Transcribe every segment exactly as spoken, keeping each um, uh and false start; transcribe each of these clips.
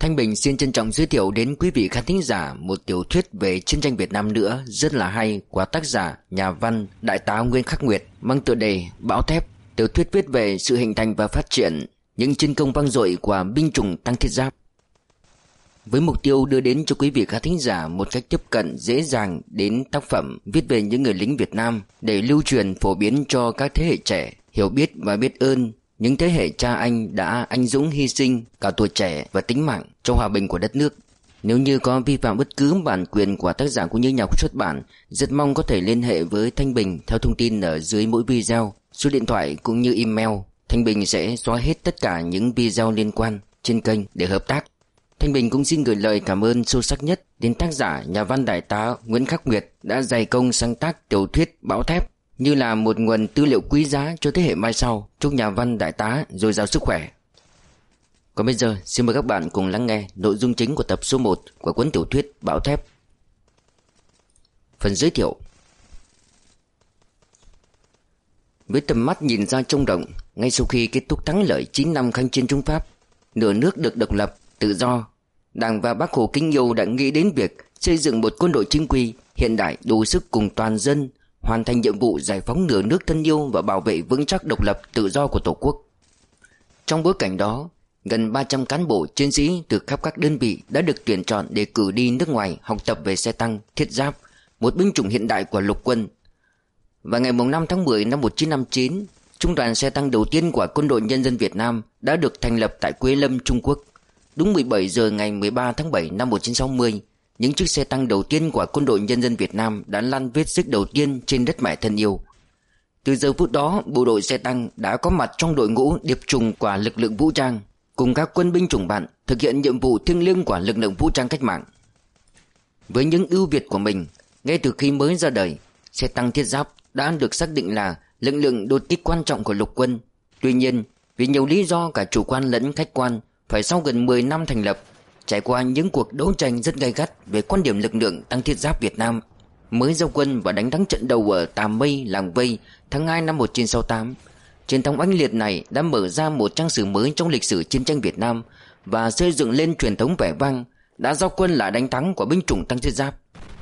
Thanh Bình xin trân trọng giới thiệu đến quý vị khán thính giả một tiểu thuyết về chiến tranh Việt Nam nữa rất là hay của tác giả, nhà văn, đại tá Nguyễn Khắc Nguyệt, mang tựa đề Bão Thép. Tiểu thuyết viết về sự hình thành và phát triển những chiến công vang dội của binh chủng tăng thiết giáp, với mục tiêu đưa đến cho quý vị khán thính giả một cách tiếp cận dễ dàng đến tác phẩm viết về những người lính Việt Nam, để lưu truyền phổ biến cho các thế hệ trẻ hiểu biết và biết ơn những thế hệ cha anh đã anh dũng hy sinh cả tuổi trẻ và tính mạng cho hòa bình của đất nước. Nếu như có vi phạm bất cứ bản quyền của tác giả cũng như nhà xuất bản, rất mong có thể liên hệ với Thanh Bình theo thông tin ở dưới mỗi video, số điện thoại cũng như email. Thanh Bình sẽ xóa hết tất cả những video liên quan trên kênh để hợp tác. Thanh Bình cũng xin gửi lời cảm ơn sâu sắc nhất đến tác giả, nhà văn đại tá Nguyễn Khắc Nguyệt đã dày công sáng tác tiểu thuyết Bão Thép như là một nguồn tư liệu quý giá cho thế hệ mai sau. Chúc nhà văn đại tá dồi dào sức khỏe. Còn bây giờ xin mời các bạn cùng lắng nghe nội dung chính của tập số một của cuốn tiểu thuyết Bão Thép. Phần giới thiệu. Với tầm mắt nhìn ra trông rộng, ngay sau khi kết thúc thắng lợi chín năm kháng chiến chống Pháp, nửa nước được độc lập, tự do, Đảng và Bác Hồ kính yêu đã nghĩ đến việc xây dựng một quân đội chính quy, hiện đại, đủ sức cùng toàn dân hoàn thành nhiệm vụ giải phóng nửa nước thân yêu và bảo vệ vững chắc độc lập tự do của Tổ quốc. Trong bối cảnh đó, gần ba trăm cán bộ chiến sĩ từ khắp các đơn vị đã được tuyển chọn để cử đi nước ngoài học tập về xe tăng, thiết giáp, một binh chủng hiện đại của lục quân. Và ngày năm tháng mười năm một nghìn chín trăm năm mươi chín, trung đoàn xe tăng đầu tiên của Quân đội Nhân dân Việt Nam đã được thành lập tại Quế Lâm, Trung Quốc. Đúng mười bảy giờ ngày mười ba tháng bảy năm một nghìn chín trăm sáu mươi, những chiếc xe tăng đầu tiên của Quân đội Nhân dân Việt Nam đã lăn vết xích đầu tiên trên đất mẹ thân yêu. Từ giờ phút đó, bộ đội xe tăng đã có mặt trong đội ngũ điệp chủng của lực lượng vũ trang, cùng các quân binh chủng bạn thực hiện nhiệm vụ thiêng liêng của lực lượng vũ trang cách mạng. Với những ưu việt của mình, ngay từ khi mới ra đời, xe tăng thiết giáp đã được xác định là lực lượng đột kích quan trọng của lục quân. Tuy nhiên, vì nhiều lý do cả chủ quan lẫn khách quan, phải sau gần mười năm thành lập, trải qua những cuộc đấu tranh rất gay gắt về quan điểm lực lượng tăng thiết giáp Việt Nam, mới giao quân và đánh thắng trận đầu ở Tà Mây, Làng Vây tháng hai năm một nghìn chín trăm sáu mươi tám. Chiến thắng oanh liệt này đã mở ra một trang sử mới trong lịch sử chiến tranh Việt Nam và xây dựng lên truyền thống vẻ vang đã giao quân là đánh thắng của binh chủng tăng thiết giáp.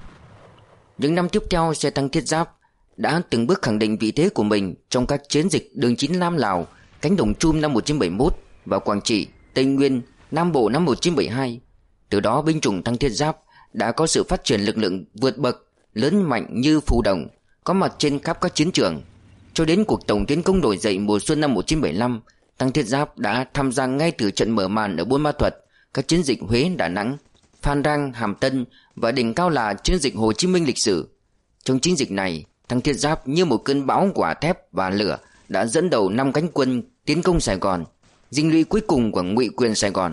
Những năm tiếp theo, xe tăng thiết giáp đã từng bước khẳng định vị thế của mình trong các chiến dịch đường chín Nam Lào, cánh đồng Chum năm một nghìn chín trăm bảy mươi mốt và Quảng Trị, Tây Nguyên, Nam Bộ năm một nghìn chín trăm bảy mươi hai. Từ đó binh chủng tăng thiết giáp đã có sự phát triển lực lượng vượt bậc, lớn mạnh như phù đồng, có mặt trên khắp các chiến trường. Cho đến cuộc tổng tiến công nổi dậy mùa xuân năm một nghìn chín trăm bảy mươi lăm, tăng thiết giáp đã tham gia ngay từ trận mở màn ở Buôn Ma Thuột, các chiến dịch Huế, Đà Nẵng, Phan Rang, Hàm Tân và đỉnh cao là chiến dịch Hồ Chí Minh lịch sử. Trong chiến dịch này, tăng thiết giáp như một cơn bão quả thép và lửa đã dẫn đầu năm cánh quân tiến công Sài Gòn, dinh lũy cuối cùng của ngụy quyền Sài Gòn.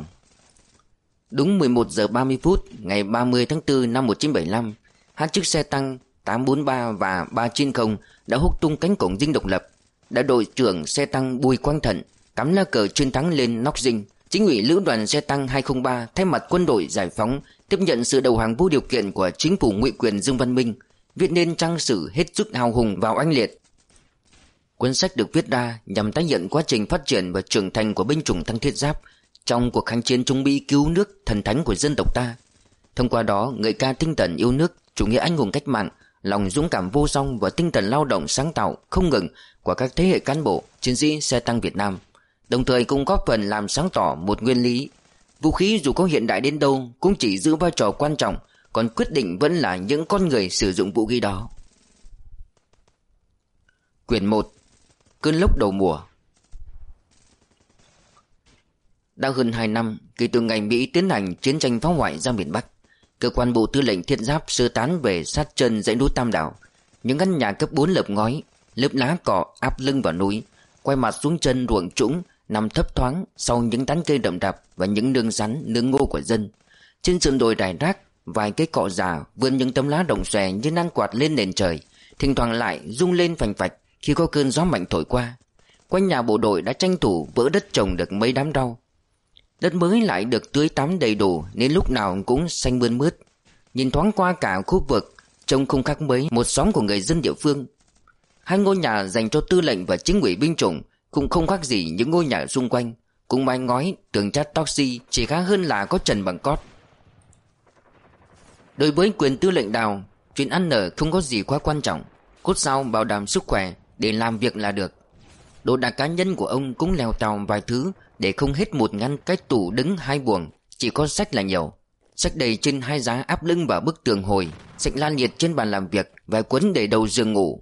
Đúng mười một giờ ba mươi phút ngày ba mươi tháng tư năm một nghìn chín trăm bảy mươi lăm, hai chiếc xe tăng tám bốn ba và ba chín không đã húc tung cánh cổng dinh độc lập. Đại đội trưởng xe tăng Bùi Quang Thận cắm lá cờ chiến thắng lên nóc dinh. Chính ủy lữ đoàn xe tăng hai không ba thay mặt quân đội giải phóng tiếp nhận sự đầu hàng vô điều kiện của chính phủ ngụy quyền Dương Văn Minh, viết nên trang sử hết sức hào hùng và oanh liệt. Cuốn sách được viết ra nhằm tái hiện quá trình phát triển và trưởng thành của binh chủng tăng thiết giáp trong cuộc kháng chiến chống Mỹ cứu nước thần thánh của dân tộc ta. Thông qua đó, ngợi ca tinh thần yêu nước, chủ nghĩa anh hùng cách mạng, lòng dũng cảm vô song và tinh thần lao động sáng tạo không ngừng của các thế hệ cán bộ, chiến sĩ xe tăng Việt Nam, đồng thời cũng góp phần làm sáng tỏ một nguyên lý: vũ khí dù có hiện đại đến đâu cũng chỉ giữ vai trò quan trọng, còn quyết định vẫn là những con người sử dụng vũ khí đó. Quyển một. Cơn lốc đầu mùa. Đã hơn hai năm kể từ ngày Mỹ tiến hành chiến tranh phá hoại ra miền Bắc, cơ quan bộ tư lệnh thiết giáp sơ tán về sát chân dãy núi Tam Đảo. Những căn nhà cấp bốn lợp ngói, lớp lá cọ áp lưng vào núi, quay mặt xuống chân ruộng trũng, nằm thấp thoáng sau những tán cây đậm đạp và những nương rắn, nương ngô của dân. Trên sườn đồi rải rác, vài cây cọ già vươn những tấm lá đồng xòe như nan quạt lên nền trời, thỉnh thoảng lại rung lên phành phạch khi có cơn gió mạnh thổi qua. Quanh nhà bộ đội đã tranh thủ vỡ đất trồng được mấy đám rau. Đất mới lại được tưới tắm đầy đủ nên lúc nào cũng xanh mơn mướt. Nhìn thoáng qua cả khu vực, trông không khác mấy một xóm của người dân địa phương. Hai ngôi nhà dành cho tư lệnh và chính ủy binh chủng cũng không khác gì những ngôi nhà xung quanh. cũng mái ngói, tường chát taxi chỉ khá hơn là có trần bằng cót. Đối với quyền tư lệnh Đào, chuyện ăn ở không có gì quá quan trọng, cốt sao bảo đảm sức khỏe để làm việc là được. Đồ đạc cá nhân của ông cũng lèo tào vài thứ để không hết một ngăn cách tủ đứng hai buồng, chỉ có sách là nhiều. Sách đầy trên hai giá áp lưng vào bức tường hồi, sách lan liệt trên bàn làm việc, vài cuốn để đầu giường ngủ.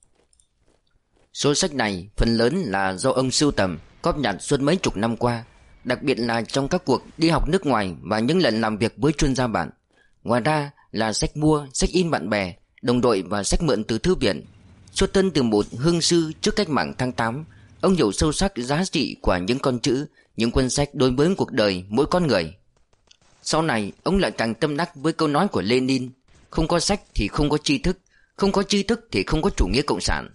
Số sách này phần lớn là do ông sưu tầm, cóp nhặt suốt mấy chục năm qua, đặc biệt là trong các cuộc đi học nước ngoài và những lần làm việc với chuyên gia bản. Ngoài ra là sách mua, sách in bạn bè, đồng đội và sách mượn từ thư viện. Xuất thân từ một hương sư trước cách mạng tháng tám, ông hiểu sâu sắc giá trị của những con chữ, những cuốn sách đối với cuộc đời mỗi con người. Sau này ông lại càng tâm đắc với câu nói của Lenin: không có sách thì không có tri thức, không có tri thức thì không có chủ nghĩa cộng sản.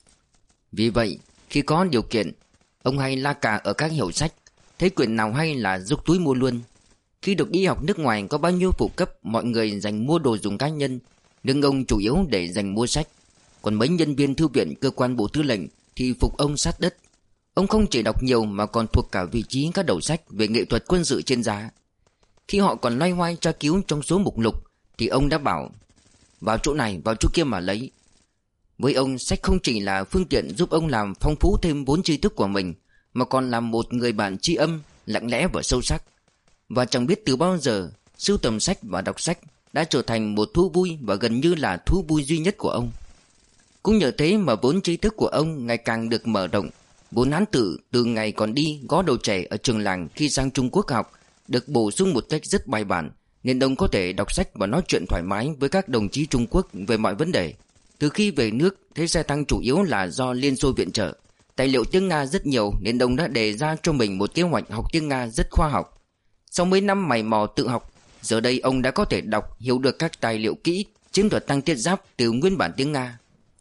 Vì vậy, khi có điều kiện, ông hay la cà ở các hiệu sách, thấy quyển nào hay là rút túi mua luôn. Khi được đi học nước ngoài có bao nhiêu phụ cấp, mọi người dành mua đồ dùng cá nhân, nhưng ông chủ yếu để dành mua sách. Còn mấy nhân viên thư viện, cơ quan bộ tư lệnh thì phục ông sát đất. Ông không chỉ đọc nhiều mà còn thuộc cả vị trí các đầu sách về nghệ thuật quân sự trên giá. Khi họ còn loay hoay tra cứu trong số mục lục thì ông đã bảo: vào chỗ này, vào chỗ kia mà lấy. Với ông, sách không chỉ là phương tiện giúp ông làm phong phú thêm vốn tri thức của mình, mà còn là một người bạn tri âm, lặng lẽ và sâu sắc. Và chẳng biết từ bao giờ, sưu tầm sách và đọc sách đã trở thành một thú vui và gần như là thú vui duy nhất của ông. Cũng nhờ thế mà vốn tri thức của ông ngày càng được mở rộng. Vốn Hán Tự từ ngày còn đi gõ đầu trẻ ở trường làng khi sang Trung Quốc học được bổ sung một cách rất bài bản, nên ông có thể đọc sách và nói chuyện thoải mái với các đồng chí Trung Quốc về mọi vấn đề. Từ khi về nước, thế xe tăng chủ yếu là do Liên Xô viện trợ. Tài liệu tiếng Nga rất nhiều nên ông đã đề ra cho mình một kế hoạch học tiếng Nga rất khoa học. Sau mấy năm mày mò tự học, giờ đây ông đã có thể đọc, hiểu được các tài liệu kỹ, chiến thuật tăng thiết giáp từ nguyên bản tiếng Nga.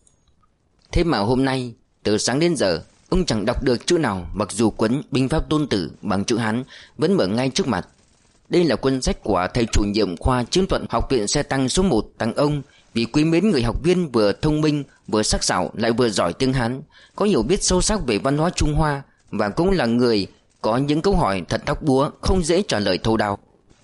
Thế mà hôm nay, từ sáng đến giờ, ông chẳng đọc được chữ nào, mặc dù cuốn Binh pháp Tôn Tử bằng chữ Hán vẫn mở ngay trước mặt. Đây là cuốn sách của thầy chủ nhiệm khoa chiến thuật học viện xe tăng số một tặng ông vì quý mến người học viên vừa thông minh, vừa sắc sảo lại vừa giỏi tiếng Hán, có hiểu biết sâu sắc về văn hóa Trung Hoa, và cũng là người có những câu hỏi thật thóc búa, không dễ trả lời thấu đáo.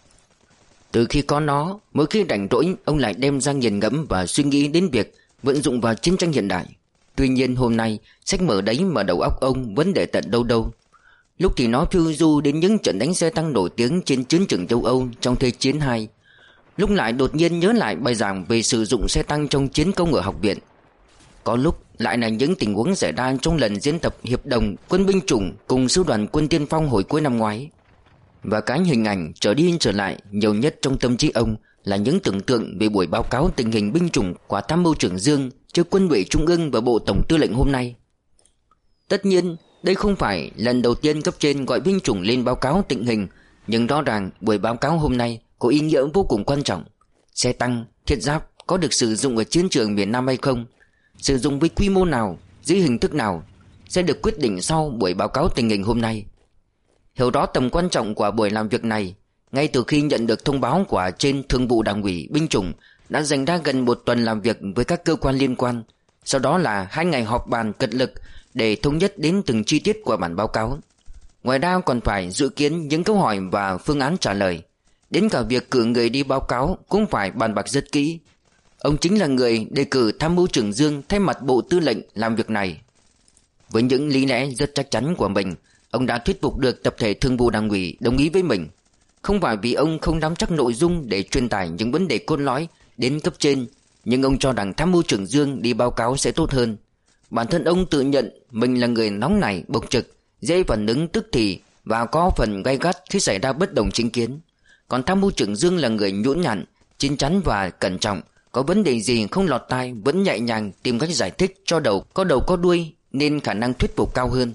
Từ khi có nó, mỗi khi rảnh rỗi, ông lại đem ra nghiền ngẫm và suy nghĩ đến việc vận dụng vào chiến tranh hiện đại. Tuy nhiên hôm nay, sách mở đấy mà đầu óc ông vẫn để tận đâu đâu. Lúc thì nó phiêu du đến những trận đánh xe tăng nổi tiếng trên chiến trường châu Âu trong Thế chiến hai. Lúc lại đột nhiên nhớ lại bài giảng về sử dụng xe tăng trong chiến công ở học viện. Có lúc lại là những tình huống xảy ra trong lần diễn tập hiệp đồng quân binh chủng cùng sư đoàn quân tiên phong hồi cuối năm ngoái. Và cái hình ảnh trở đi trở lại nhiều nhất trong tâm trí ông là những tưởng tượng về buổi báo cáo tình hình binh chủng của Tham mưu trưởng Dương trước Quân ủy Trung ương và Bộ Tổng Tư lệnh hôm nay. Tất nhiên, đây không phải lần đầu tiên cấp trên gọi binh chủng lên báo cáo tình hình, nhưng rõ ràng buổi báo cáo hôm nay có ý nghĩa vô cùng quan trọng. Xe tăng, thiết giáp có được sử dụng ở chiến trường miền Nam hay không, sử dụng với quy mô nào, dưới hình thức nào, sẽ được quyết định sau buổi báo cáo tình hình hôm nay. Hiểu rõ tầm quan trọng của buổi làm việc này, ngay từ khi nhận được thông báo của trên Thường vụ Đảng ủy binh chủng đã dành ra gần một tuần làm việc với các cơ quan liên quan, sau đó là hai ngày họp bàn cật lực để thống nhất đến từng chi tiết của bản báo cáo. Ngoài ra còn phải dự kiến những câu hỏi và phương án trả lời. Đến cả việc cử người đi báo cáo cũng phải bàn bạc rất kỹ. Ông chính là người đề cử Tham mưu trưởng Dương thay mặt Bộ Tư lệnh làm việc này. Với những lý lẽ rất chắc chắn của mình, ông đã thuyết phục được tập thể Thường vụ Đảng ủy đồng ý với mình. Không phải vì ông không nắm chắc nội dung để truyền tải những vấn đề cốt lõi đến cấp trên, nhưng ông cho rằng Tham mưu trưởng Dương đi báo cáo sẽ tốt hơn. Bản thân ông tự nhận mình là người nóng nảy, bộc trực, dễ phản ứng tức thì và có phần gay gắt khi xảy ra bất đồng chính kiến. Còn Tham mưu trưởng Dương là người nhũn nhặn, chín chắn và cẩn trọng, có vấn đề gì không lọt tai vẫn nhẹ nhàng tìm cách giải thích cho đầu có đầu có đuôi, nên khả năng thuyết phục cao hơn.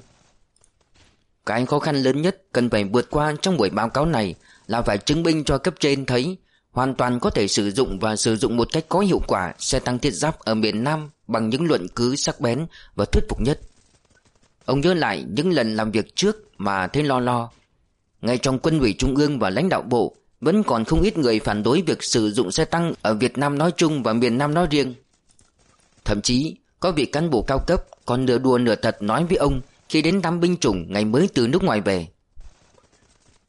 Cái khó khăn lớn nhất cần phải vượt qua trong buổi báo cáo này là phải chứng minh cho cấp trên thấy hoàn toàn có thể sử dụng và sử dụng một cách có hiệu quả xe tăng thiết giáp ở miền Nam bằng những luận cứ sắc bén và thuyết phục nhất. Ông nhớ lại những lần làm việc trước mà thấy lo lo. Ngay trong Quân ủy Trung ương và lãnh đạo bộ vẫn còn không ít người phản đối việc sử dụng xe tăng ở Việt Nam nói chung và miền Nam nói riêng. Thậm chí có vị cán bộ cao cấp còn nửa đùa nửa thật nói với ông khi đến thăm binh chủng ngày mới từ nước ngoài về: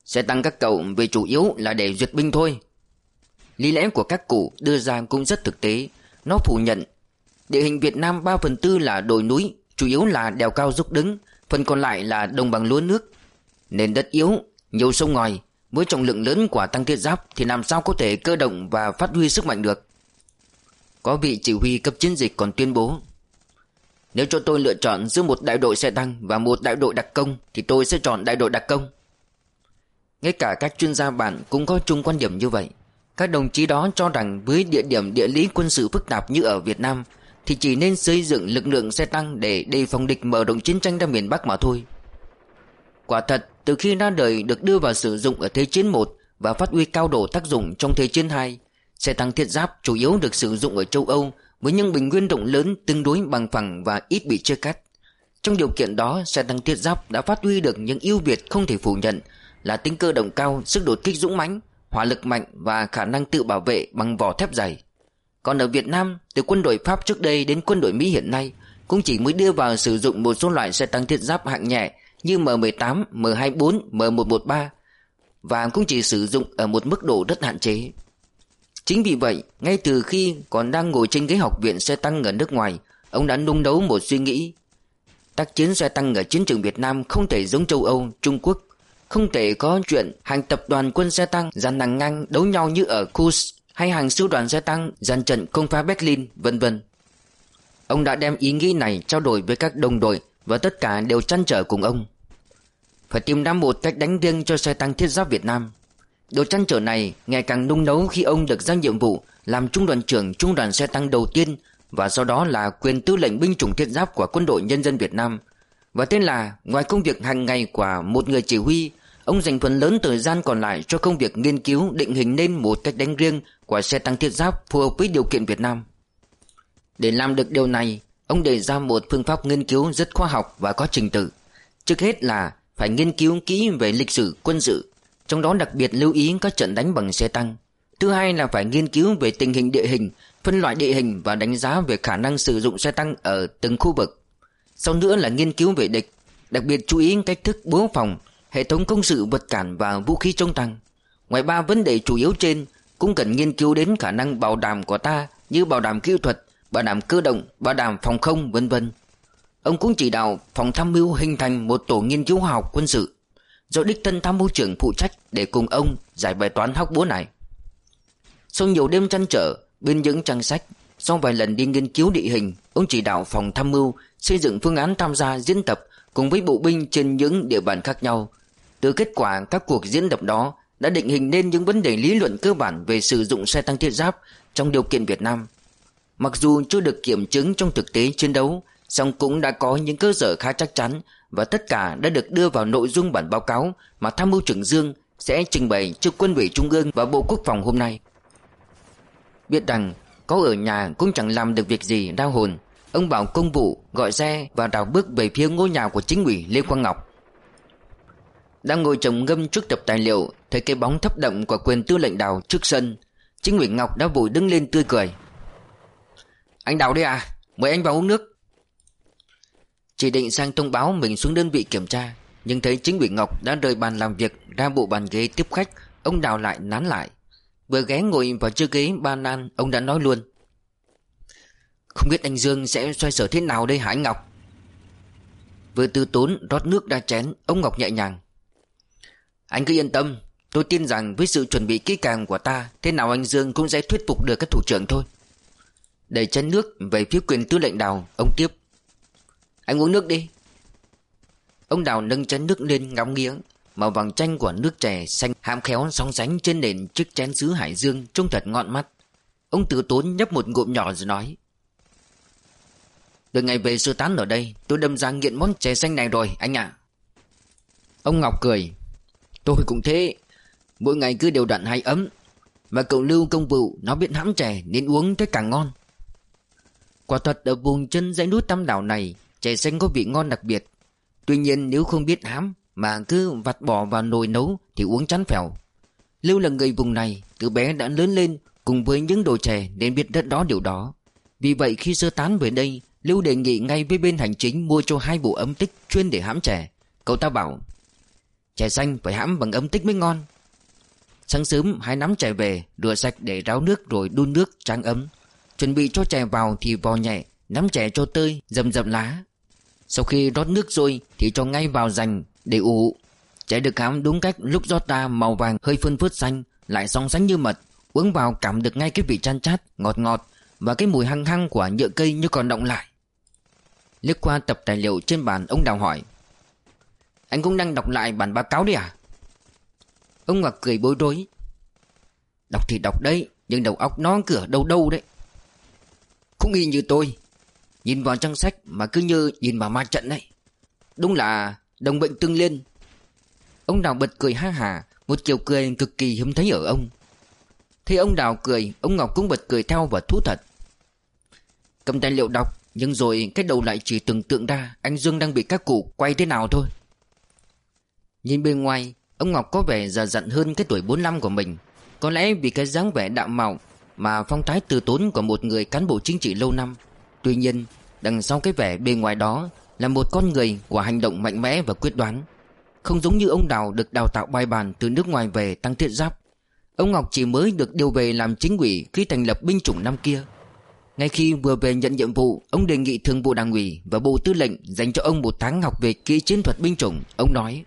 Xe tăng các cậu về chủ yếu là để duyệt binh thôi. Lý lẽ của các cụ đưa ra cũng rất thực tế. Nó phủ nhận địa hình Việt Nam ba phần tư là đồi núi, chủ yếu là đèo cao dốc đứng, phần còn lại là đồng bằng lúa nước. Nền đất yếu, nhiều sông ngòi, với trọng lượng lớn của tăng thiết giáp thì làm sao có thể cơ động và phát huy sức mạnh được. Có vị chỉ huy cấp chiến dịch còn tuyên bố: nếu cho tôi lựa chọn giữa một đại đội xe tăng và một đại đội đặc công thì tôi sẽ chọn đại đội đặc công. Ngay cả các chuyên gia bản cũng có chung quan điểm như vậy. Các đồng chí đó cho rằng với địa điểm địa lý quân sự phức tạp như ở Việt Nam thì chỉ nên xây dựng lực lượng xe tăng để đề phòng địch mở rộng chiến tranh ra miền Bắc mà thôi. Quả thật, từ khi ra đời được đưa vào sử dụng ở Thế chiến một và phát huy cao độ tác dụng trong Thế chiến hai, xe tăng thiết giáp chủ yếu được sử dụng ở châu Âu với những bình nguyên rộng lớn tương đối bằng phẳng và ít bị chia cắt. Trong điều kiện đó, xe tăng thiết giáp đã phát huy được những ưu việt không thể phủ nhận là tính cơ động cao, sức đột kích dũng mãnh, hỏa lực mạnh và khả năng tự bảo vệ bằng vỏ thép dày. Còn ở Việt Nam, từ quân đội Pháp trước đây đến quân đội Mỹ hiện nay cũng chỉ mới đưa vào sử dụng một số loại xe tăng thiết giáp hạng nhẹ như M mười tám, M hai mươi tư, M một một ba và cũng chỉ sử dụng ở một mức độ rất hạn chế. Chính vì vậy, ngay từ khi còn đang ngồi trên ghế học viện xe tăng ở nước ngoài, ông đã nung nấu một suy nghĩ: tác chiến xe tăng ở chiến trường Việt Nam không thể giống châu Âu, Trung Quốc, không thể có chuyện hàng tập đoàn quân xe tăng dàn hàng ngang đấu nhau như ở Kursk hay hàng siêu đoàn xe tăng dàn trận công phá Berlin, vân vân. Ông đã đem ý nghĩ này trao đổi với các đồng đội và tất cả đều trăn trở cùng ông. Phải tìm ra một cách đánh riêng cho xe tăng thiết giáp Việt Nam. Điều trăn trở này ngày càng nung nấu khi ông được giao nhiệm vụ làm trung đoàn trưởng trung đoàn xe tăng đầu tiên và sau đó là quyền tư lệnh binh chủng thiết giáp của Quân đội Nhân dân Việt Nam. Và tên là ngoài công việc hàng ngày của một người chỉ huy, ông dành phần lớn thời gian còn lại cho công việc nghiên cứu định hình nên một cách đánh riêng của xe tăng thiết giáp phù hợp với điều kiện Việt Nam. Để làm được điều này, ông đề ra một phương pháp nghiên cứu rất khoa học và có trình tự. Trước hết là phải nghiên cứu kỹ về lịch sử quân sự, trong đó đặc biệt lưu ý các trận đánh bằng xe tăng. Thứ hai là phải nghiên cứu về tình hình địa hình, phân loại địa hình và đánh giá về khả năng sử dụng xe tăng ở từng khu vực. Sau nữa là nghiên cứu về địch, đặc biệt chú ý cách thức bố phòng, hệ thống công sự vật cản và vũ khí chống tăng. Ngoài ba vấn đề chủ yếu trên, cũng cần nghiên cứu đến khả năng bảo đảm của ta như bảo đảm kỹ thuật, bảo đảm cơ động, bảo đảm phòng không, vân vân. Ông cũng chỉ đạo phòng tham mưu hình thành một tổ nghiên cứu khoa học quân sự, do đích thân tham mưu trưởng phụ trách để cùng ông giải bài toán hóc búa này. Sau nhiều đêm trăn trở bên những trang sách, sau vài lần đi nghiên cứu địa hình, ông chỉ đạo phòng tham mưu xây dựng phương án tham gia diễn tập cùng với bộ binh trên những địa bàn khác nhau. Từ kết quả các cuộc diễn tập đó đã định hình nên những vấn đề lý luận cơ bản về sử dụng xe tăng thiết giáp trong điều kiện Việt Nam. Mặc dù chưa được kiểm chứng trong thực tế chiến đấu, song cũng đã có những cơ sở khá chắc chắn và tất cả đã được đưa vào nội dung bản báo cáo mà Tham mưu trưởng Dương sẽ trình bày trước Quân ủy Trung ương và Bộ Quốc phòng hôm nay. Biết rằng có ở nhà cũng chẳng làm được việc gì đau hồn, ông bảo công vụ gọi xe và đào bước về phía ngôi nhà của chính ủy Lê Quang Ngọc. Đang ngồi trầm ngâm trước tập tài liệu, thấy cái bóng thấp đậm của quyền tư lệnh Đào trước sân, chính ủy Ngọc đã vội đứng lên tươi cười. Anh Đào đây à, mời anh vào uống nước. Chỉ định sang thông báo mình xuống đơn vị kiểm tra, nhưng thấy chính ủy Ngọc đã rời bàn làm việc ra bộ bàn ghế tiếp khách, ông Đào lại nán lại. Vừa ghé ngồi vào chiếc ghế ba nan, ông đã nói luôn. Không biết anh Dương sẽ xoay sở thế nào đây hả anh Ngọc? Vừa từ tốn rót nước ra chén, ông Ngọc nhẹ nhàng. Anh cứ yên tâm, tôi tin rằng với sự chuẩn bị kỹ càng của ta, thế nào anh Dương cũng sẽ thuyết phục được các thủ trưởng thôi. Đẩy chén nước về phía quyền tư lệnh Đào, ông tiếp. Anh uống nước đi. Ông Đào nâng chén nước lên ngắm nghía, màu vàng chanh của nước chè xanh hãm khéo sóng sánh trên nền chiếc chén sứ Hải Dương trông thật ngọn mắt. Ông từ tốn nhấp một ngụm nhỏ rồi nói. Từ ngày về sơ tán ở đây, tôi đâm ra nghiện món chè xanh này rồi anh ạ. Ông Ngọc cười. Tôi cũng thế, mỗi ngày cứ đều đặn hay ấm. Mà cậu Lưu công vụ nó biết hãm chè nên uống thế càng ngon. Quả thật ở vùng chân dãy núi Tam Đảo này, chè xanh có vị ngon đặc biệt. Tuy nhiên nếu không biết hãm mà cứ vặt bỏ vào nồi nấu thì uống chán phèo. Lưu là người vùng này, từ bé đã lớn lên cùng với những đồ chè nên biết rất rõ điều đó. Vì vậy khi sơ tán về đây, Lưu đề nghị ngay với bên hành chính mua cho hai bộ ấm tích chuyên để hãm chè. Cậu ta bảo, Chè xanh phải hãm bằng ấm tích mới ngon. Sáng sớm hái nắm chè về, rửa sạch để ráo nước rồi đun nước tráng ấm. Chuẩn bị cho chè vào thì vò nhẹ, nắm chè cho tơi, dầm dầm lá. Sau khi rót nước rồi thì cho ngay vào dành để ủ. Chè được hãm đúng cách, lúc rót ra màu vàng hơi phân phớt xanh, lại sóng sánh như mật. Uống vào cảm được ngay cái vị chan chát, ngọt ngọt và cái mùi hăng hăng của nhựa cây như còn đọng lại. Liếc qua tập tài liệu trên bàn, ông Đào hỏi: Anh cũng đang đọc lại bản báo cáo đấy à? Ông Ngọc cười bối rối: Đọc thì đọc đấy, nhưng đầu óc nó cửa đâu đâu đấy. Cũng y như tôi, nhìn vào trang sách mà cứ như nhìn vào ma trận đấy. Đúng là đồng bệnh tương liên. Ông Đào bật cười ha hả, một kiểu cười cực kỳ hiếm thấy ở ông. Thấy ông Đào cười, ông Ngọc cũng bật cười theo và thú thật: Cầm tài liệu đọc, nhưng rồi cái đầu lại chỉ tưởng tượng ra anh Dương đang bị các cụ quay thế nào thôi. Nhìn bên ngoài, ông Ngọc có vẻ già dặn hơn cái tuổi bốn mươi lăm của mình. Có lẽ vì cái dáng vẻ đạm mạo mà phong thái từ tốn của một người cán bộ chính trị lâu năm. Tuy nhiên, đằng sau cái vẻ bề ngoài đó là một con người của hành động mạnh mẽ và quyết đoán. Không giống như ông Đào được đào tạo bài bản từ nước ngoài về tăng thiết giáp. Ông Ngọc chỉ mới được điều về làm chính ủy khi thành lập binh chủng năm kia. Ngay khi vừa về nhận nhiệm vụ, ông đề nghị Thường vụ Đảng ủy và Bộ Tư lệnh dành cho ông một tháng học về kỹ chiến thuật binh chủng. Ông nói: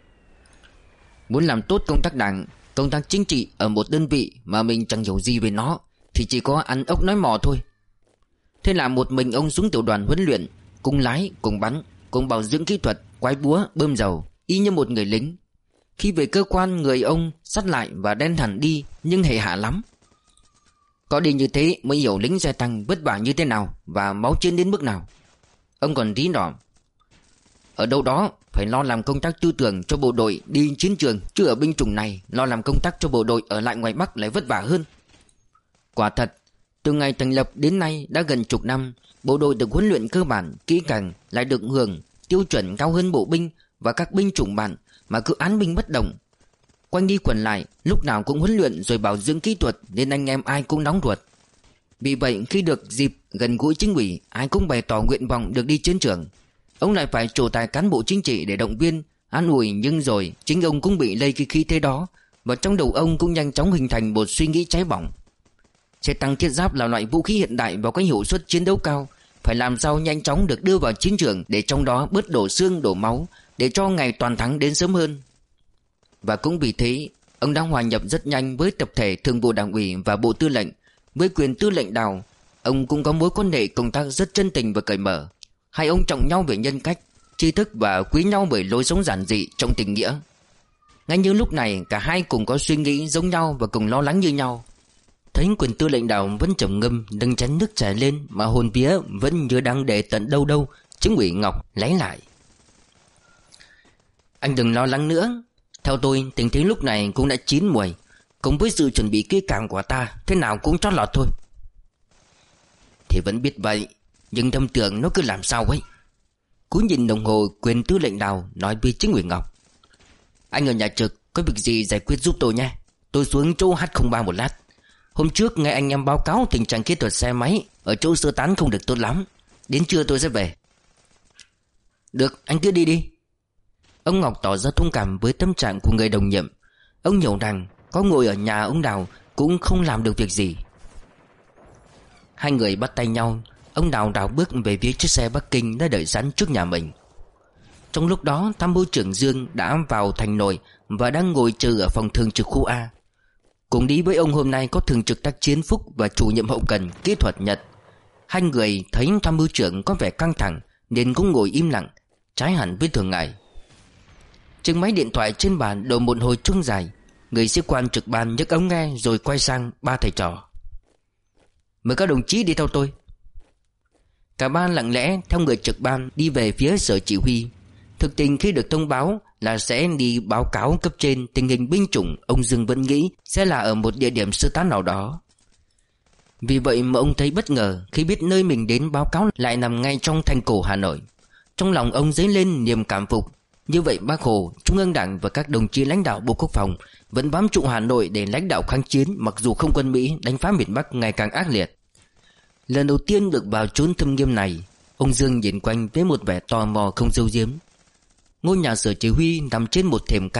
Muốn làm tốt công tác đảng, công tác chính trị ở một đơn vị mà mình chẳng hiểu gì về nó thì chỉ có ăn ốc nói mò thôi. Thế là một mình ông xuống tiểu đoàn huấn luyện, cùng lái, cùng bắn, cùng bảo dưỡng kỹ thuật, quái búa, bơm dầu, y như một người lính. Khi về cơ quan, người ông sắt lại và đen hẳn đi, nhưng hề hả lắm. Có đi như thế mới hiểu lính xe tăng vất vả như thế nào và máu chiến đến mức nào. Ông còn tí đỏ: Ở đâu đó phải lo làm công tác tư tưởng cho bộ đội đi chiến trường, chứ ở binh chủng này lo làm công tác cho bộ đội ở lại ngoài Bắc lại vất vả hơn. Quả thật, từ ngày thành lập đến nay đã gần chục năm, bộ đội được huấn luyện cơ bản, kỹ càng, lại được hưởng tiêu chuẩn cao hơn bộ binh và các binh chủng bạn mà cứ án binh bất động. Quanh đi quẩn lại, lúc nào cũng huấn luyện rồi bảo dưỡng kỹ thuật, nên anh em ai cũng nóng ruột. Vì vậy khi được dịp gần gũi chính ủy, ai cũng bày tỏ nguyện vọng được đi chiến trường. Ông lại phải trổ tài cán bộ chính trị để động viên, an ủi, nhưng rồi chính ông cũng bị lây cái khí thế đó, và trong đầu ông cũng nhanh chóng hình thành một suy nghĩ cháy bỏng. Xe tăng thiết giáp là loại vũ khí hiện đại và có hiệu suất chiến đấu cao, phải làm sao nhanh chóng được đưa vào chiến trường để trong đó bớt đổ xương đổ máu, để cho ngày toàn thắng đến sớm hơn. Và cũng vì thế, ông đã hòa nhập rất nhanh với tập thể Thường vụ Đảng ủy và Bộ Tư lệnh. Với quyền tư lệnh Đào, ông cũng có mối quan hệ công tác rất chân tình và cởi mở. Hai ông trọng nhau về nhân cách, tri thức và quý nhau bởi lối sống giản dị trong tình nghĩa. Ngay như lúc này, cả hai cùng có suy nghĩ giống nhau và cùng lo lắng như nhau. Thấy quyền tư lệnh Đào vẫn trầm ngâm nâng chén nước trà lên mà hồn vía vẫn như đang để tận đâu đâu, chính ủy Ngọc lấy lại: Anh đừng lo lắng nữa. Theo tôi, tình thế lúc này cũng đã chín muồi, cùng với sự chuẩn bị kỹ càng của ta, thế nào cũng chót lọt thôi. Thì vẫn biết vậy, nhưng thâm tưởng nó cứ làm sao ấy. Cú nhìn đồng hồ, quyền tư lệnh Đào nói với chính ủy Ngọc: Anh ở nhà trực, có việc gì giải quyết giúp tôi nha. Tôi xuống chỗ H không ba một lát. Hôm trước nghe anh em báo cáo tình trạng kỹ thuật xe máy ở chỗ sơ tán không được tốt lắm. Đến trưa tôi sẽ về. Được, anh cứ đi đi. Ông Ngọc tỏ ra thông cảm với tâm trạng của người đồng nhiệm. Ông hiểu rằng có ngồi ở nhà ông Đào cũng không làm được việc gì. Hai người bắt tay nhau. Ông Đào đảo bước về phía chiếc xe Bắc Kinh đã đợi sẵn trước nhà mình. Trong lúc đó, tham mưu trưởng Dương đã vào thành nội và đang ngồi chờ ở phòng thường trực khu A. Cùng đi với ông hôm nay có thường trực tác chiến Phúc và chủ nhiệm hậu cần kỹ thuật Nhật. Hai người thấy tham mưu trưởng có vẻ căng thẳng nên cũng ngồi im lặng, trái hẳn với thường ngày. Chiếc máy điện thoại trên bàn đổ một hồi chuông dài. Người sĩ quan trực ban nhấc ống nghe rồi quay sang ba thầy trò: Mời các đồng chí đi theo tôi. Cả ba lặng lẽ theo người trực ban đi về phía sở chỉ huy. Thực tình khi được thông báo là sẽ đi báo cáo cấp trên tình hình binh chủng, ông Dương vẫn nghĩ sẽ là ở một địa điểm sơ tán nào đó. Vì vậy mà ông thấy bất ngờ khi biết nơi mình đến báo cáo lại nằm ngay trong thành cổ Hà Nội. Trong lòng ông dấy lên niềm cảm phục. Như vậy Bác Hồ, Trung ương Đảng và các đồng chí lãnh đạo Bộ Quốc phòng vẫn bám trụ Hà Nội để lãnh đạo kháng chiến, mặc dù không quân Mỹ đánh phá miền Bắc ngày càng ác liệt. Lần đầu tiên được vào chốn thâm nghiêm này, ông Dương nhìn quanh với một vẻ tò mò không giấu giếm. Ngôi nhà sở chỉ huy nằm trên một thềm ca,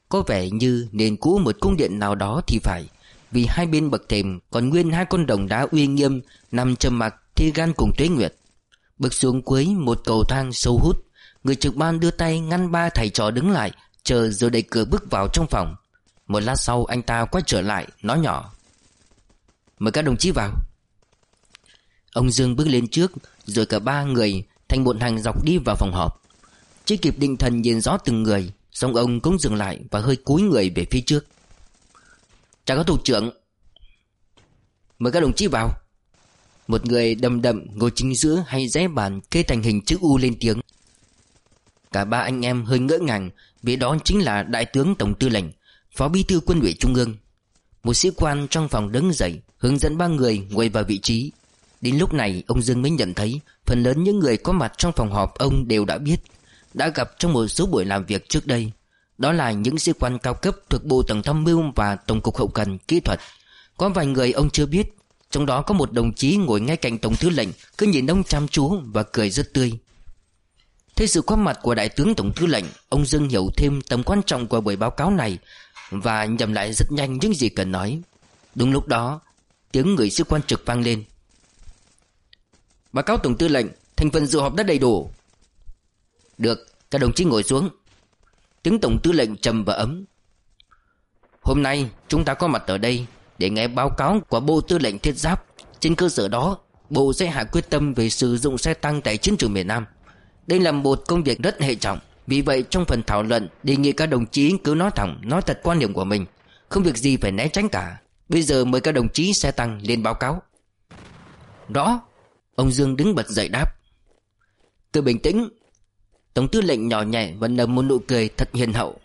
Có vẻ như nền cũ một cung điện nào đó thì phải, vì hai bên bậc thềm còn nguyên hai con đồng đá uy nghiêm nằm trầm mặc thi gan cùng Tuế Nguyệt. Bước xuống cuối một cầu thang sâu hút, người trực ban đưa tay ngăn ba thầy trò đứng lại chờ, rồi đẩy cửa bước vào trong phòng. Một lát sau anh ta quay trở lại nói nhỏ: "Mời các đồng chí vào." Ông Dương bước lên trước, rồi cả ba người thành một hàng dọc đi vào phòng họp. Chưa kịp định thần nhìn rõ từng người, song ông cũng dừng lại và hơi cúi người về phía trước. "Chào các thủ trưởng." "Mời các đồng chí vào." Một người đầm đậm ngồi chính giữa hay rẽ bàn kê thành hình chữ U lên tiếng. Cả ba anh em hơi ngỡ ngàng, vì đó chính là Đại tướng Tổng Tư lệnh, Phó Bí thư Quân ủy Trung ương. Một sĩ quan trong phòng đứng dậy hướng dẫn ba người ngồi vào vị trí. Đến lúc này ông Dương mới nhận thấy phần lớn những người có mặt trong phòng họp ông đều đã biết, đã gặp trong một số buổi làm việc trước đây. Đó là những sĩ quan cao cấp thuộc Bộ Tổng tham mưu và Tổng cục Hậu cần Kỹ thuật. Có vài người ông chưa biết, trong đó có một đồng chí ngồi ngay cạnh Tổng Tư lệnh, cứ nhìn ông chăm chú và cười rất tươi. Thấy sự có mặt của Đại tướng Tổng Tư lệnh, ông Dương hiểu thêm tầm quan trọng của buổi báo cáo này và nhẩm lại rất nhanh những gì cần nói. Đúng lúc đó, tiếng người sĩ quan trực vang lên: "Báo cáo Tổng Tư lệnh, thành phần dự họp đã đầy đủ." "Được, các đồng chí ngồi xuống." Tiếng Tổng Tư lệnh trầm và ấm: "Hôm nay chúng ta có mặt ở đây để nghe báo cáo của Bộ Tư lệnh Thiết giáp. Trên cơ sở đó, Bộ sẽ hạ quyết tâm về sử dụng xe tăng tại chiến trường miền Nam. Đây là một công việc rất hệ trọng. Vì vậy trong phần thảo luận, đề nghị các đồng chí cứ nói thẳng, nói thật quan điểm của mình, không việc gì phải né tránh cả. Bây giờ mời các đồng chí xe tăng lên báo cáo." "Rõ." Ông Dương đứng bật dậy đáp. "Cứ bình tĩnh." Tổng Tư lệnh nhỏ nhẹ và nở một nụ cười thật hiền hậu.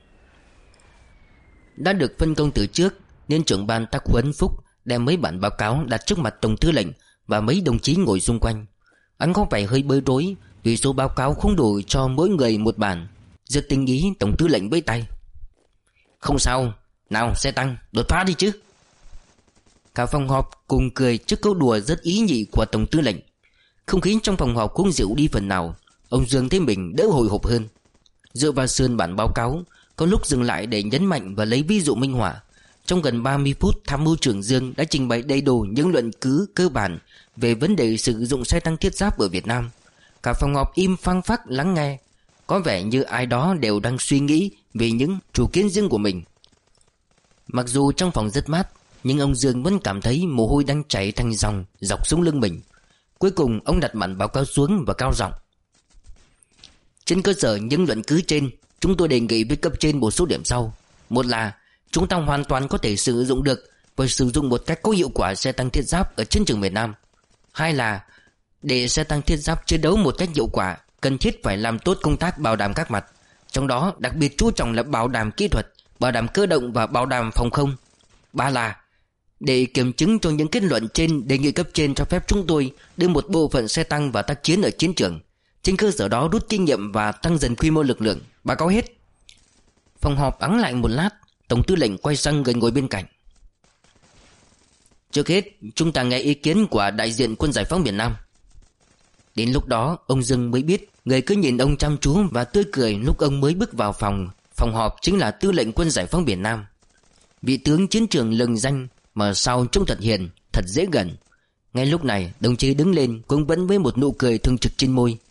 Đã được phân công từ trước nên trưởng ban Tác Huấn Phúc đem mấy bản báo cáo đặt trước mặt Tổng Tư lệnh và mấy đồng chí ngồi xung quanh. Anh có vẻ hơi bối rối vì số báo cáo không đủ cho mỗi người một bản. Rất tinh ý, Tổng Tư lệnh vẫy tay: "Không sao, nào xe tăng, đột phá đi chứ." Cả phòng họp cùng cười trước câu đùa rất ý nhị của Tổng Tư lệnh. Không khí trong phòng họp cũng dịu đi phần nào. Ông Dương thấy mình đỡ hồi hộp hơn. Dựa vào sườn bản báo cáo, có lúc dừng lại để nhấn mạnh và lấy ví dụ minh họa. Trong gần ba mươi phút, Tham mưu trưởng Dương đã trình bày đầy đủ những luận cứ cơ bản về vấn đề sử dụng xe tăng thiết giáp ở Việt Nam. Cả phòng họp im phăng phắc lắng nghe, có vẻ như ai đó đều đang suy nghĩ về những chủ kiến riêng của mình. Mặc dù trong phòng rất mát, nhưng ông Dương vẫn cảm thấy mồ hôi đang chảy thành dòng dọc xuống lưng mình. Cuối cùng ông đặt bản báo cáo xuống và cao giọng: "Trên cơ sở những luận cứ trên, chúng tôi đề nghị với cấp trên một số điểm sau. Một là chúng ta hoàn toàn có thể sử dụng được và sử dụng một cách có hiệu quả xe tăng thiết giáp ở chiến trường miền Nam. Hai là để xe tăng thiết giáp chiến đấu một cách hiệu quả, cần thiết phải làm tốt công tác bảo đảm các mặt, trong đó đặc biệt chú trọng là bảo đảm kỹ thuật, bảo đảm cơ động và bảo đảm phòng không. Ba là để kiểm chứng cho những kết luận trên, đề nghị cấp trên cho phép chúng tôi đưa một bộ phận xe tăng vào tác chiến ở chiến trường. Trên cơ sở đó rút kinh nghiệm và tăng dần quy mô lực lượng. Báo cáo hết." Phòng họp ắng lại một lát. Tổng Tư lệnh quay sang người ngồi bên cạnh: "Trước hết chúng ta nghe ý kiến của đại diện Quân giải phóng miền Nam." Đến lúc đó ông Dương mới biết người cứ nhìn ông chăm chú và tươi cười lúc ông mới bước vào phòng Phòng họp chính là Tư lệnh Quân giải phóng miền Nam, vị tướng chiến trường lừng danh mà sau trông thật hiền, thật dễ gần. Ngay lúc này đồng chí đứng lên cũng vẫn với một nụ cười thường trực trên môi: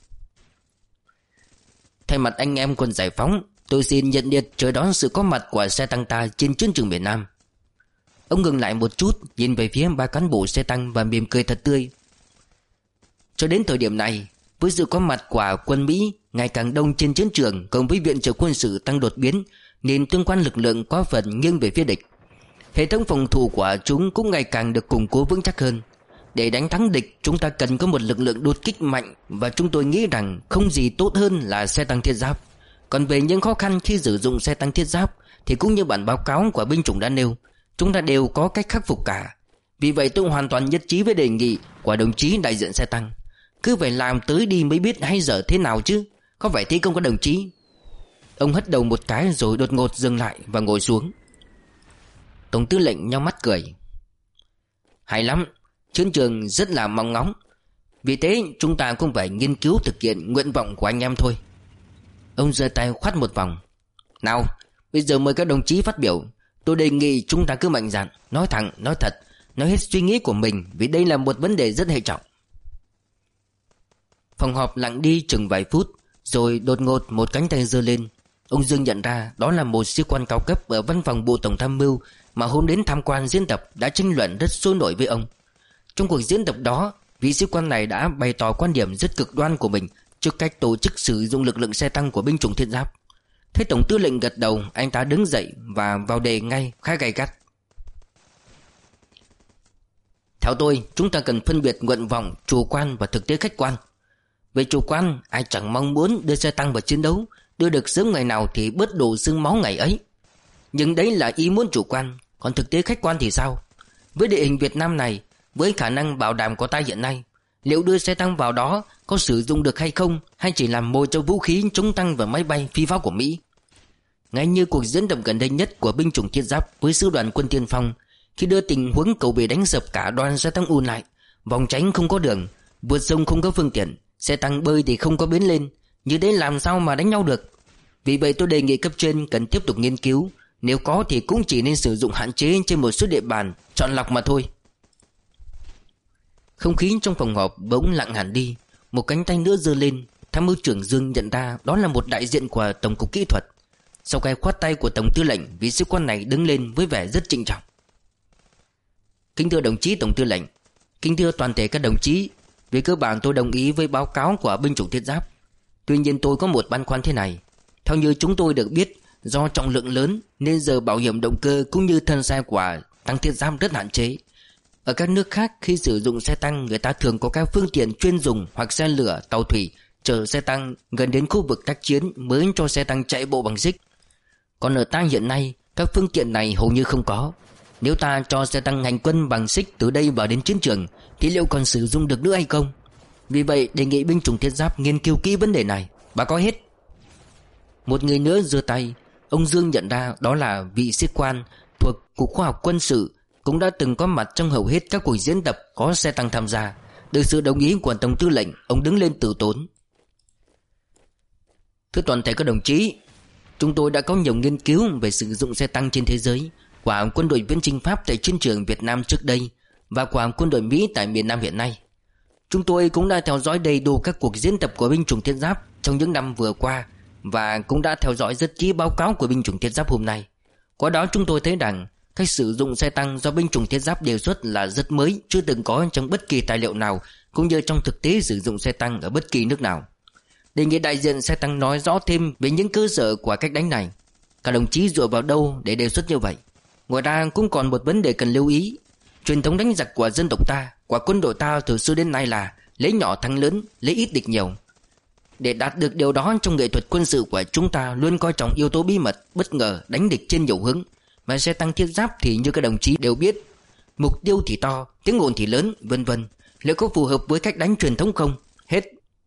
"Thay mặt anh em Quân giải phóng, tôi xin nhiệt liệt chào đón sự có mặt của xe tăng ta trên chiến trường miền Nam." Ông ngừng lại một chút, nhìn về phía ba cán bộ xe tăng và mỉm cười thật tươi. Cho đến thời điểm này, với sự có mặt của quân Mỹ ngày càng đông trên chiến trường cộng với viện trợ quân sự tăng đột biến, nên tương quan lực lượng có phần nghiêng về phía địch. Hệ thống phòng thủ của chúng cũng ngày càng được củng cố vững chắc hơn. Để đánh thắng địch, chúng ta cần có một lực lượng đột kích mạnh, và chúng tôi nghĩ rằng không gì tốt hơn là xe tăng thiết giáp. Còn về những khó khăn khi sử dụng xe tăng thiết giáp thì cũng như bản báo cáo của binh chủng đã nêu, chúng ta đều có cách khắc phục cả. Vì vậy tôi hoàn toàn nhất trí với đề nghị của đồng chí đại diện xe tăng. Cứ phải làm tới đi mới biết hay dở thế nào chứ, có phải thế không có đồng chí? Ông hất đầu một cái rồi đột ngột dừng lại và ngồi xuống. Tổng tư lệnh nhắm mắt cười: "Hay lắm, chiến trường rất là mong ngóng. Vì thế chúng ta cũng phải nghiên cứu thực hiện nguyện vọng của anh em thôi." Ông giơ tay khoát một vòng: "Nào, Bây giờ mời các đồng chí phát biểu. Tôi đề nghị chúng ta cứ mạnh dạn, nói thẳng, nói thật, nói hết suy nghĩ của mình, vì đây là một vấn đề rất hệ trọng. Phòng họp lặng đi chừng vài phút, rồi đột ngột một cánh tay giơ lên. Ông Dương nhận ra đó là một sĩ quan cao cấp ở văn phòng Bộ Tổng tham mưu mà hôm đến tham quan diễn tập đã tranh luận rất sôi nổi với ông. Trong cuộc diễn tập đó, vị sĩ quan này đã bày tỏ quan điểm rất cực đoan của mình trước cách tổ chức sử dụng lực lượng xe tăng của binh chủng thiết giáp. Thấy Tổng tư lệnh gật đầu, anh ta đứng dậy và vào đề ngay khá gay gắt. Theo tôi, chúng ta cần phân biệt nguyện vọng chủ quan và thực tế khách quan. Về chủ quan, ai chẳng mong muốn đưa xe tăng vào chiến đấu, đưa được sớm ngày nào thì bớt đổ xương máu ngày ấy. Nhưng đấy là ý muốn chủ quan, còn thực tế khách quan thì sao? Với địa hình Việt Nam này, với khả năng bảo đảm của ta hiện nay, liệu đưa xe tăng vào đó có sử dụng được hay không, hay chỉ làm mồi cho vũ khí chống tăng và máy bay phi pháo của Mỹ? Ngay như cuộc diễn tập gần đây nhất của binh chủng thiết giáp với sư đoàn quân tiên phong, khi đưa tình huống cầu về đánh sập cả đoàn xe tăng ùn lại, vòng tránh không có đường, vượt sông không có phương tiện, xe tăng bơi thì không có bến lên, như thế làm sao mà đánh nhau được? Vì vậy tôi đề nghị cấp trên cần tiếp tục nghiên cứu, nếu có thì cũng chỉ nên sử dụng hạn chế trên một số địa bàn, chọn lọc mà thôi. Không khí trong phòng họp bỗng lặng hẳn đi. Một cánh tay nữa giơ lên. Tham mưu trưởng Dương nhận ra đó là một đại diện của Tổng cục Kỹ thuật. Sau cái khoát tay của Tổng tư lệnh, vị sĩ quan này đứng lên với vẻ rất trịnh trọng. Kính thưa đồng chí Tổng tư lệnh, kính thưa toàn thể các đồng chí, về cơ bản tôi đồng ý với báo cáo của binh chủng thiết giáp. Tuy nhiên tôi có một băn khoăn thế này. Theo như chúng tôi được biết, do trọng lượng lớn nên giờ bảo hiểm động cơ cũng như thân xe của tăng thiết giáp rất hạn chế. Ở các nước khác, khi sử dụng xe tăng, người ta thường có các phương tiện chuyên dùng hoặc xe lửa, tàu thủy chở xe tăng gần đến khu vực tác chiến mới cho xe tăng chạy bộ bằng xích. Còn ở ta hiện nay, các phương tiện này hầu như không có. Nếu ta cho xe tăng hành quân bằng xích từ đây vào đến chiến trường thì liệu còn sử dụng được nữa hay không? Vì vậy đề nghị binh chủng thiết giáp nghiên cứu kỹ vấn đề này. Bà có hết. Một người nữa giơ tay. Ông Dương nhận ra đó là vị sĩ quan thuộc Cục Khoa học Quân sự, cũng đã từng có mặt trong hầu hết các cuộc diễn tập có xe tăng tham gia. Được sự đồng ý của Tổng tư lệnh, ông đứng lên từ tốn. Thưa toàn thể các đồng chí, chúng tôi đã có nhiều nghiên cứu về sử dụng xe tăng trên thế giới, của quân đội viễn chinh Pháp tại chiến trường Việt Nam trước đây và của quân đội Mỹ tại miền Nam hiện nay. Chúng tôi cũng đã theo dõi đầy đủ các cuộc diễn tập của binh chủng thiết giáp trong những năm vừa qua và cũng đã theo dõi rất kỹ báo cáo của binh chủng thiết giáp hôm nay. Qua đó chúng tôi thấy rằng cách sử dụng xe tăng do binh chủng thiết giáp đề xuất là rất mới, chưa từng có trong bất kỳ tài liệu nào, cũng như trong thực tế sử dụng xe tăng ở bất kỳ nước nào. Đề nghị đại diện xe tăng nói rõ thêm về những cơ sở của cách đánh này. Các đồng chí dựa vào đâu để đề xuất như vậy? Ngoài ra cũng còn một vấn đề cần lưu ý. Truyền thống đánh giặc của dân tộc ta, của quân đội ta từ xưa đến nay là lấy nhỏ thắng lớn, lấy ít địch nhiều. Để đạt được điều đó, trong nghệ thuật quân sự của chúng ta luôn coi trọng yếu tố bí mật, bất ngờ, đánh địch trên nhiều hướng. Mà xe tăng thiết giáp thì như các đồng chí đều biết, mục tiêu thì to, tiếng ồn thì lớn, vân vân. Liệu có phù hợp với cách đánh truyền thống không? Hết.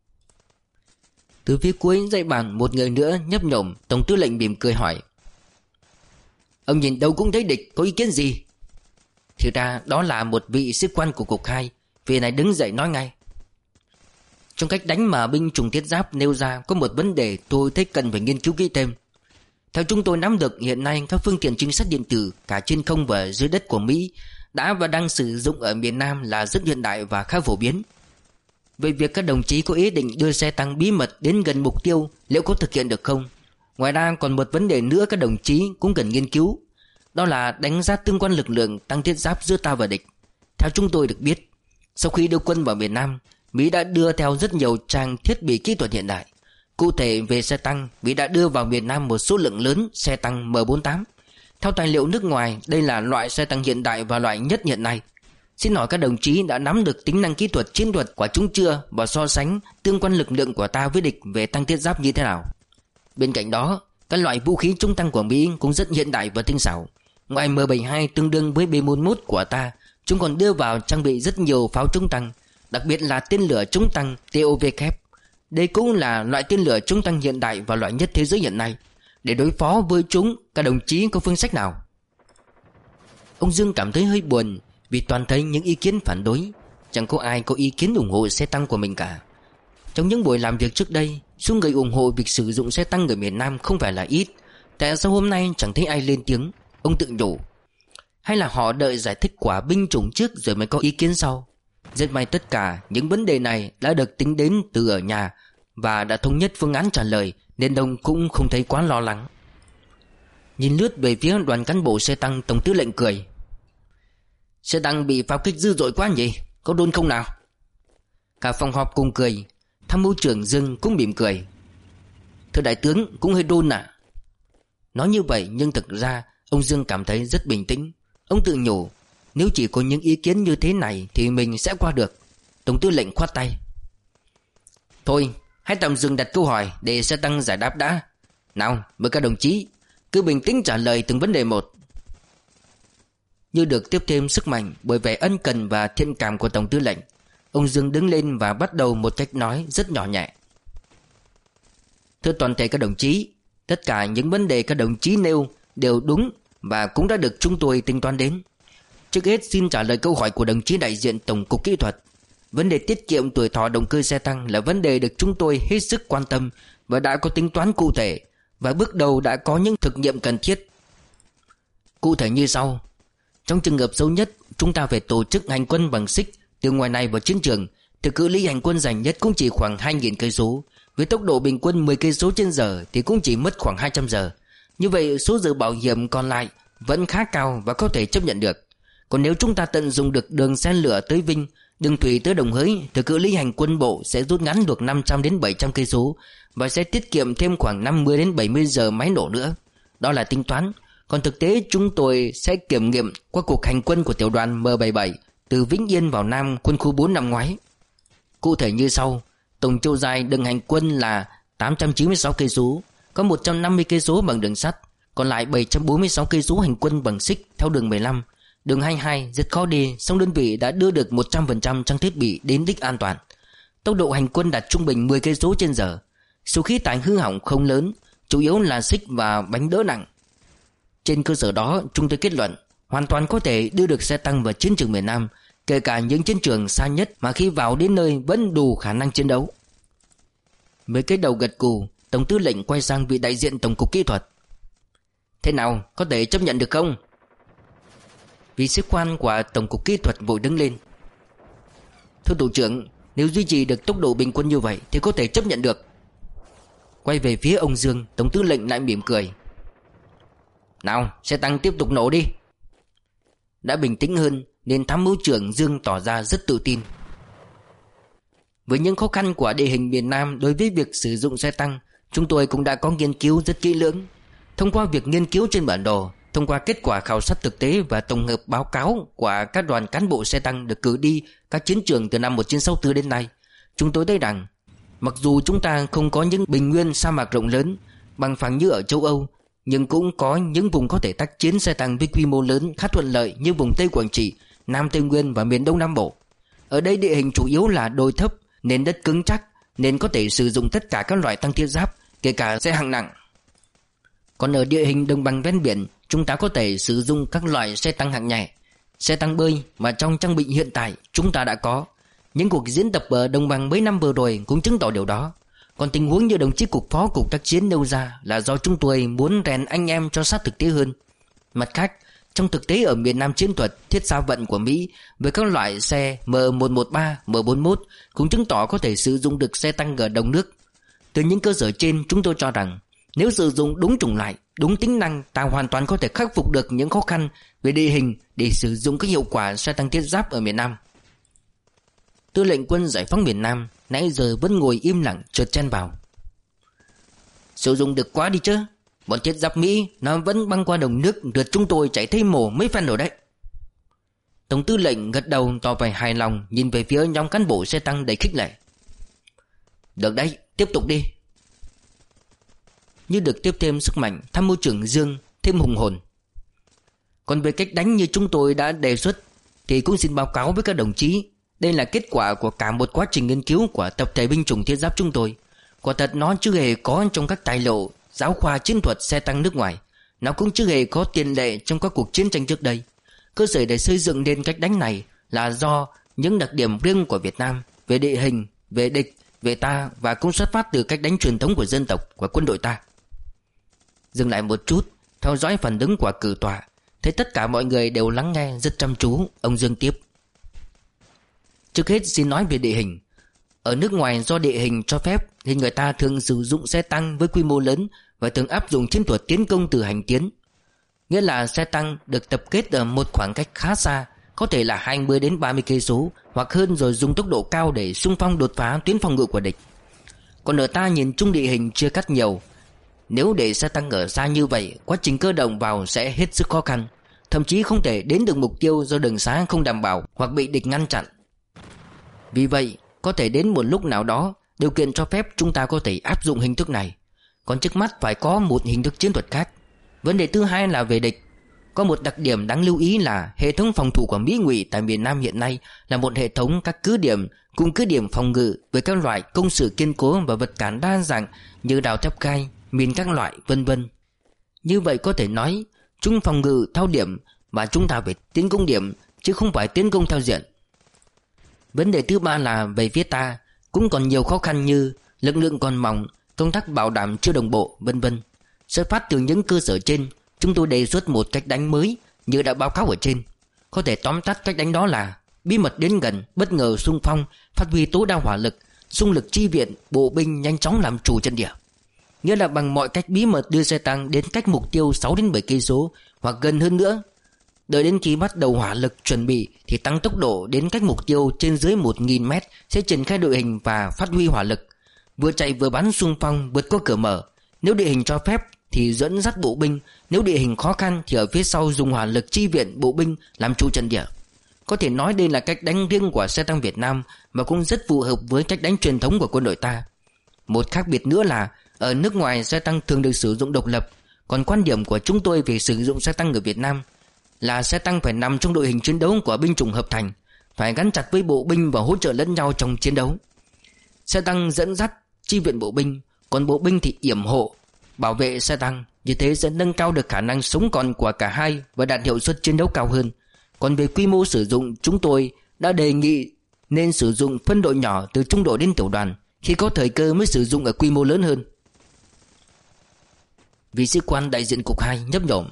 Từ phía cuối dãy bàn, một người nữa nhấp nhổm. Tổng tư lệnh mỉm cười hỏi: Ông nhìn đâu cũng thấy địch, có ý kiến gì? Thì ra đó là một vị sĩ quan của cục hai. Vị này đứng dậy nói ngay: Trong cách đánh mà binh chủng thiết giáp nêu ra có một vấn đề tôi thấy cần phải nghiên cứu kỹ thêm. Theo chúng tôi nắm được, hiện nay các phương tiện trinh sát điện tử cả trên không và dưới đất của Mỹ đã và đang sử dụng ở miền Nam là rất hiện đại và khá phổ biến. Về việc các đồng chí có ý định đưa xe tăng bí mật đến gần mục tiêu, liệu có thực hiện được không? Ngoài ra còn một vấn đề nữa các đồng chí cũng cần nghiên cứu, đó là đánh giá tương quan lực lượng tăng thiết giáp giữa ta và địch. Theo chúng tôi được biết, sau khi đưa quân vào miền Nam, Mỹ đã đưa theo rất nhiều trang thiết bị kỹ thuật hiện đại. Cụ thể về xe tăng, Mỹ đã đưa vào miền Nam một số lượng lớn xe tăng M bốn mươi tám. Theo tài liệu nước ngoài, đây là loại xe tăng hiện đại và loại nhất hiện nay. Xin hỏi các đồng chí đã nắm được tính năng kỹ thuật chiến thuật của chúng chưa, và so sánh tương quan lực lượng của ta với địch về tăng thiết giáp như thế nào? Bên cạnh đó, các loại vũ khí chống tăng của Mỹ cũng rất hiện đại và tinh xảo. Ngoài M bảy mươi hai tương đương với B bốn mươi mốt của ta, chúng còn đưa vào trang bị rất nhiều pháo chống tăng, đặc biệt là tên lửa chống tăng T O V kép. Đây cũng là loại tên lửa chống tăng hiện đại và loại nhất thế giới hiện nay. Để đối phó với chúng, các đồng chí có phương sách nào? Ông Dương cảm thấy hơi buồn vì toàn thấy những ý kiến phản đối. Chẳng có ai có ý kiến ủng hộ xe tăng của mình cả. Trong những buổi làm việc trước đây, số người ủng hộ việc sử dụng xe tăng ở miền Nam không phải là ít. Tại sao hôm nay chẳng thấy ai lên tiếng? Ông tự nhủ. Hay là họ đợi giải thích quả binh chủng trước rồi mới có ý kiến sau? Rất may tất cả những vấn đề này đã được tính đến từ ở nhà và đã thống nhất phương án trả lời, nên ông cũng không thấy quá lo lắng. Nhìn lướt về phía đoàn cán bộ xe tăng, Tổng tư lệnh cười. Xe tăng bị pháo kích dữ dội quá nhỉ? Có đôn không nào? Cả phòng họp cùng cười. Tham mưu trưởng Dương cũng mỉm cười. Thưa đại tướng, cũng hơi đôn à? Nói như vậy nhưng thực ra ông Dương cảm thấy rất bình tĩnh. Ông tự nhủ, nếu chỉ có những ý kiến như thế này thì mình sẽ qua được. Tổng tư lệnh khoát tay. Thôi, hãy tạm dừng đặt câu hỏi để xe tăng giải đáp đã. Nào, mời các đồng chí cứ bình tĩnh trả lời từng vấn đề một. Như được tiếp thêm sức mạnh bởi vẻ ân cần và thiện cảm của Tổng tư lệnh, ông Dương đứng lên và bắt đầu một cách nói rất nhỏ nhẹ. Thưa toàn thể các đồng chí, tất cả những vấn đề các đồng chí nêu đều đúng và cũng đã được chúng tôi tính toán đến. Trước hết xin trả lời câu hỏi của đồng chí đại diện Tổng cục Kỹ thuật. Vấn đề tiết kiệm tuổi thọ động cơ xe tăng là vấn đề được chúng tôi hết sức quan tâm và đã có tính toán cụ thể, và bước đầu đã có những thực nghiệm cần thiết. Cụ thể như sau. Trong trường hợp xấu nhất, chúng ta phải tổ chức hành quân bằng xích từ ngoài này vào chiến trường, thì cự ly hành quân dài nhất cũng chỉ khoảng hai nghìn cây số. Với tốc độ bình quân mười cây số trên giờ thì cũng chỉ mất khoảng hai trăm giờ. Như vậy số giờ bảo hiểm còn lại vẫn khá cao và có thể chấp nhận được. Còn nếu chúng ta tận dụng được đường xe lửa tới Vinh, đường thủy tới Đồng Hới, thì cự ly hành quân bộ sẽ rút ngắn được năm trăm đến bảy trăm cây số và sẽ tiết kiệm thêm khoảng năm mươi đến bảy mươi giờ máy nổ nữa. Đó là tính toán. Còn thực tế chúng tôi sẽ kiểm nghiệm qua cuộc hành quân của tiểu đoàn M bảy mươi bảy từ Vĩnh Yên vào Nam quân khu bốn năm ngoái. Cụ thể như sau. Tổng chiều dài đường hành quân là tám trăm chín mươi sáu cây số, có một trăm năm mươi cây số bằng đường sắt, còn lại bảy trăm bốn mươi sáu cây số hành quân bằng xích theo đường mười lăm. Đường hai mươi hai rất khó đi, song đơn vị đã đưa được một trăm phần trăm trang thiết bị đến đích an toàn. Tốc độ hành quân đạt trung bình mười cây số trên giờ. Số khí tải hư hỏng không lớn, chủ yếu là xích và bánh đỡ nặng. Trên cơ sở đó, chúng tôi kết luận hoàn toàn có thể đưa được xe tăng vào chiến trường miền Nam, kể cả những chiến trường xa nhất mà khi vào đến nơi vẫn đủ khả năng chiến đấu. Với cái đầu gật gù, Tổng tư lệnh quay sang vị đại diện Tổng cục Kỹ thuật. Thế nào, có thể chấp nhận được không? Vị sĩ quan của Tổng cục Kỹ thuật vội đứng lên. Thưa thủ trưởng, nếu duy trì được tốc độ bình quân như vậy thì có thể chấp nhận được. Quay về phía ông Dương, Tổng tư lệnh lại mỉm cười. Nào, xe tăng tiếp tục nổ đi. Đã bình tĩnh hơn nên tham mưu trưởng Dương tỏ ra rất tự tin. Với những khó khăn của địa hình miền Nam đối với việc sử dụng xe tăng, chúng tôi cũng đã có nghiên cứu rất kỹ lưỡng. Thông qua việc nghiên cứu trên bản đồ, thông qua kết quả khảo sát thực tế và tổng hợp báo cáo của các đoàn cán bộ xe tăng được cử đi các chiến trường từ năm một nghìn chín trăm sáu mươi tư đến nay, chúng tôi thấy rằng mặc dù chúng ta không có những bình nguyên sa mạc rộng lớn bằng phẳng như ở châu Âu, nhưng cũng có những vùng có thể tác chiến xe tăng với quy mô lớn khá thuận lợi như vùng Tây Quảng Trị, Nam Tây Nguyên và miền Đông Nam Bộ. Ở đây địa hình chủ yếu là đồi thấp, nền đất cứng chắc nên có thể sử dụng tất cả các loại tăng thiết giáp, kể cả xe hạng nặng. Còn ở địa hình đồng bằng ven biển, chúng ta có thể sử dụng các loại xe tăng hạng nhẹ, xe tăng bơi mà trong trang bị hiện tại chúng ta đã có. Những cuộc diễn tập ở đồng bằng mấy năm vừa rồi cũng chứng tỏ điều đó. Còn tình huống như đồng chí cục phó cục tác chiến nêu ra là do chúng tôi muốn rèn anh em cho sát thực tế hơn. Mặt khác, trong thực tế ở miền Nam chiến thuật thiết xa vận của Mỹ với các loại xe M một một ba, M bốn mốt cũng chứng tỏ có thể sử dụng được xe tăng ở đồng nước. Từ những cơ sở trên, chúng tôi cho rằng nếu sử dụng đúng chủng loại, đúng tính năng, ta hoàn toàn có thể khắc phục được những khó khăn về địa hình để sử dụng các hiệu quả xe tăng thiết giáp ở miền Nam. Tư lệnh quân giải phóng miền Nam nãy giờ vẫn ngồi im lặng chợt chen vào. Sử dụng được quá đi chứ. Bọn thiết giáp Mỹ nó vẫn băng qua đồng nước rượt chúng tôi chạy thấy mổ mấy phen rồi đấy. Tổng tư lệnh gật đầu tỏ vẻ hài lòng, nhìn về phía nhóm cán bộ xe tăng đầy khích lệ. Được đấy, tiếp tục đi. Như được tiếp thêm sức mạnh, tham mưu trưởng Dương thêm hùng hồn. Còn về cách đánh như chúng tôi đã đề xuất thì cũng xin báo cáo với các đồng chí, đây là kết quả của cả một quá trình nghiên cứu của tập thể binh chủng thiết giáp chúng tôi. Quả thật nó chưa hề có trong các tài liệu giáo khoa chiến thuật xe tăng nước ngoài. Nó cũng chưa hề có tiền lệ trong các cuộc chiến tranh trước đây. Cơ sở để xây dựng nên cách đánh này là do những đặc điểm riêng của Việt Nam về địa hình, về địch, về ta, và cũng xuất phát từ cách đánh truyền thống của dân tộc, của quân đội ta. Dừng lại một chút, theo dõi phản ứng của cử tọa. Thấy tất cả mọi người đều lắng nghe rất chăm chú, ông Dương tiếp. Trước hết xin nói về địa hình. Ở nước ngoài do địa hình cho phép thì người ta thường sử dụng xe tăng với quy mô lớn và thường áp dụng chiến thuật tiến công từ hành tiến. Nghĩa là xe tăng được tập kết ở một khoảng cách khá xa, có thể là hai mươi đến ba mươi cây số hoặc hơn, rồi dùng tốc độ cao để xung phong đột phá tuyến phòng ngự của địch. Còn ở ta nhìn chung địa hình chia cắt nhiều. Nếu để xe tăng ở xa như vậy, quá trình cơ động vào sẽ hết sức khó khăn, thậm chí không thể đến được mục tiêu do đường xá không đảm bảo hoặc bị địch ngăn chặn. Vì vậy, có thể đến một lúc nào đó, điều kiện cho phép chúng ta có thể áp dụng hình thức này. Còn trước mắt phải có một hình thức chiến thuật khác. Vấn đề thứ hai là về địch. Có một đặc điểm đáng lưu ý là hệ thống phòng thủ của Mỹ Ngụy tại miền Nam hiện nay là một hệ thống các cứ điểm cùng cứ điểm phòng ngự với các loại công sự kiên cố và vật cản đa dạng như đào thép gai, mìn các loại, vân vân. Như vậy có thể nói, chúng phòng ngự theo điểm và chúng ta phải tiến công điểm chứ không phải tiến công theo diện. Vấn đề thứ ba là về phía ta cũng còn nhiều khó khăn như lực lượng còn mỏng, công tác bảo đảm chưa đồng bộ, vân vân. Xuất phát từ những cơ sở trên, chúng tôi đề xuất một cách đánh mới như đã báo cáo ở trên. Có thể tóm tắt cách đánh đó là bí mật đến gần, bất ngờ xung phong, phát huy tối đa hỏa lực, xung lực chi viện, bộ binh nhanh chóng làm chủ trận địa. Nghĩa là bằng mọi cách bí mật đưa xe tăng đến cách mục tiêu sáu đến bảy cây số hoặc gần hơn nữa. Đợi đến khi bắt đầu hỏa lực chuẩn bị thì tăng tốc độ đến cách mục tiêu trên dưới một nghìn mét, sẽ triển khai đội hình và phát huy hỏa lực, vừa chạy vừa bắn xung phong vượt qua cửa mở. Nếu địa hình cho phép thì dẫn dắt bộ binh, nếu địa hình khó khăn thì ở phía sau dùng hỏa lực chi viện bộ binh làm chủ trận địa. Có thể nói đây là cách đánh riêng của xe tăng Việt Nam và cũng rất phù hợp với cách đánh truyền thống của quân đội ta. Một khác biệt nữa là ở nước ngoài xe tăng thường được sử dụng độc lập, còn quan điểm của chúng tôi về sử dụng xe tăng ở Việt Nam là xe tăng phải nằm trong đội hình chiến đấu của binh chủng hợp thành, phải gắn chặt với bộ binh và hỗ trợ lẫn nhau trong chiến đấu. Xe tăng dẫn dắt chi viện bộ binh, còn bộ binh thì yểm hộ, bảo vệ xe tăng. Như thế sẽ nâng cao được khả năng sống còn của cả hai và đạt hiệu suất chiến đấu cao hơn. Còn về quy mô sử dụng, chúng tôi đã đề nghị nên sử dụng phân đội nhỏ từ trung đội đến tiểu đoàn, khi có thời cơ mới sử dụng ở quy mô lớn hơn. Vị sĩ quan đại diện cục hai nhấp nhổm.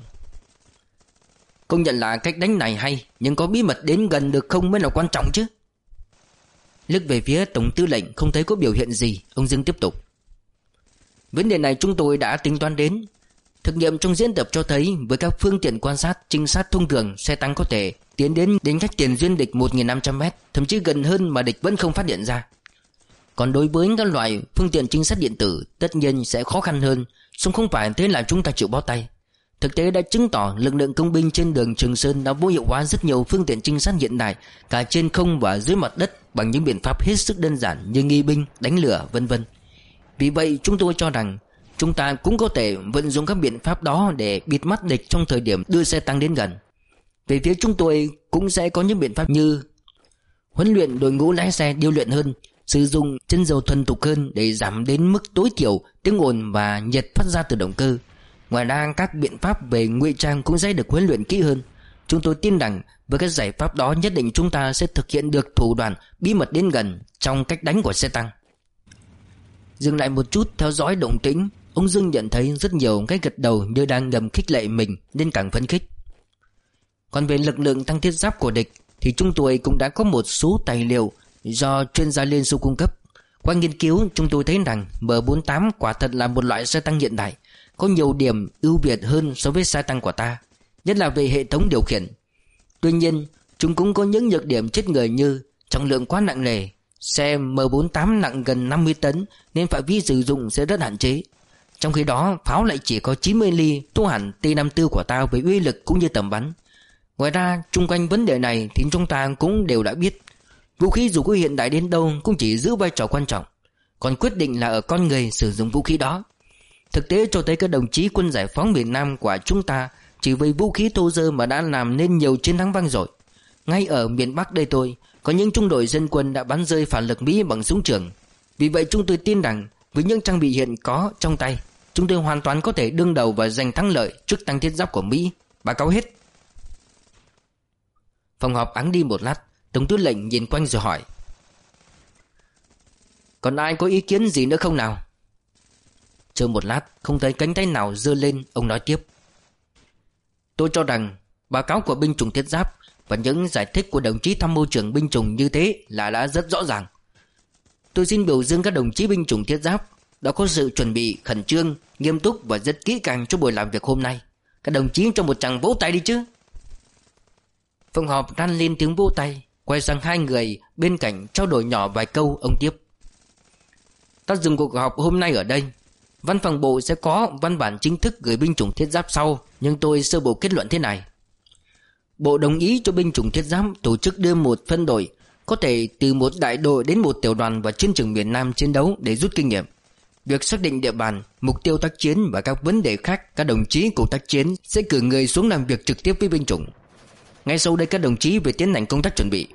Công nhận là cách đánh này hay, nhưng có bí mật đến gần được không mới là quan trọng chứ. Liếc về phía tổng tư lệnh không thấy có biểu hiện gì, ông Dương tiếp tục. Vấn đề này chúng tôi đã tính toán đến. Thực nghiệm trong diễn tập cho thấy với các phương tiện quan sát, trinh sát thông thường, xe tăng có thể tiến đến đến cách tiền duyên địch một nghìn năm trăm mét, thậm chí gần hơn mà địch vẫn không phát hiện ra. Còn đối với các loại phương tiện trinh sát điện tử, tất nhiên sẽ khó khăn hơn, song không phải thế là chúng ta chịu bó tay. Thực tế đã chứng tỏ lực lượng công binh trên đường Trường Sơn đã vô hiệu hóa rất nhiều phương tiện trinh sát hiện đại, cả trên không và dưới mặt đất, bằng những biện pháp hết sức đơn giản như nghi binh, đánh lửa, vân vân. Vì vậy chúng tôi cho rằng chúng ta cũng có thể vận dụng các biện pháp đó để bịt mắt địch trong thời điểm đưa xe tăng đến gần. Về phía chúng tôi cũng sẽ có những biện pháp như huấn luyện đội ngũ lái xe điêu luyện hơn, sử dụng chân dầu thuần thục hơn để giảm đến mức tối thiểu tiếng ồn và nhiệt phát ra từ động cơ. Ngoài ra các biện pháp về ngụy trang cũng sẽ được huấn luyện kỹ hơn. Chúng tôi tin rằng với các giải pháp đó nhất định chúng ta sẽ thực hiện được thủ đoạn bí mật đến gần trong cách đánh của xe tăng. Dừng lại một chút theo dõi động tĩnh, ông Dương nhận thấy rất nhiều cái gật đầu như đang ngầm khích lệ mình nên càng phấn khích. Còn về lực lượng tăng thiết giáp của địch thì chúng tôi cũng đã có một số tài liệu do chuyên gia Liên Xô cung cấp. Qua nghiên cứu chúng tôi thấy rằng M bốn mươi tám quả thật là một loại xe tăng hiện đại, có nhiều điểm ưu việt hơn so với xe tăng của ta, nhất là về hệ thống điều khiển. Tuy nhiên chúng cũng có những nhược điểm chết người như trọng lượng quá nặng nề. Xe M bốn mươi tám nặng gần năm mươi tấn nên phạm vi sử dụng sẽ rất hạn chế. Trong khi đó pháo lại chỉ có chín mươi ly, thua hẳn T năm mươi tư của ta về uy lực cũng như tầm bắn. Ngoài ra chung quanh vấn đề này thì chúng ta cũng đều đã biết, vũ khí dù có hiện đại đến đâu cũng chỉ giữ vai trò quan trọng, còn quyết định là ở con người sử dụng vũ khí đó. Thực tế cho thấy các đồng chí quân giải phóng miền Nam của chúng ta chỉ với vũ khí thô sơ mà đã làm nên nhiều chiến thắng vang dội. Ngay ở miền Bắc đây thôi, có những trung đội dân quân đã bắn rơi phản lực Mỹ bằng súng trường. Vì vậy chúng tôi tin rằng với những trang bị hiện có trong tay, chúng tôi hoàn toàn có thể đương đầu và giành thắng lợi trước tăng thiết giáp của Mỹ. Báo cáo hết. Phòng họp ắng đi một lát, tổng tư lệnh nhìn quanh rồi hỏi: Còn ai có ý kiến gì nữa không nào? Chờ một lát không thấy cánh tay nào giơ lên, ông nói tiếp: Tôi cho rằng báo cáo của binh chủng thiết giáp và những giải thích của đồng chí tham mưu trưởng binh chủng như thế là đã rất rõ ràng. Tôi xin biểu dương các đồng chí binh chủng thiết giáp đã có sự chuẩn bị khẩn trương, nghiêm túc và rất kỹ càng cho buổi làm việc hôm nay. Các đồng chí cho một tràng vỗ tay đi chứ. Phòng họp răn lên tiếng vỗ tay. Quay sang hai người bên cạnh trao đổi nhỏ vài câu, ông tiếp: Ta dừng cuộc họp hôm nay ở đây. Văn phòng bộ sẽ có văn bản chính thức gửi binh chủng thiết giáp sau, nhưng tôi sơ bộ kết luận thế này. Bộ đồng ý cho binh chủng thiết giáp tổ chức đưa một phân đội, có thể từ một đại đội đến một tiểu đoàn vào chiến trường miền Nam chiến đấu để rút kinh nghiệm. Việc xác định địa bàn, mục tiêu tác chiến và các vấn đề khác, các đồng chí cục tác chiến sẽ cử người xuống làm việc trực tiếp với binh chủng. Ngay sau đây các đồng chí về tiến hành công tác chuẩn bị.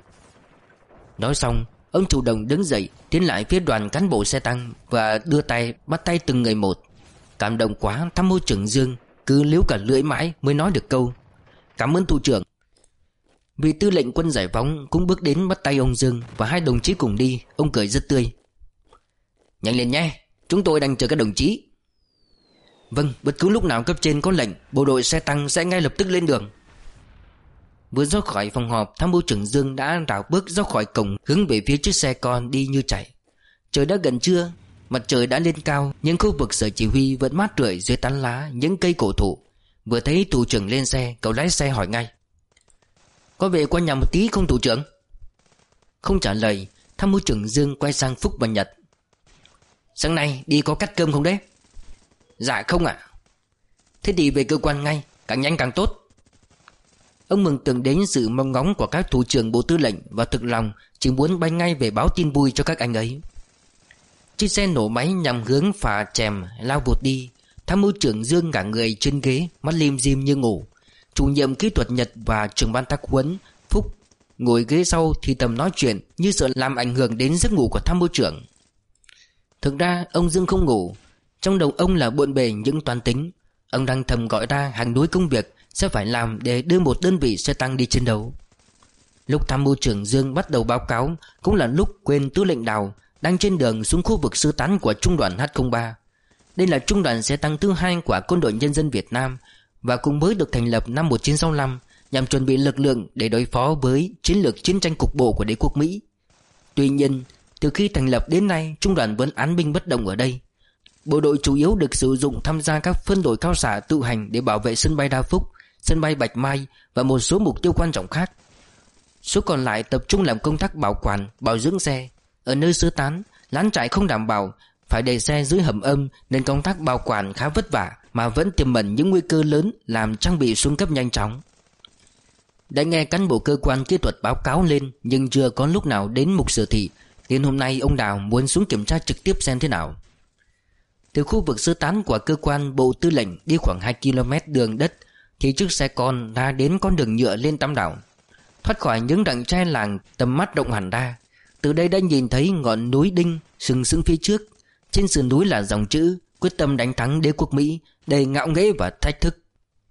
Nói xong, ông chủ động đứng dậy tiến lại phía đoàn cán bộ xe tăng và đưa tay bắt tay từng người một. Cảm động quá, tham mưu trưởng Dương cứ liếu cả lưỡi mãi mới nói được câu: Cảm ơn thủ trưởng. Vị tư lệnh quân giải phóng cũng bước đến bắt tay ông Dương và hai đồng chí cùng đi. Ông cười rất tươi: Nhanh lên nhé, chúng tôi đang chờ các đồng chí. Vâng, bất cứ lúc nào cấp trên có lệnh, bộ đội xe tăng sẽ ngay lập tức lên đường. Vừa ra khỏi phòng họp, tham mưu trưởng Dương đã rảo bước ra khỏi cổng, hướng về phía chiếc xe con đi như chạy. Trời đã gần trưa, mặt trời đã lên cao, nhưng khu vực sở chỉ huy vẫn mát rượi dưới tán lá những cây cổ thụ. Vừa thấy thủ trưởng lên xe, cậu lái xe hỏi ngay: Có về qua nhà một tí không thủ trưởng? Không trả lời, tham mưu trưởng Dương quay sang Phúc và Nhật: Sáng nay đi có cắt cơm không đấy? Dạ không ạ. Thế thì về cơ quan ngay, càng nhanh càng tốt. Ông mừng tưởng đến sự mong ngóng của các thủ trưởng bộ tư lệnh và thực lòng chỉ muốn bay ngay về báo tin vui cho các anh ấy. Chiếc xe nổ máy nhằm hướng phà chèm lao vụt đi. Tham mưu trưởng Dương cả người trên ghế, mắt lim dim như ngủ. Chủ nhiệm kỹ thuật Nhật và trưởng ban tác huấn Phúc ngồi ghế sau thì tầm nói chuyện như sợ làm ảnh hưởng đến giấc ngủ của tham mưu trưởng. Thực ra ông Dương không ngủ. Trong đầu ông là bộn bề những toán tính. Ông đang thầm gọi ra hàng núi công việc sẽ phải làm để đưa một đơn vị xe tăng đi chiến đấu. Lúc tham mưu trưởng Dương bắt đầu báo cáo cũng là lúc quên tư lệnh Đào đang trên đường xuống khu vực sơ tán của trung đoàn H không ba. Đây là trung đoàn xe tăng thứ hai của Quân đội Nhân dân Việt Nam và cũng mới được thành lập năm một nghìn chín trăm sáu mươi lăm nhằm chuẩn bị lực lượng để đối phó với chiến lược chiến tranh cục bộ của đế quốc Mỹ. Tuy nhiên, từ khi thành lập đến nay, trung đoàn vẫn án binh bất động ở đây. Bộ đội chủ yếu được sử dụng tham gia các phân đội cao xạ tự hành để bảo vệ sân bay Đa Phúc, sân bay Bạch Mai và một số mục tiêu quan trọng khác. Số còn lại tập trung làm công tác bảo quản, bảo dưỡng xe. Ở nơi sơ tán, lán trại không đảm bảo, phải để xe dưới hầm âm nên công tác bảo quản khá vất vả mà vẫn tiềm ẩn những nguy cơ lớn làm trang bị xuống cấp nhanh chóng. Đã nghe cán bộ cơ quan kỹ thuật báo cáo lên nhưng chưa có lúc nào đến mục sở thị, nên hôm nay ông Đào muốn xuống kiểm tra trực tiếp xem thế nào. Từ khu vực sơ tán của cơ quan bộ tư lệnh đi khoảng hai ki lô mét đường đất thì chiếc xe con ra đến con đường nhựa lên Tam Đảo. Thoát khỏi những rặng tre làng, tầm mắt rộng hẳn ra. Từ đây đã nhìn thấy ngọn núi Đinh sừng sững phía trước. Trên sườn núi là dòng chữ quyết tâm đánh thắng đế quốc Mỹ, đầy ngạo nghễ và thách thức.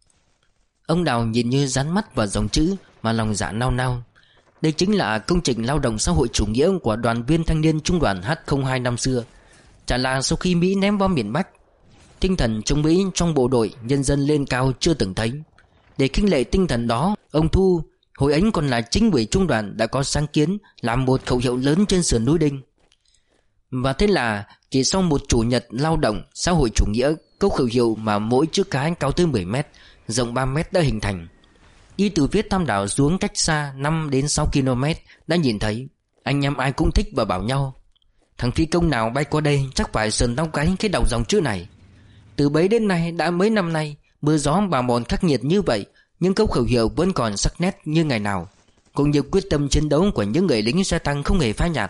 Ông Đào nhìn như dán mắt vào dòng chữ mà lòng dạ nao nao. Đây chính là công trình lao động xã hội chủ nghĩa của đoàn viên thanh niên trung đoàn H không hai năm xưa. Chả là sau khi Mỹ ném bom miền Bắc, tinh thần chống Mỹ trong bộ đội nhân dân lên cao chưa từng thấy. Để khích lệ tinh thần đó, ông Thu hồi ấy còn là chính ủy trung đoàn đã có sáng kiến làm một khẩu hiệu lớn trên sườn núi Đinh. Và thế là chỉ sau một chủ nhật lao động xã hội chủ nghĩa, câu khẩu hiệu mà mỗi chiếc cái cao tới mười mét, rộng ba mét đã hình thành. Đi từ phía Tam Đảo xuống cách xa năm đến sáu ki lô mét đã nhìn thấy. Anh em ai cũng thích và bảo nhau: thằng phi công nào bay qua đây chắc phải sờn tóc gáy khi đọc dòng chữ này. Từ bấy đến nay đã mấy năm nay, mưa gió bào mòn khắc nghiệt như vậy, nhưng câu khẩu hiệu vẫn còn sắc nét như ngày nào, cũng như quyết tâm chiến đấu của những người lính xe tăng không hề phai nhạt.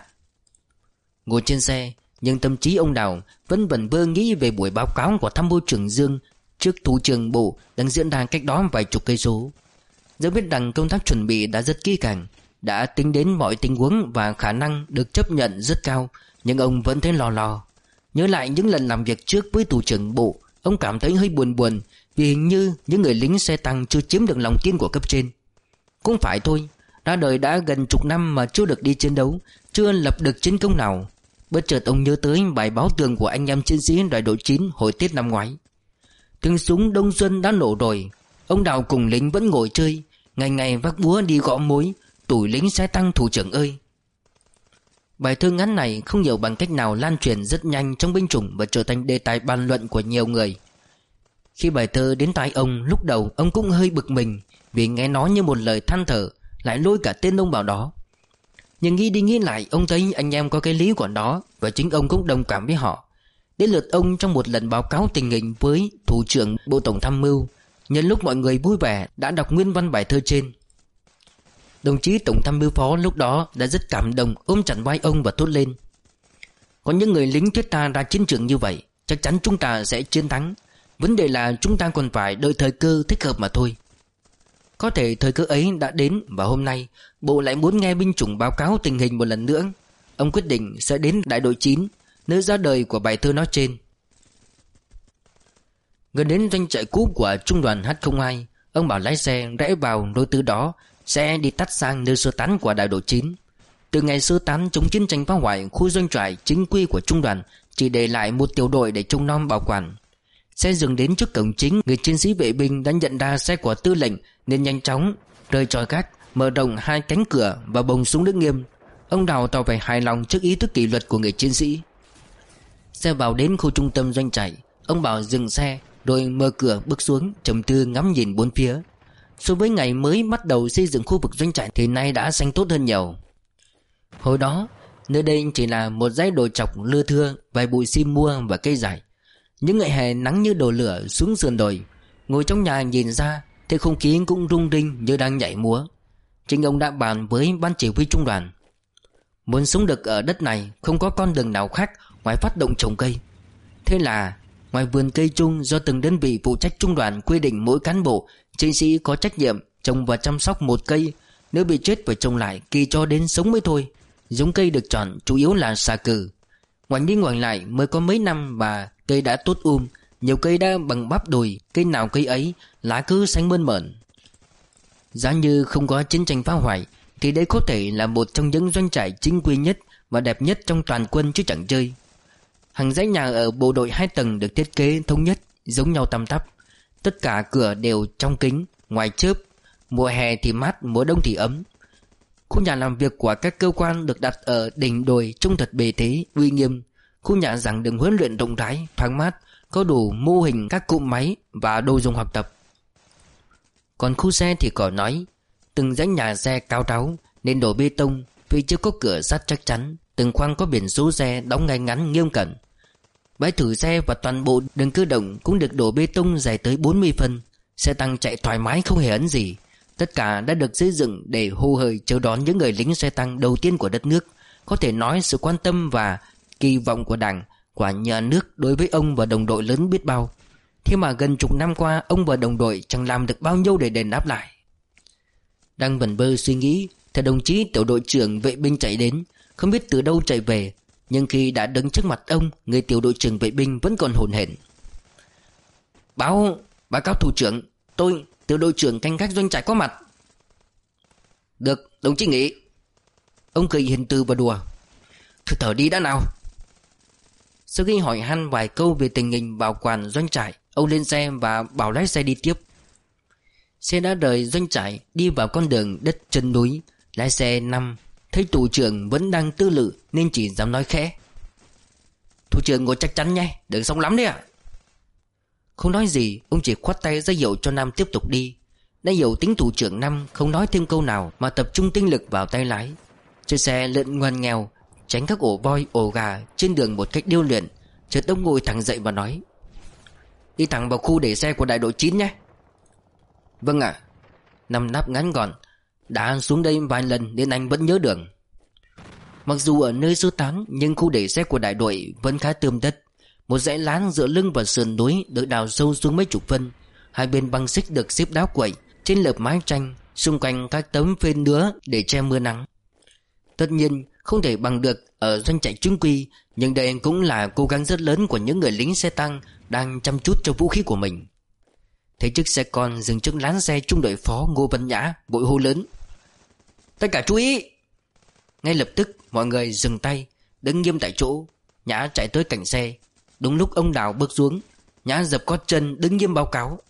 Ngồi trên xe, nhưng tâm trí ông Đào vẫn vẩn vơ nghĩ về buổi báo cáo của tham mưu trưởng Dương trước thủ trưởng bộ đang diễn ra cách đó vài chục cây số. Dẫu biết rằng công tác chuẩn bị đã rất kỹ càng, đã tính đến mọi tình huống và khả năng được chấp nhận rất cao, nhưng ông vẫn thấy lo lo. Nhớ lại những lần làm việc trước với thủ trưởng bộ, ông cảm thấy hơi buồn buồn vì hình như những người lính xe tăng chưa chiếm được lòng tin của cấp trên. Cũng phải thôi, ra đời đã gần chục năm mà chưa được đi chiến đấu, chưa lập được chiến công nào. Bất chợt ông nhớ tới bài báo tường của anh em chiến sĩ đại đội chín hồi Tết năm ngoái. Tiếng súng Đông Xuân đã nổ rồi, ông Đào cùng lính vẫn ngồi chơi, ngày ngày vác búa đi gõ mối, tủi lính xe tăng thủ trưởng ơi. Bài thơ ngắn này không hiểu bằng cách nào lan truyền rất nhanh trong binh chủng và trở thành đề tài bàn luận của nhiều người. Khi bài thơ đến tai ông, lúc đầu ông cũng hơi bực mình vì nghe nó như một lời than thở, lại lôi cả tên ông vào đó. Nhưng nghĩ đi nghĩ lại, ông thấy anh em có cái lý của nó, và chính ông cũng đồng cảm với họ. Đến lượt ông trong một lần báo cáo tình hình với Thủ trưởng Bộ Tổng Tham mưu, nhân lúc mọi người vui vẻ đã đọc nguyên văn bài thơ trên. Đồng chí Tổng Tham mưu phó lúc đó đã rất cảm động, ôm chặt vai ông và thốt lên: có những người lính chết ta ra chiến trường như vậy, chắc chắn chúng ta sẽ chiến thắng. Vấn đề là chúng ta còn phải đợi thời cơ thích hợp mà thôi. Có thể thời cơ ấy đã đến, và hôm nay Bộ lại muốn nghe binh chủng báo cáo tình hình một lần nữa. Ông quyết định sẽ đến đại đội chín, nơi ra đời của bài thơ nói trên. Gần đến doanh trại cũ của trung đoàn H không hai, ông bảo lái xe rẽ vào, rồi từ đó sẽ đi tắt sang nơi sơ tán của đại đội chín. Từ ngày sơ tán chống chiến tranh phá hoại khu doanh trại chính quy của trung đoàn, chỉ để lại một tiểu đội để trông nom bảo quản. Xe dừng đến trước cổng chính, người chiến sĩ vệ binh đã nhận ra xe của tư lệnh nên nhanh chóng rời tròi gác, mở rộng hai cánh cửa và bồng súng đứng nghiêm. Ông Đào tỏ vẻ hài lòng trước ý thức kỷ luật của người chiến sĩ. Xe vào đến khu trung tâm doanh trại, ông Bảo dừng xe rồi mở cửa bước xuống, trầm tư ngắm nhìn bốn phía. So với ngày mới bắt đầu xây dựng khu vực doanh trại thì nay đã xanh tốt hơn nhiều. Hồi đó nơi đây chỉ là một dãy đồi trọc lưa thưa, vài bụi sim mua và cây dại. Những ngày hè nắng như đổ lửa xuống sườn đồi, ngồi trong nhà nhìn ra thì không khí cũng rung rinh như đang nhảy múa. Chính ông đã bàn với ban chỉ huy trung đoàn: muốn sống được ở đất này không có con đường nào khác ngoài phát động trồng cây. Thế là ngoài vườn cây chung do từng đơn vị phụ trách trung đoàn quy định mỗi cán bộ chiến sĩ có trách nhiệm trồng và chăm sóc một cây, nếu bị chết phải trồng lại kỳ cho đến sống mới thôi. Giống cây được chọn chủ yếu là xà cừ. Ngoảnh đi ngoảnh lại mới có mấy năm và cây đã tốt um, nhiều cây đã bằng bắp đùi, cây nào cây ấy lá cứ xanh mơn mởn. Giá như không có chiến tranh phá hoại thì đây có thể là một trong những doanh trại chính quy nhất và đẹp nhất trong toàn quân chứ chẳng chơi. Hàng dãy nhà ở bộ đội hai tầng được thiết kế thống nhất, giống nhau tăm tắp. Tất cả cửa đều trong kính, ngoài chớp. Mùa hè thì mát, mùa đông thì ấm. Khu nhà làm việc của các cơ quan được đặt ở đỉnh đồi trông thật bề thế, uy nghiêm. Khu nhà giảng đường huấn luyện rộng rãi, thoáng mát, có đủ mô hình các cụm máy và đồ dùng học tập. Còn khu xe thì có nói, từng dãy nhà xe cao ráo nên đổ bê tông, vì chưa có cửa sắt chắc chắn. Từng khoang có biển số xe đóng ngay ngắn nghiêm cẩn. Bãi thử xe và toàn bộ đường cơ động cũng được đổ bê tông dài tới bốn mươi phân. Xe tăng chạy thoải mái không hề ấn gì. Tất cả đã được xây dựng để hô hời chờ đón những người lính xe tăng đầu tiên của đất nước. Có thể nói sự quan tâm và kỳ vọng của Đảng, của nhà nước đối với ông và đồng đội lớn biết bao. Thế mà gần chục năm qua ông và đồng đội chẳng làm được bao nhiêu để đền đáp lại. Đang vẩn vơ suy nghĩ thì đồng chí tiểu đội trưởng vệ binh chạy đến, không biết từ đâu chạy về. Nhưng khi đã đứng trước mặt ông, người tiểu đội trưởng vệ binh vẫn còn hổn hển. Báo, báo cáo thủ trưởng, tôi, tiểu đội trưởng canh gác doanh trại có mặt. Được, đồng chí nghỉ. Ông cười hiền từ và đùa. Thử thở đi đã nào. Sau khi hỏi han vài câu về tình hình bảo quản doanh trại, ông lên xe và bảo lái xe đi tiếp. Xe đã rời doanh trại đi vào con đường đất chân núi. Lái xe nằm, thấy thủ trưởng vẫn đang tư lự nên chỉ dám nói khẽ. Thủ trưởng ngồi chắc chắn nhé, đừng xong lắm đấy ạ. Không nói gì, ông chỉ khoát tay ra hiệu cho Nam tiếp tục đi. Đã hiểu tính thủ trưởng Nam không nói thêm câu nào mà tập trung tinh lực vào tay lái. Chiếc xe lượn ngoằn nghèo, tránh các ổ voi ổ gà trên đường một cách điêu luyện. Chợt ông ngồi thẳng dậy và nói: đi thẳng vào khu để xe của đại đội chín nhé. Vâng ạ. Nam đáp ngắn gọn. Đã xuống đây vài lần nên anh vẫn nhớ đường. Mặc dù ở nơi sơ tán nhưng khu để xe của đại đội vẫn khá tươm tất. Một dãy lán dựa lưng vào sườn núi được đào sâu xuống mấy chục phân. Hai bên băng xích được xếp đáo quậy trên lợp mái tranh, xung quanh các tấm phên nứa để che mưa nắng. Tất nhiên không thể bằng được ở doanh trại chính quy, nhưng đây cũng là cố gắng rất lớn của những người lính xe tăng đang chăm chút cho vũ khí của mình. Thấy chiếc xe con dừng trước lán xe trung đội phó Ngô Văn Nhã, vội hô lớn: tất cả chú ý! Ngay lập tức mọi người dừng tay, đứng nghiêm tại chỗ. Nhã chạy tới cạnh xe. Đúng lúc ông Đào bước xuống, Nhã dập gót chân đứng nghiêm báo cáo: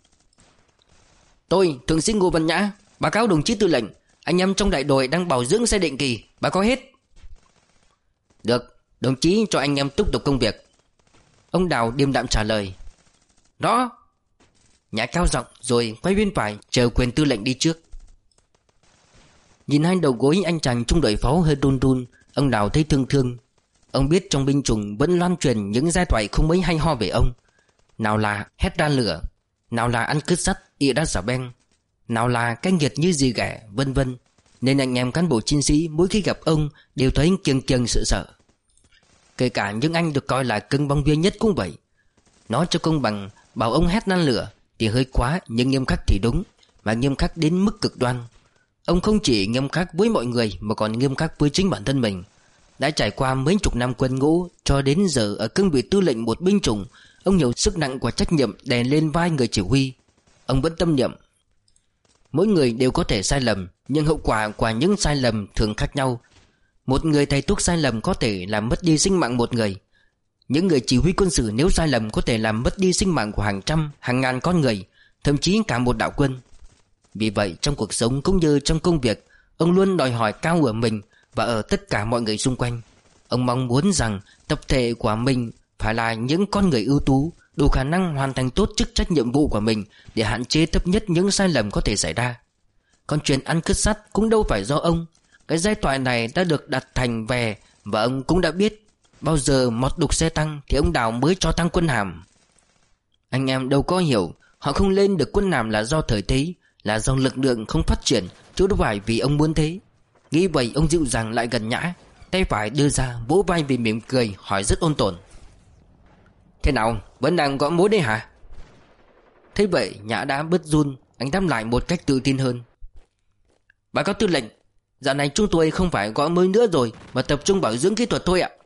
Tôi, thượng sĩ Ngô Văn Nhã, báo cáo đồng chí tư lệnh, anh em trong đại đội đang bảo dưỡng xe định kỳ, báo cáo hết. Được, đồng chí cho anh em tiếp tục công việc. Ông Đào điềm đạm trả lời. Đó. Nhã cao giọng rồi quay bên phải chờ quyền tư lệnh đi trước. Nhìn hai đầu gối anh chàng trung đội phó hơi run run, ông Đào thấy thương thương. Ông biết trong binh chủng vẫn loan truyền những giai thoại không mấy hay ho về ông. Nào là hét ra lửa, nào là ăn cứt sắt ỉa ra xà beng, nào là cái nghiệt như gì ghẻ, vân vân. Nên anh em cán bộ chiến sĩ mỗi khi gặp ông đều thấy kiêng kiêng sợ sợ. Kể cả những anh được coi là cưng bong bia nhất cũng vậy. Nói cho công bằng, bảo ông hét ra lửa thì hơi quá, nhưng nghiêm khắc thì đúng, mà nghiêm khắc đến mức cực đoan. Ông không chỉ nghiêm khắc với mọi người mà còn nghiêm khắc với chính bản thân mình. Đã trải qua mấy chục năm quân ngũ, cho đến giờ ở cương vị tư lệnh một binh chủng, ông hiểu sức nặng của trách nhiệm đè lên vai người chỉ huy. Ông vẫn tâm niệm mỗi người đều có thể sai lầm, nhưng hậu quả của những sai lầm thường khác nhau. Một người thầy thuốc sai lầm có thể làm mất đi sinh mạng một người. Những người chỉ huy quân sự nếu sai lầm có thể làm mất đi sinh mạng của hàng trăm, hàng ngàn con người, thậm chí cả một đạo quân. Vì vậy trong cuộc sống cũng như trong công việc, ông luôn đòi hỏi cao ở mình và ở tất cả mọi người xung quanh. Ông mong muốn rằng tập thể của mình phải là những con người ưu tú, đủ khả năng hoàn thành tốt chức trách nhiệm vụ của mình để hạn chế thấp nhất những sai lầm có thể xảy ra. Còn chuyện ăn cứt sắt cũng đâu phải do ông. Cái giai thoại này đã được đặt thành về, và ông cũng đã biết bao giờ mọt đục xe tăng thì ông Đào mới cho tăng quân hàm. Anh em đâu có hiểu, họ không lên được quân hàm là do thời thế, là do lực lượng không phát triển, chứ đâu phải vì ông muốn thế. Nghĩ vậy ông dịu dàng lại gần Nhã, tay phải đưa ra vỗ vai vì mỉm cười, hỏi rất ôn tồn: Thế nào, vẫn đang gõ mối đấy hả? Thế vậy Nhã đã bớt run, anh đáp lại một cách tự tin hơn: Báo cáo tư lệnh, dạo này chúng tôi không phải gõ mối nữa rồi, mà tập trung bảo dưỡng kỹ thuật thôi ạ.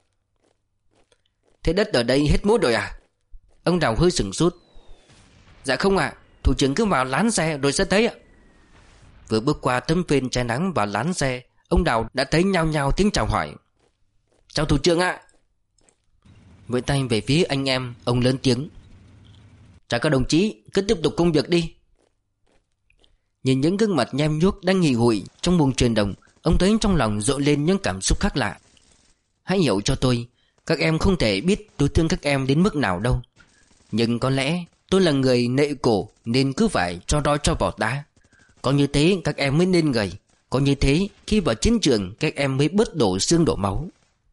Thế đất ở đây hết mối rồi à? Ông Đào hơi sửng sốt. Dạ không ạ, thủ trưởng cứ vào lán xe rồi sẽ thấy ạ. Vừa bước qua tấm phên che nắng vào lán xe, ông Đào đã thấy nhao nhao tiếng chào hỏi: Chào thủ trưởng ạ. Vẫy tay về phía anh em, ông lớn tiếng: Chào các đồng chí, cứ tiếp tục công việc đi. Nhìn những gương mặt nhem nhuốc đang nghỉ hụi trong buồng truyền đồng, ông thấy trong lòng dội lên những cảm xúc khác lạ. Hãy hiểu cho tôi, các em không thể biết tôi thương các em đến mức nào đâu. Nhưng có lẽ tôi là người nệ cổ nên cứ phải cho roi cho vỏ đá. Có như thế các em mới nên người. Có như thế khi vào chiến trường các em mới bớt đổ xương đổ máu.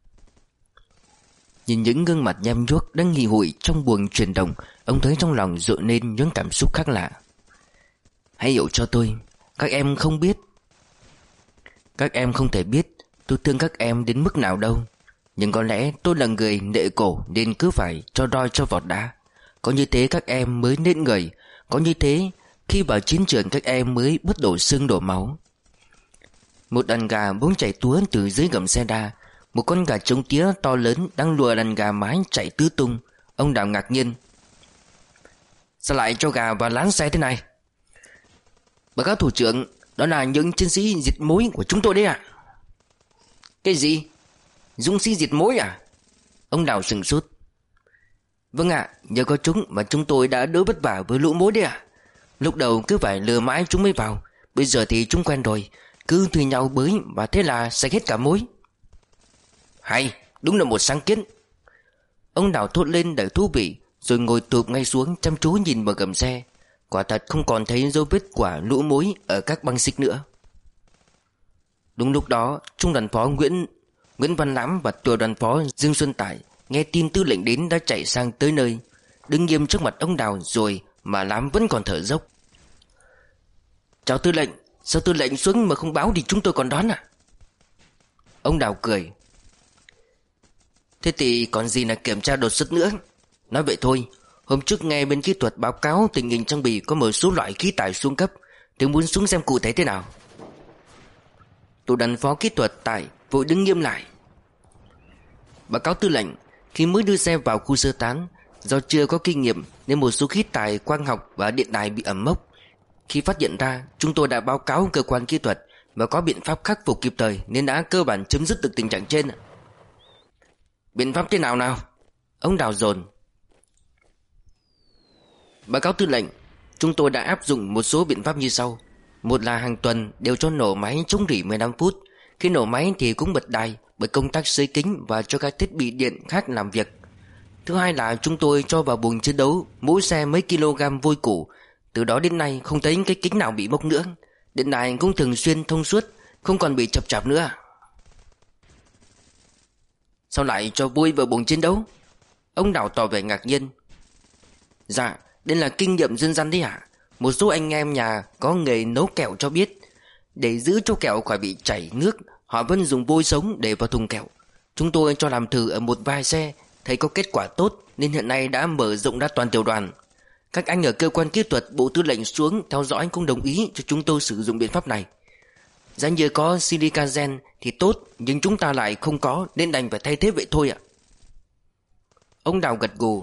Nhìn những gương mặt nhem nhuốc đang nghỉ hụi trong buồng truyền đồng, ông thấy trong lòng dội lên những cảm xúc khác lạ. Hãy hiểu cho tôi, các em không biết. Các em không thể biết tôi thương các em đến mức nào đâu. Nhưng có lẽ tôi là người nệ cổ nên cứ phải cho roi cho vọt đá. Có như thế các em mới nên người. Có như thế khi vào chiến trường các em mới bớt đổ xương đổ máu. Một đàn gà bỗng chạy túa từ dưới gầm xe đa. Một con gà trống tía to lớn đang lùa đàn gà mái chạy tứ tung. Ông Đào ngạc nhiên: Sao lại cho gà vào lán xe thế này? Báo cáo thủ trưởng, đó là những chiến sĩ diệt mối của chúng tôi đấy ạ. Cái gì? Dũng sĩ diệt mối à? Ông Đào sừng sốt. Vâng ạ, nhờ có chúng mà chúng tôi đã đỡ vất vả với lũ mối đấy ạ. Lúc đầu cứ phải lừa mãi chúng mới vào, bây giờ thì chúng quen rồi, cứ thuê nhau bới và thế là sạch hết cả mối. Hay, đúng là một sáng kiến. Ông Đào thốt lên đầy thú vị, rồi ngồi tụp ngay xuống chăm chú nhìn vào gầm xe. Quả thật không còn thấy dấu vết của lũ mối ở các băng xích nữa. Đúng lúc đó, trung đoàn phó Nguyễn Nguyễn Văn Lãm và tiểu đoàn phó Dương Xuân Tải nghe tin tư lệnh đến đã chạy sang tới nơi, đứng nghiêm trước mặt ông Đào rồi mà Lãm vẫn còn thở dốc. Chào tư lệnh, sao tư lệnh xuống mà không báo thì chúng tôi còn đón à? Ông Đào cười. Thế thì còn gì là kiểm tra đột xuất nữa. Nói vậy thôi, hôm trước nghe bên kỹ thuật báo cáo tình hình trang bị có một số loại khí tải xuống cấp, thì muốn xuống xem cụ thể thế nào. Tiểu đoàn phó kỹ thuật Tải vội đứng nghiêm lại. Báo cáo tư lệnh, khi mới đưa xe vào khu sơ tán, do chưa có kinh nghiệm nên một số khí tải quang học và điện đài bị ẩm mốc. Khi phát hiện ra, chúng tôi đã báo cáo cơ quan kỹ thuật và có biện pháp khắc phục kịp thời nên đã cơ bản chấm dứt được tình trạng trên. Biện pháp thế nào nào? Ông Đào dồn. Báo cáo tư lệnh, chúng tôi đã áp dụng một số biện pháp như sau. Một là hàng tuần đều cho nổ máy chống rỉ mười lăm phút. Khi nổ máy thì cũng bật đài, bởi công tắc sưởi kính và cho các thiết bị điện khác làm việc. Thứ hai là chúng tôi cho vào buồng chiến đấu mỗi xe mấy kg vôi củ. Từ đó đến nay không thấy cái kính nào bị mốc nữa. Điện đài cũng thường xuyên thông suốt, không còn bị chập chạp nữa. Sao lại cho vôi vào buồng chiến đấu? Ông Đào tỏ vẻ ngạc nhiên. Dạ, đây là kinh nghiệm dân gian đấy ạ. Một số anh em nhà có nghề nấu kẹo cho biết, để giữ cho kẹo khỏi bị chảy nước, họ vẫn dùng vôi sống để vào thùng kẹo. Chúng tôi cho làm thử ở một vài xe, thấy có kết quả tốt nên hiện nay đã mở rộng ra toàn tiểu đoàn. Các anh ở cơ quan kỹ thuật Bộ Tư lệnh xuống theo dõi cũng đồng ý cho chúng tôi sử dụng biện pháp này. Giá như có silica gen thì tốt, nhưng chúng ta lại không có nên đành phải thay thế vậy thôi ạ. Ông Đào gật gù.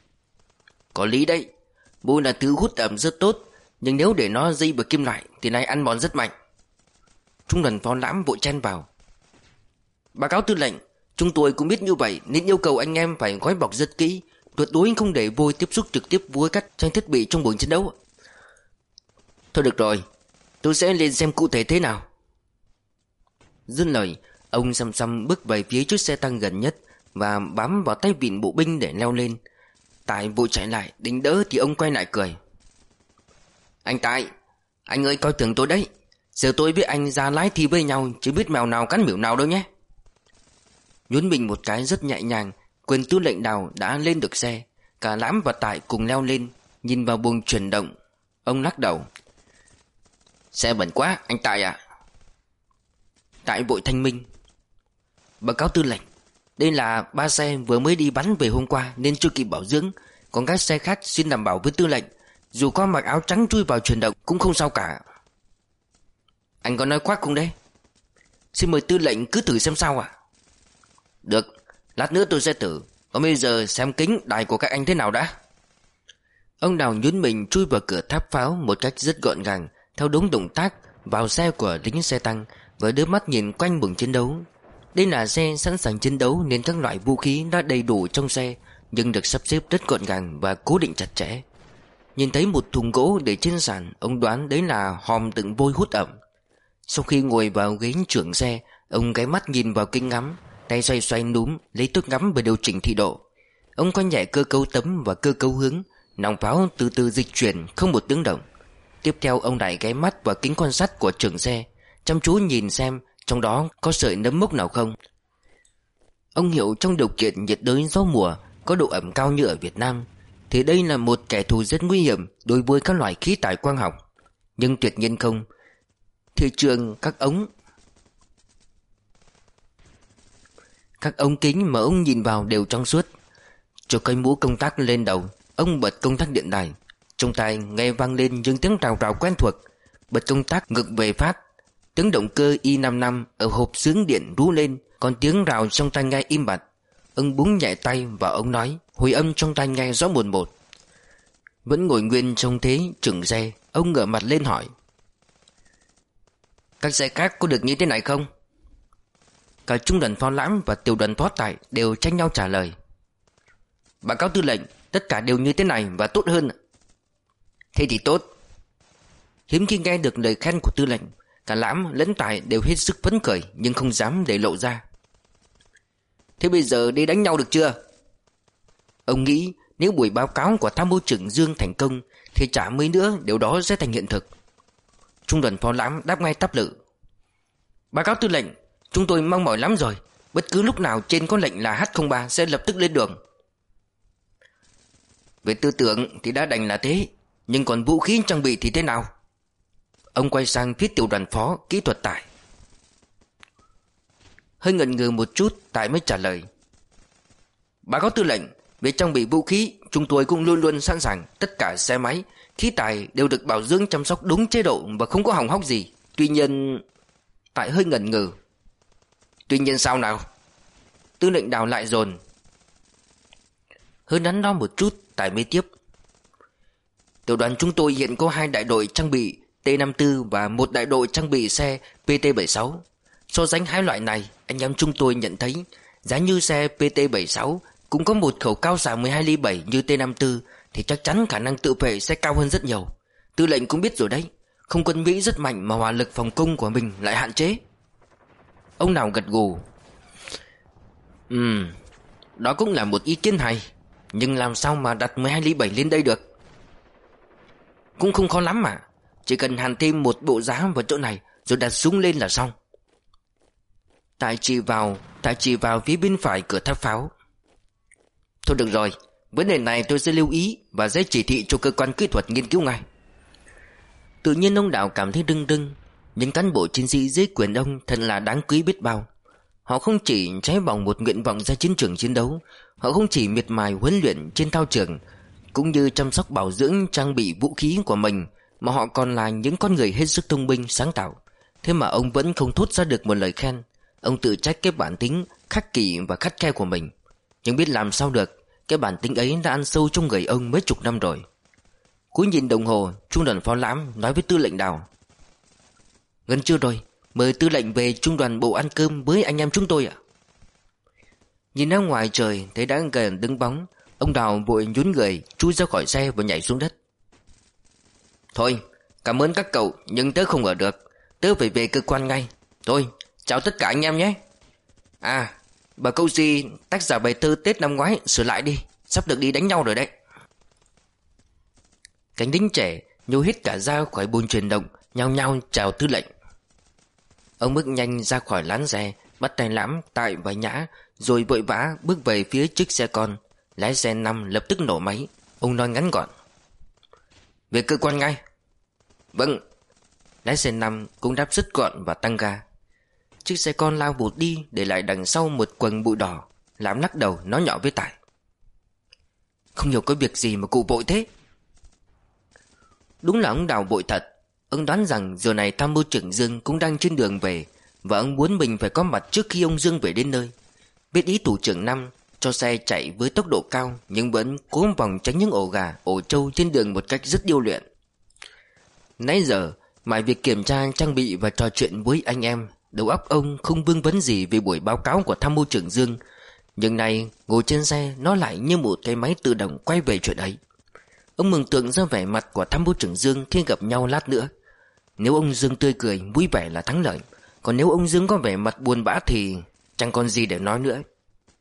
Có lý đấy. Vôi là thứ hút ẩm rất tốt, nhưng nếu để nó dây vào kim loại thì này ăn mòn rất mạnh. Trung đoàn phó Lãm vội chen vào. Báo cáo tư lệnh, chúng tôi cũng biết như vậy nên yêu cầu anh em phải gói bọc rất kỹ, tuyệt đối không để vôi tiếp xúc trực tiếp với các trang thiết bị trong buồng chiến đấu. Thôi được rồi, tôi sẽ lên xem cụ thể thế nào. Dứt lời, ông xăm xăm bước về phía chiếc xe tăng gần nhất và bám vào tay vịn bộ binh để leo lên. Tài vội chạy lại định đỡ thì ông quay lại cười. Anh Tài, anh ơi coi thường tôi đấy. Giờ tôi với anh ra lái thi với nhau, chứ biết mèo nào cắn miểu nào đâu nhé. Nhún mình một cái rất nhẹ nhàng, quyền tư lệnh Đào đã lên được xe. Cả Lãm và Tài cùng leo lên, nhìn vào buồng chuyển động. Ông lắc đầu. Xe bẩn quá anh Tài à. Tài vội thanh minh. Báo cáo tư lệnh, đây là ba xe vừa mới đi bắn về hôm qua nên chưa kịp bảo dưỡng. Còn các xe khác xin đảm bảo với tư lệnh, dù có mặc áo trắng chui vào chuyển động cũng không sao cả. Anh có nói khoác không đấy? Xin mời tư lệnh cứ thử xem sao ạ. Được, lát nữa tôi sẽ thử. Còn bây giờ xem kính đài của các anh thế nào đã. Ông Đào nhún mình chui vào cửa tháp pháo một cách rất gọn gàng, theo đúng động tác vào xe của lính xe tăng, và đưa mắt nhìn quanh buồng chiến đấu. Đây là xe sẵn sàng chiến đấu nên các loại vũ khí đã đầy đủ trong xe, nhưng được sắp xếp rất gọn gàng và cố định chặt chẽ. Nhìn thấy một thùng gỗ để trên sàn, ông đoán đấy là hòm đựng vôi hút ẩm. Sau khi ngồi vào ghế trưởng xe, ông ghé mắt nhìn vào kính ngắm, tay xoay xoay núm lấy thước ngắm và điều chỉnh thị độ. Ông quay nhẹ cơ cấu tấm và cơ cấu hướng, nòng pháo từ từ dịch chuyển không một tiếng động. Tiếp theo ông lại ghé mắt vào kính quan sát của trưởng xe, chăm chú nhìn xem trong đó có sợi nấm mốc nào không. Ông hiểu trong điều kiện nhiệt đới gió mùa có độ ẩm cao như ở Việt Nam thì đây là một kẻ thù rất nguy hiểm đối với các loại khí tài quang học. Nhưng tuyệt nhiên không. Thị trường các ống Các ống kính mà ông nhìn vào đều trong suốt. Cho cái mũ công tắc lên đầu, ông bật công tắc điện đài. Trong tai nghe vang lên những tiếng rào rào quen thuộc. Bật công tắc ngược về phát, tiếng động cơ i năm năm ở hộp xướng điện rú lên, còn tiếng rào trong tai nghe im bặt. Ông búng nhẹ tay và ông nói, hồi âm trong tai nghe rõ mồn một. Vẫn ngồi nguyên trong thế chừng xe, ông ngửa mặt lên hỏi, các xe khác có được như thế này không? Cả trung đoàn phó Lãm và tiểu đoàn phó Tài đều tranh nhau trả lời. Báo cáo tư lệnh, tất cả đều như thế này và tốt hơn. Thế thì tốt. Hiếm khi nghe được lời khen của tư lệnh, cả Lãm lẫn Tài đều hết sức phấn khởi nhưng không dám để lộ ra. Thế bây giờ đi đánh nhau được chưa? Ông nghĩ nếu buổi báo cáo của tham mưu trưởng Dương thành công thì chả mấy nữa điều đó sẽ thành hiện thực. Trung đoàn phó Lãm đáp ngay tắp lự. Báo cáo tư lệnh, chúng tôi mong mỏi lắm rồi. Bất cứ lúc nào trên có lệnh là H không ba sẽ lập tức lên đường. Về tư tưởng thì đã đành là thế, nhưng còn vũ khí trang bị thì thế nào? Ông quay sang phía tiểu đoàn phó kỹ thuật Tài. Hơi ngần ngừ một chút, Tài mới trả lời. Báo cáo tư lệnh, về trang bị vũ khí chúng tôi cũng luôn luôn sẵn sàng. Tất cả xe máy, khí tài đều được bảo dưỡng chăm sóc đúng chế độ và không có hỏng hóc gì. Tuy nhiên... Tài hơi ngần ngừ. Tuy nhiên sao nào? Tư lệnh Đào lại dồn. Hơi đắn đo một chút, Tài mới tiếp. Tiểu đoàn chúng tôi hiện có hai đại đội trang bị T năm tư và một đại đội trang bị xe P T bảy sáu. So sánh hai loại này, anh em chúng tôi nhận thấy Giá như xe P T bảy mươi sáu cũng có một khẩu cao xạ mười hai ly bảy như T năm mươi tư thì chắc chắn khả năng tự vệ sẽ cao hơn rất nhiều. Tư lệnh cũng biết rồi đấy, không quân Mỹ rất mạnh mà hỏa lực phòng không của mình lại hạn chế. Ông nào gật gù. Ừm, đó cũng là một ý kiến hay. Nhưng làm sao mà đặt mười hai ly bảy lên đây được? Cũng không khó lắm mà. Chỉ cần hàn thêm một bộ giá vào chỗ này rồi đặt súng lên là xong. Tại chỉ vào Tại chỉ vào phía bên phải cửa tháp pháo. Thôi được rồi, vấn đề này tôi sẽ lưu ý và sẽ chỉ thị cho cơ quan kỹ thuật nghiên cứu ngay. Tự nhiên ông Đào cảm thấy rưng rưng. Những cán bộ chiến sĩ dưới quyền ông thật là đáng quý biết bao. Họ không chỉ cháy bỏng một nguyện vọng ra chiến trường chiến đấu, họ không chỉ miệt mài huấn luyện trên thao trường cũng như chăm sóc bảo dưỡng trang bị vũ khí của mình, mà họ còn là những con người hết sức thông minh sáng tạo. Thế mà ông vẫn không thốt ra được một lời khen. Ông tự trách cái bản tính khắc kỷ và khắt khe của mình. Nhưng biết làm sao được, cái bản tính ấy đã ăn sâu trong người ông mấy chục năm rồi. Cúi nhìn đồng hồ, trung đoàn phó Lãm nói với tư lệnh Đào: Gần trưa rồi, mời tư lệnh về trung đoàn bộ ăn cơm với anh em chúng tôi ạ. Nhìn ra ngoài trời thấy đã gần đứng bóng, ông Đào vội nhún người chui ra khỏi xe và nhảy xuống đất. Thôi, cảm ơn các cậu, nhưng tớ không ở được. Tớ phải về cơ quan ngay. Thôi, chào tất cả anh em nhé. À, bà cậu gì tác giả bài thơ Tết năm ngoái sửa lại đi, sắp được đi đánh nhau rồi đấy. Cánh lính trẻ nhô hết cả ra khỏi bồn truyền động, nhao nhao chào tư lệnh. Ông bước nhanh ra khỏi lán xe, bắt tay Lãm, Tại và Nhã, rồi vội vã bước về phía chiếc xe con. Lái xe năm lập tức nổ máy. Ông nói ngắn gọn: Về cơ quan ngay. Vâng. Lái xe năm cũng đáp rất gọn và tăng ga. Chiếc xe con lao vụt đi, để lại đằng sau một quầng bụi đỏ. Lãm lắc đầu nói nhỏ với Tại: Không hiểu có việc gì mà cụ vội thế. Đúng là ông Đào vội thật. Ông đoán rằng giờ này tham mưu trưởng Dương cũng đang trên đường về, và ông muốn mình phải có mặt trước khi ông Dương về đến nơi. Biết ý thủ trưởng Năm cho xe chạy với tốc độ cao, nhưng vẫn cố vòng tránh những ổ gà, ổ trâu trên đường một cách rất điêu luyện. Nãy giờ ngoài việc kiểm tra trang bị và trò chuyện với anh em, đầu óc ông không vương vấn gì về buổi báo cáo của tham mưu trưởng Dương. Nhưng nay ngồi trên xe, nó lại như một cái máy tự động quay về chuyện ấy. Ông mường tượng ra vẻ mặt của tham mưu trưởng Dương khi gặp nhau lát nữa. Nếu ông Dương tươi cười vui vẻ là thắng lợi, còn nếu ông Dương có vẻ mặt buồn bã thì chẳng còn gì để nói nữa.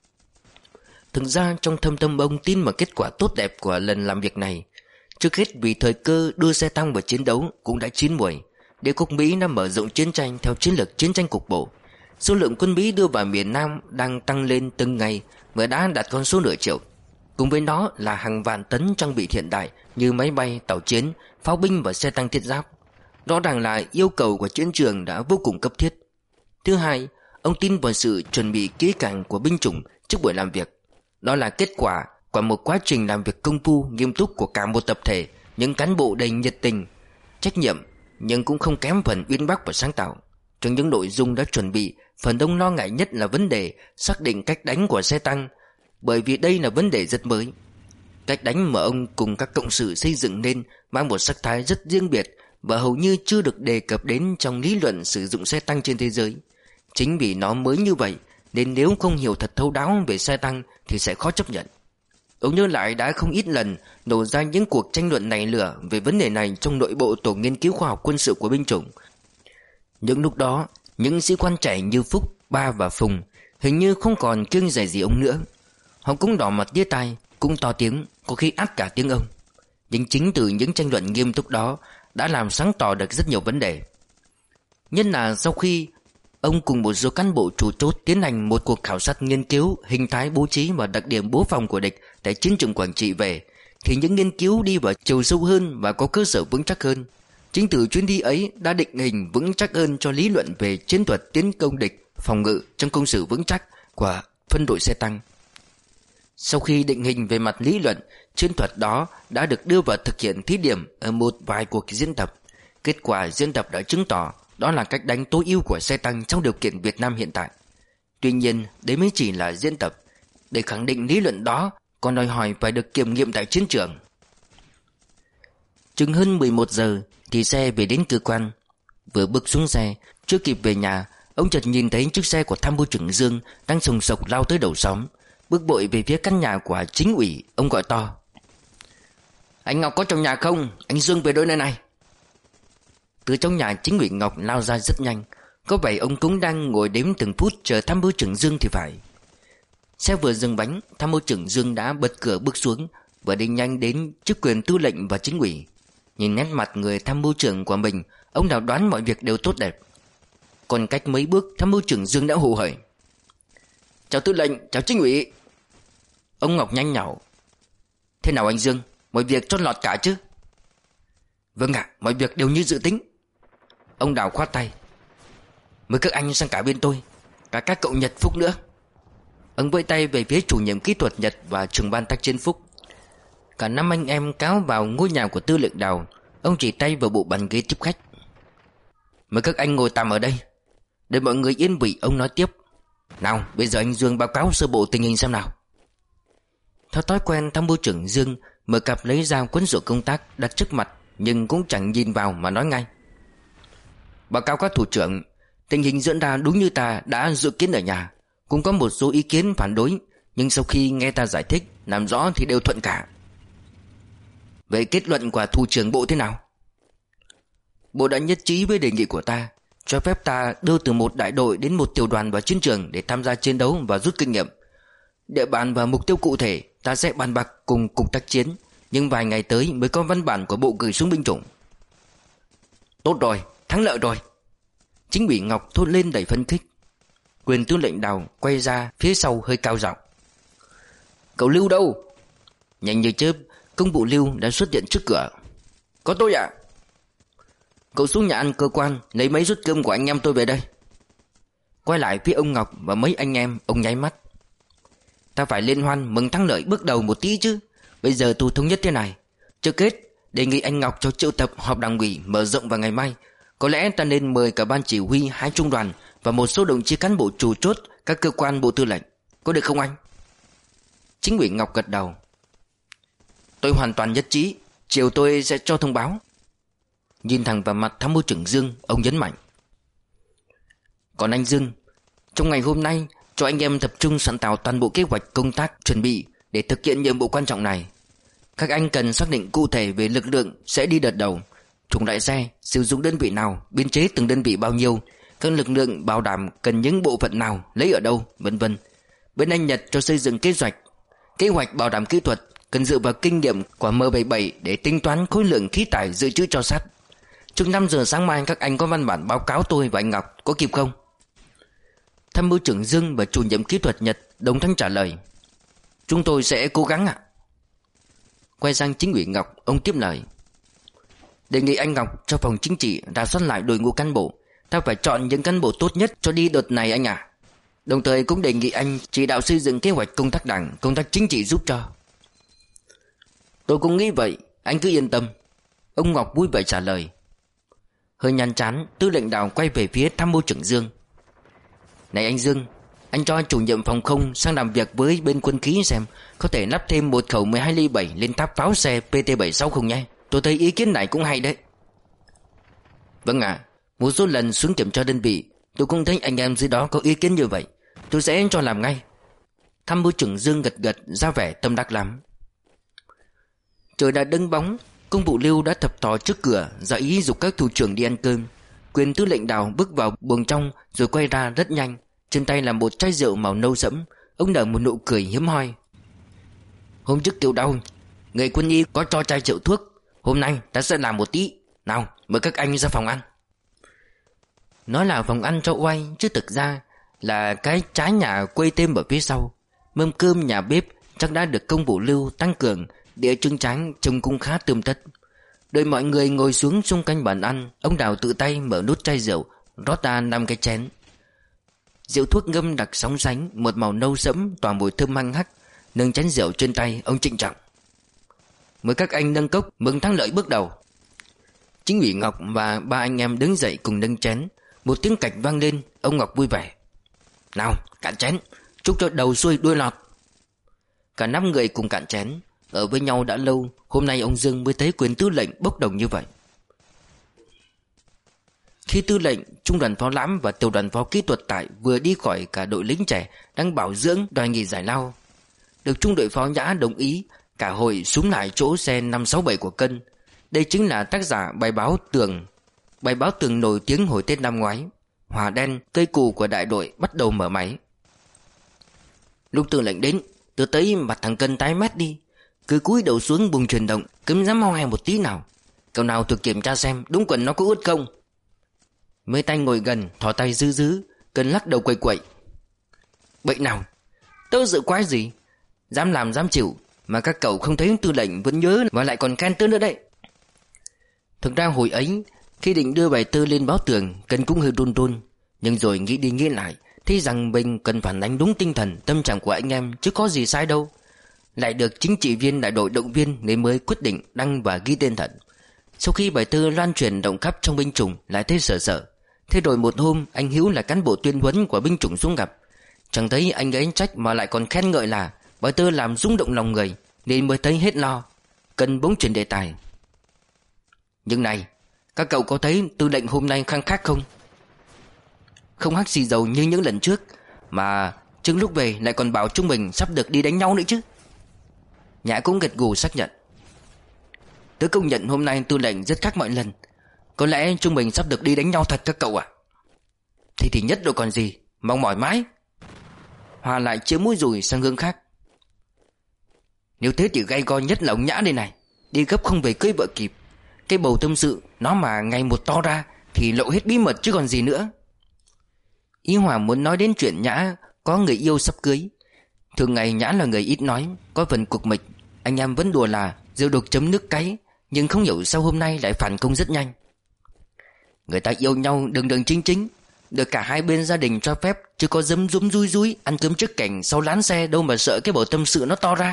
Thực ra trong thâm tâm ông tin vào kết quả tốt đẹp của lần làm việc này. Trước hết vì thời cơ đưa xe tăng vào chiến đấu cũng đã chín muồi. Đế quốc Mỹ đã mở rộng chiến tranh theo chiến lược chiến tranh cục bộ. Số lượng quân Mỹ đưa vào miền Nam đang tăng lên từng ngày và đã đạt con số nửa triệu. Cùng với đó là hàng vạn tấn trang bị hiện đại như máy bay, tàu chiến, pháo binh và xe tăng thiết giáp. Rõ ràng là yêu cầu của chiến trường đã vô cùng cấp thiết. Thứ hai, ông tin vào sự chuẩn bị kỹ càng của binh chủng trước buổi làm việc. Đó là kết quả của một quá trình làm việc công phu nghiêm túc của cả một tập thể, những cán bộ đầy nhiệt tình, trách nhiệm, nhưng cũng không kém phần uyên bác và sáng tạo. Trong những nội dung đã chuẩn bị, phần đông lo ngại nhất là vấn đề xác định cách đánh của xe tăng, bởi vì đây là vấn đề rất mới. Cách đánh mà ông cùng các cộng sự xây dựng nên mang một sắc thái rất riêng biệt và hầu như chưa được đề cập đến trong lý luận sử dụng xe tăng trên thế giới. Chính vì nó mới như vậy nên nếu không hiểu thật thấu đáo về xe tăng thì sẽ khó chấp nhận. Ông nhớ lại đã không ít lần nổ ra những cuộc tranh luận nảy lửa về vấn đề này trong nội bộ tổ nghiên cứu khoa học quân sự của binh chủng. Những lúc đó, những sĩ quan trẻ như Phúc, Ba và Phùng hình như không còn kiêng dè gì ông nữa. Họ cũng đỏ mặt tía tai, cũng to tiếng, có khi át cả tiếng ông. Nhưng chính từ những tranh luận nghiêm túc đó đã làm sáng tỏ được rất nhiều vấn đề. Nhất là sau khi ông cùng một số cán bộ chủ chốt tiến hành một cuộc khảo sát nghiên cứu hình thái bố trí và đặc điểm bố phòng của địch tại chiến trường Quảng Trị về, thì những nghiên cứu đi vào chiều sâu hơn và có cơ sở vững chắc hơn. Chính từ chuyến đi ấy đã định hình vững chắc hơn cho lý luận về chiến thuật tiến công địch, phòng ngự trong công sự vững chắc của phân đội xe tăng. Sau khi định hình về mặt lý luận, chiến thuật đó đã được đưa vào thực hiện thí điểm ở một vài cuộc diễn tập. Kết quả diễn tập đã chứng tỏ đó là cách đánh tối ưu của xe tăng trong điều kiện Việt Nam hiện tại. Tuy nhiên, đấy mới chỉ là diễn tập. Để khẳng định lý luận đó còn đòi hỏi phải được kiểm nghiệm tại chiến trường. Chừng hơn mười một giờ thì xe về đến cơ quan. Vừa bước xuống xe, chưa kịp về nhà, Ông chợt nhìn thấy chiếc xe của tham mưu trưởng Dương đang sùng sục lao tới đầu xóm. Bước vội về phía căn nhà của chính ủy, ông gọi to: Anh Ngọc có trong nhà không? Anh Dương về đôi nơi này. Từ trong nhà, chính ủy Ngọc lao ra rất nhanh. Có vẻ ông cũng đang ngồi đếm từng phút chờ tham mưu trưởng Dương thì phải. Xe vừa dừng bánh, tham mưu trưởng Dương đã bật cửa bước xuống và đi nhanh đến chức quyền tư lệnh và chính ủy. Nhìn nét mặt người tham mưu trưởng của mình, ông nào đoán mọi việc đều tốt đẹp. Còn cách mấy bước, tham mưu trưởng Dương đã hô hởi: Chào tư lệnh, chào chính ủy. Ông Ngọc nhanh nhảu: Thế nào anh Dương, mọi việc chót lọt cả chứ? Vâng ạ, mọi việc đều như dự tính. Ông Đào khoát tay: Mời các anh sang cả bên tôi, cả các cậu Nhật Phúc nữa. Ông vẫy tay về phía chủ nhiệm kỹ thuật Nhật và trưởng ban tác chiến Phúc. Cả năm anh em cáo vào ngôi nhà của tư lệnh Đào. Ông chỉ tay vào bộ bàn ghế tiếp khách: Mời các anh ngồi tạm ở đây. Để mọi người yên vị, ông nói tiếp: Nào, bây giờ anh Dương báo cáo sơ bộ tình hình xem nào. Theo thói quen, tham mưu trưởng Dương mở cặp lấy ra cuốn sổ công tác đặt trước mặt, nhưng cũng chẳng nhìn vào mà nói ngay: Báo cáo các thủ trưởng, tình hình diễn ra đúng như ta đã dự kiến ở nhà. Cũng có một số ý kiến phản đối, nhưng sau khi nghe ta giải thích làm rõ thì đều thuận cả. Vậy kết luận của thủ trưởng bộ thế nào? Bộ đã nhất trí với đề nghị của ta, cho phép ta đưa từ một đại đội đến một tiểu đoàn vào chiến trường để tham gia chiến đấu và rút kinh nghiệm. Địa bàn và mục tiêu cụ thể ta sẽ bàn bạc cùng cục tác chiến, nhưng vài ngày tới mới có văn bản của bộ gửi xuống binh chủng. Tốt rồi, thắng lợi rồi. Chính ủy Ngọc thốt lên đầy phấn khích. Quyền tư lệnh Đào quay ra phía sau hơi cao giọng: Cậu Lưu đâu? Nhanh như chớp, công vụ Lưu đã xuất hiện trước cửa. Có tôi ạ. Cậu xuống nhà ăn cơ quan lấy mấy suất cơm của anh em tôi về đây. Quay lại phía ông Ngọc và mấy anh em, ông nháy mắt: Ta phải liên hoan mừng thắng lợi bước đầu một tí chứ. Bây giờ tôi thống nhất thế này. Trước hết, đề nghị anh Ngọc cho triệu tập họp đảng ủy mở rộng vào ngày mai. Có lẽ ta nên mời cả ban chỉ huy hai trung đoàn và một số đồng chí cán bộ chủ chốt các cơ quan bộ tư lệnh. Có được không anh? Chính ủy Ngọc gật đầu: Tôi hoàn toàn nhất trí. Chiều tôi sẽ cho thông báo. Nhìn thẳng vào mặt tham mưu trưởng Dương, ông nhấn mạnh: Còn anh Dương, trong ngày hôm nay cho anh em tập trung soạn thảo toàn bộ kế hoạch công tác chuẩn bị để thực hiện nhiệm vụ quan trọng này. Các anh cần xác định cụ thể về lực lượng sẽ đi đợt đầu, chủng loại xe, sử dụng đơn vị nào, biên chế từng đơn vị bao nhiêu, các lực lượng bảo đảm cần những bộ phận nào, lấy ở đâu, vân vân. Bên anh Nhật cho xây dựng kế hoạch. Kế hoạch bảo đảm kỹ thuật cần dựa vào kinh nghiệm của M bảy mươi bảy để tính toán khối lượng khí tải dự trữ cho sắt. Trước năm giờ sáng mai các anh có văn bản báo cáo tôi và anh Ngọc, có kịp không? Tham mưu trưởng Dương và chủ nhiệm kỹ thuật Nhật đồng thanh trả lời: Chúng tôi sẽ cố gắng ạ. Quay sang chính ủy Ngọc, ông tiếp lời: Đề nghị anh Ngọc cho phòng chính trị rà soát lại đội ngũ cán bộ. Ta phải chọn những cán bộ tốt nhất cho đi đợt này anh à. Đồng thời cũng đề nghị anh chỉ đạo xây dựng kế hoạch công tác đảng, công tác chính trị giúp cho. Tôi cũng nghĩ vậy, anh cứ yên tâm. Ông Ngọc vui vẻ trả lời. Hơi nhăn chán, tư lệnh Đào quay về phía tham mưu trưởng Dương: Này anh Dương, anh cho chủ nhiệm phòng không sang làm việc với bên quân khí xem có thể lắp thêm một khẩu mười hai ly bảy lên tháp pháo xe P T bảy mươi sáu không nhé. Tôi thấy ý kiến này cũng hay đấy. Vâng ạ, à, một số lần xuống kiểm tra đơn vị tôi cũng thấy anh em dưới đó có ý kiến như vậy. Tôi sẽ cho làm ngay. Tham mưu trưởng Dương gật gật ra vẻ tâm đắc lắm. Trời đã đứng bóng, công vụ Lưu đã thập thò trước cửa ra ý giục các thủ trưởng đi ăn cơm. Quyền tư lệnh Đào bước vào buồng trong rồi quay ra rất nhanh. Trên tay là một chai rượu màu nâu sẫm. Ông nở một nụ cười hiếm hoi. Hôm trước tiêu đau, người quân y có cho chai rượu thuốc. Hôm nay ta sẽ làm một tí. Nào, mời các anh ra phòng ăn. Nói là phòng ăn cho oai, chứ thực ra là cái trái nhà quây thêm ở phía sau. Mâm cơm nhà bếp chắc đã được công vụ Lưu tăng cường, đĩa trứng tráng trông cũng khá tươm tất. Đợi mọi người ngồi xuống xung quanh bàn ăn, ông Đào tự tay mở nút chai rượu, rót ra năm cái chén. Rượu thuốc ngâm đặc sóng sánh, một màu nâu sẫm tỏa mùi thơm hăng hắc. Nâng chén rượu trên tay, ông trịnh trọng: Mời các anh nâng cốc mừng thắng lợi bước đầu. Chính ủy Ngọc và ba anh em đứng dậy cùng nâng chén. Một tiếng cạch vang lên, ông Ngọc vui vẻ: Nào, cạn chén, chúc cho đầu xuôi đuôi lọt. Cả năm người cùng cạn chén. Ở với nhau đã lâu, hôm nay ông Dương mới thấy quyền tư lệnh bốc đồng như vậy. Khi tư lệnh, trung đoàn pháo lãm và tiểu đoàn pháo kỹ thuật tại vừa đi khỏi cả đội lính trẻ đang bảo dưỡng đòi nghỉ giải lao. Được trung đội pháo Nhã đồng ý, cả hội xúm lại chỗ xe năm sáu bảy của Cân. Đây chính là tác giả bài báo tường Bài báo tường nổi tiếng hồi Tết năm ngoái. Hỏa đen, cây cù của đại đội bắt đầu mở máy. Lúc tư lệnh đến, tôi thấy mặt thằng Cân tái mét đi, cứ cúi đầu xuống bùng chuyển động, cấm dám ho hè một tí nào. Cậu nào thử kiểm tra xem đúng quần nó có ướt không. Mấy tay ngồi gần thò tay dư dứ, Cân lắc đầu quậy quậy. Bệnh nào, tớ dự quái gì, dám làm dám chịu, mà các cậu không thấy tư lệnh vẫn nhớ và lại còn khen tớ nữa đấy. Thực ra hồi ấy, khi định đưa bài thơ lên báo tường, Cân cũng hơi run run. Nhưng rồi nghĩ đi nghĩ lại, thấy rằng mình cần phản ánh đúng tinh thần, tâm trạng của anh em, chứ có gì sai đâu. Lại được chính trị viên đại đội động viên nên mới quyết định đăng và ghi tên thật. Sau khi bài thơ loan truyền rộng khắp trong binh chủng, lại thấy sợ sợ. Thế rồi một hôm, anh Hữu là cán bộ tuyên huấn của binh chủng xuống gặp. Chẳng thấy anh ấy trách mà lại còn khen ngợi là bài thơ làm rung động lòng người, nên mới thấy hết lo. Cân bỗng chuyển đề tài. Nhưng này, các cậu có thấy tư lệnh hôm nay khăng khắc không? Không hắc xì dầu như những lần trước, mà trước lúc về lại còn bảo chúng mình sắp được đi đánh nhau nữa chứ. Nhã cũng gật gù xác nhận. Tớ công nhận hôm nay tư lệnh rất khác mọi lần. Có lẽ chúng mình sắp được đi đánh nhau thật các cậu ạ. Thì thì nhất rồi còn gì, mong mỏi mãi. Hòa lại chĩa mũi dùi sang hướng khác. Nếu thế thì gay go nhất là ông Nhã đây này, đi gấp không về cưới vợ kịp. Cái bầu tâm sự nó mà ngày một to ra thì lộ hết bí mật chứ còn gì nữa. Ý Hòa muốn nói đến chuyện Nhã có người yêu sắp cưới. Thường ngày Nhã là người ít nói, có phần cục mịch. Anh em vẫn đùa là rượu đục chấm nước cay, nhưng không hiểu sao hôm nay lại phản công rất nhanh. Người ta yêu nhau đường đường chính chính, được cả hai bên gia đình cho phép, chứ có dấm dúm rui rui ăn cơm trước cảnh sau lán xe đâu mà sợ cái bầu tâm sự nó to ra.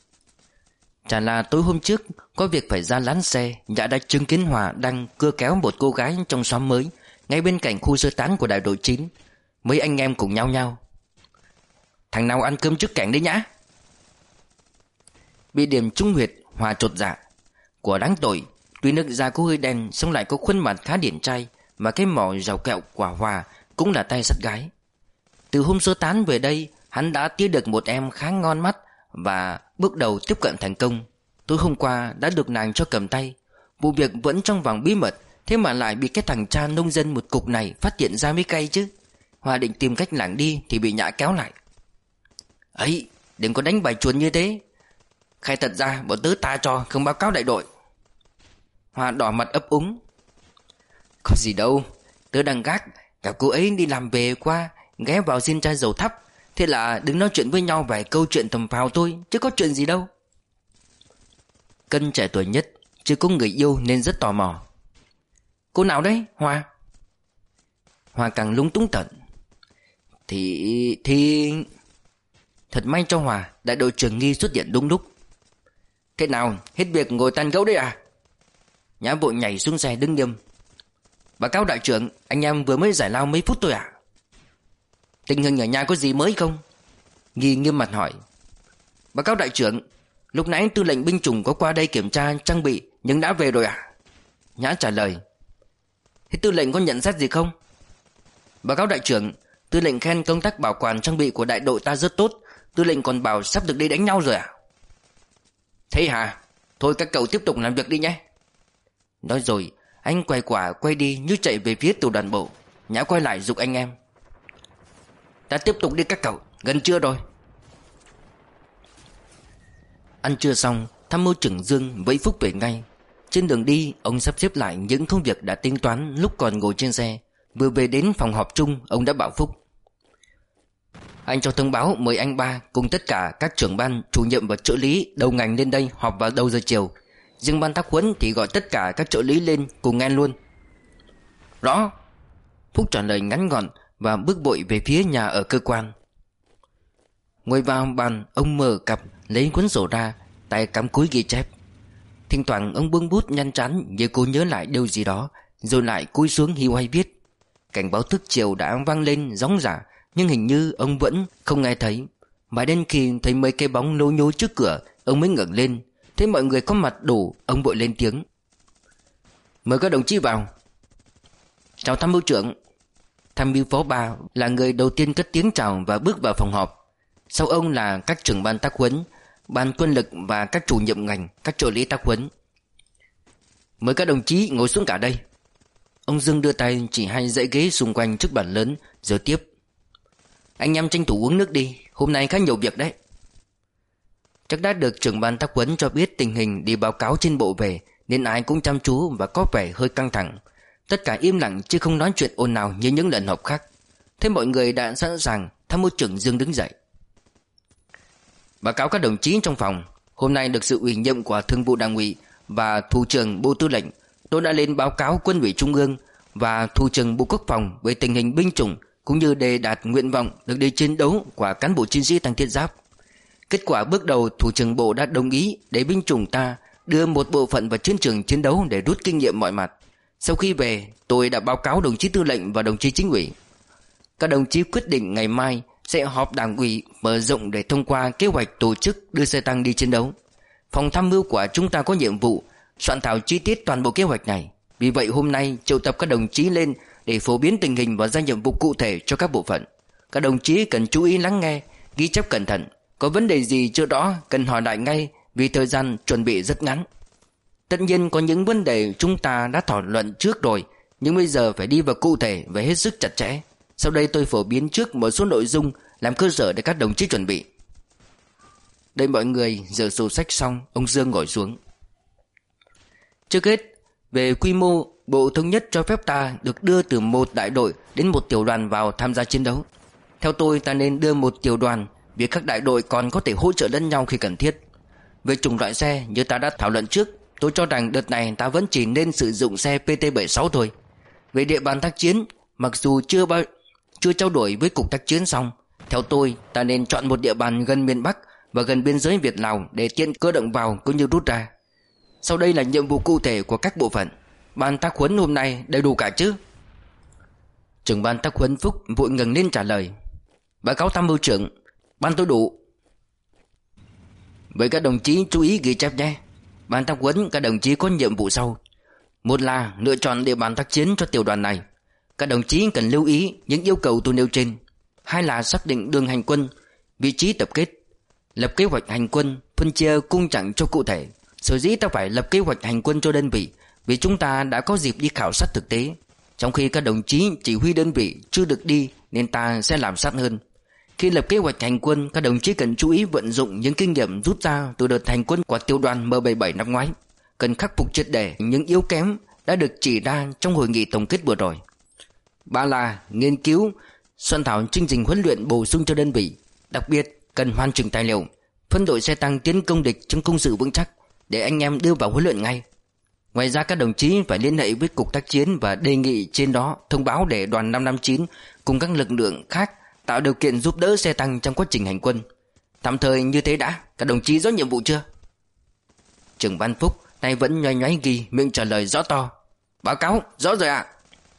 Chả là tối hôm trước có việc phải ra lán xe, Nhã đã chứng kiến Hòa đang cưa kéo một cô gái trong xóm mới ngay bên cạnh khu sơ tán của đại đội chín. Mấy anh em cùng nhau nhau. Thằng nào ăn cơm trước cảnh đấy Nhã? Bị điểm trúng huyệt, Hòa chột dạ. Của đáng tội, tuy nước da có hơi đen, xong lại có khuôn mặt khá điển trai, mà cái mỏ rào kẹo của Hòa cũng là tay sắt gái. Từ hôm sơ tán về đây, hắn đã tiếc được một em khá ngon mắt và bước đầu tiếp cận thành công. Tối hôm qua đã được nàng cho cầm tay. Vụ việc vẫn trong vòng bí mật, thế mà lại bị cái thằng cha nông dân một cục này phát hiện ra mới cay chứ. Hòa định tìm cách lảng đi thì bị Nhã kéo lại. Ấy, đừng có đánh bài chuồn như thế. Khai thật ra bọn tớ ta cho không báo cáo đại đội. Hòa đỏ mặt ấp úng. Có gì đâu, tớ đang gác, gặp cô ấy đi làm về qua, ghé vào xin chai dầu thắp. Thế là đứng nói chuyện với nhau vài câu chuyện tầm phào thôi, chứ có chuyện gì đâu. Cân trẻ tuổi nhất, chưa có người yêu nên rất tò mò. Cô nào đấy, Hòa? Hòa càng lúng túng tận. Thì... thì... Thật may cho Hòa, đại đội trưởng Nghi xuất hiện đúng lúc. Thế nào, hết việc ngồi tàn gẫu đấy à? Nhã vội nhảy xuống xe đứng nghiêm. Báo cáo đại trưởng, anh em vừa mới giải lao mấy phút thôi à? Tình hình ở nhà có gì mới không? Nghi nghiêm mặt hỏi. Báo cáo đại trưởng, lúc nãy tư lệnh binh chủng có qua đây kiểm tra trang bị nhưng đã về rồi à? Nhã trả lời. Thế tư lệnh có nhận xét gì không? Báo cáo đại trưởng, tư lệnh khen công tác bảo quản trang bị của đại đội ta rất tốt. Tư lệnh còn bảo sắp được đi đánh nhau rồi à? Thế hả? Thôi các cậu tiếp tục làm việc đi nhé. Nói rồi anh quay quả quay đi như chạy về phía tiểu đoàn bộ. Nhã quay lại giục anh em. Ta tiếp tục đi các cậu, gần trưa rồi. Ăn trưa xong, tham mưu trưởng Dương vẫy Phúc về ngay. Trên đường đi, ông sắp xếp lại những công việc đã tính toán lúc còn ngồi trên xe. Vừa về đến phòng họp chung, ông đã bảo Phúc. Anh cho thông báo mời anh Ba cùng tất cả các trưởng ban, chủ nhiệm và trợ lý đầu ngành lên đây họp vào đầu giờ chiều. Riêng ban tác huấn thì gọi tất cả các trợ lý lên cùng nghe luôn. Rõ. Phúc trả lời ngắn gọn và bước vội về phía nhà ở cơ quan. Ngồi vào bàn, ông mở cặp lấy cuốn sổ ra, tay cắm cúi ghi chép. Thỉnh thoảng ông buông bút nhăn trán như cố nhớ lại điều gì đó, rồi lại cúi xuống hiu hay viết. Cảnh báo thức chiều đã vang lên rống rả, nhưng hình như ông vẫn không nghe thấy. Mãi đến khi thấy mấy cái bóng lố nhố trước cửa, ông mới ngẩng lên. Thấy mọi người có mặt đủ, ông vội lên tiếng. Mời các đồng chí vào. Chào tham mưu trưởng. Tham mưu phó ba là người đầu tiên cất tiếng chào và bước vào phòng họp. Sau ông là các trưởng ban tác huấn, ban quân lực và các chủ nhiệm ngành, các trợ lý tác huấn. Mời các đồng chí ngồi xuống cả đây. Ông Dương đưa tay chỉ hai dãy ghế xung quanh trước bàn lớn rồi tiếp. Anh em tranh thủ uống nước đi, hôm nay khá nhiều việc đấy. Chắc đã được trưởng ban tác huấn cho biết tình hình đi báo cáo trên bộ về, nên ai cũng chăm chú và có vẻ hơi căng thẳng. Tất cả im lặng chứ không nói chuyện ồn ào như những lần họp khác. Thế mọi người đã sẵn sàng, tham mưu trưởng Dương đứng dậy. Báo cáo các đồng chí trong phòng, hôm nay được sự ủy nhiệm của Thường vụ Đảng ủy và Thủ trưởng Bộ Tư lệnh, tôi đã lên báo cáo Quân ủy Trung ương và Thủ trưởng Bộ Quốc phòng về tình hình binh chủng cũng như đề đạt nguyện vọng được đi chiến đấu của cán bộ chiến sĩ tăng thiết giáp. Kết quả bước đầu, Thủ trưởng Bộ đã đồng ý để binh chủng ta đưa một bộ phận vào chiến trường chiến đấu để rút kinh nghiệm mọi mặt. Sau khi về, tôi đã báo cáo đồng chí tư lệnh và đồng chí chính ủy. Các đồng chí quyết định ngày mai sẽ họp Đảng ủy mở rộng để thông qua kế hoạch tổ chức đưa xe tăng đi chiến đấu. Phòng tham mưu của chúng ta có nhiệm vụ soạn thảo chi tiết toàn bộ kế hoạch này. Vì vậy hôm nay triệu tập các đồng chí lên để phổ biến tình hình và ra nhiệm vụ cụ thể cho các bộ phận. Các đồng chí cần chú ý lắng nghe, ghi chép cẩn thận. Có vấn đề gì chưa rõ cần hỏi lại ngay, vì thời gian chuẩn bị rất ngắn. Tất nhiên có những vấn đề chúng ta đã thảo luận trước rồi, nhưng bây giờ phải đi vào cụ thể và hết sức chặt chẽ. Sau đây tôi phổ biến trước một số nội dung làm cơ sở để các đồng chí chuẩn bị. Đây mọi người dở sổ sách xong, ông Dương ngồi xuống. Trước hết, về quy mô, Bộ Thống nhất cho phép ta được đưa từ một đại đội đến một tiểu đoàn vào tham gia chiến đấu. Theo tôi, ta nên đưa một tiểu đoàn, vì các đại đội còn có thể hỗ trợ lẫn nhau khi cần thiết. Về chủng loại xe, như ta đã thảo luận trước, tôi cho rằng đợt này ta vẫn chỉ nên sử dụng xe P T bảy mươi sáu thôi. Về địa bàn tác chiến, mặc dù chưa bao, chưa trao đổi với cục tác chiến xong, theo tôi ta nên chọn một địa bàn gần miền Bắc và gần biên giới Việt Lào để tiện cơ động vào cũng như rút ra. Sau đây là nhiệm vụ cụ thể của các bộ phận. Ban tác huấn hôm nay đầy đủ cả chứ? Trưởng ban tác huấn Phúc vội ngừng lên trả lời. Báo cáo tham mưu trưởng, ban tôi đủ. Vậy các đồng chí chú ý ghi chép nhé. Ban tác huấn các đồng chí có nhiệm vụ sau. Một là lựa chọn địa bàn tác chiến cho tiểu đoàn này. Các đồng chí cần lưu ý những yêu cầu tôi nêu trên. Hai là xác định đường hành quân, vị trí tập kết, lập kế hoạch hành quân, phân chia cung chặng cho cụ thể. Sở dĩ ta phải lập kế hoạch hành quân cho đơn vị vì chúng ta đã có dịp đi khảo sát thực tế, trong khi các đồng chí chỉ huy đơn vị chưa được đi, nên ta sẽ làm sát hơn. Khi lập kế hoạch hành quân, các đồng chí cần chú ý vận dụng những kinh nghiệm rút ra từ đợt hành quân của tiểu đoàn M bảy mươi bảy năm ngoái, cần khắc phục triệt để những yếu kém đã được chỉ ra trong hội nghị tổng kết vừa rồi. Ba là nghiên cứu, soạn thảo chương trình huấn luyện bổ sung cho đơn vị, đặc biệt cần hoàn chỉnh tài liệu, phân đội xe tăng tiến công địch trong công sự vững chắc để anh em đưa vào huấn luyện ngay. Ngoài ra các đồng chí phải liên hệ với cục tác chiến và đề nghị trên đó thông báo để đoàn năm năm chín cùng các lực lượng khác tạo điều kiện giúp đỡ xe tăng trong quá trình hành quân. Tạm thời như thế đã, các đồng chí rõ nhiệm vụ chưa? Trưởng ban Phúc tay vẫn nhoay nhoáy ghi, miệng trả lời rõ to. Báo cáo, rõ rồi ạ.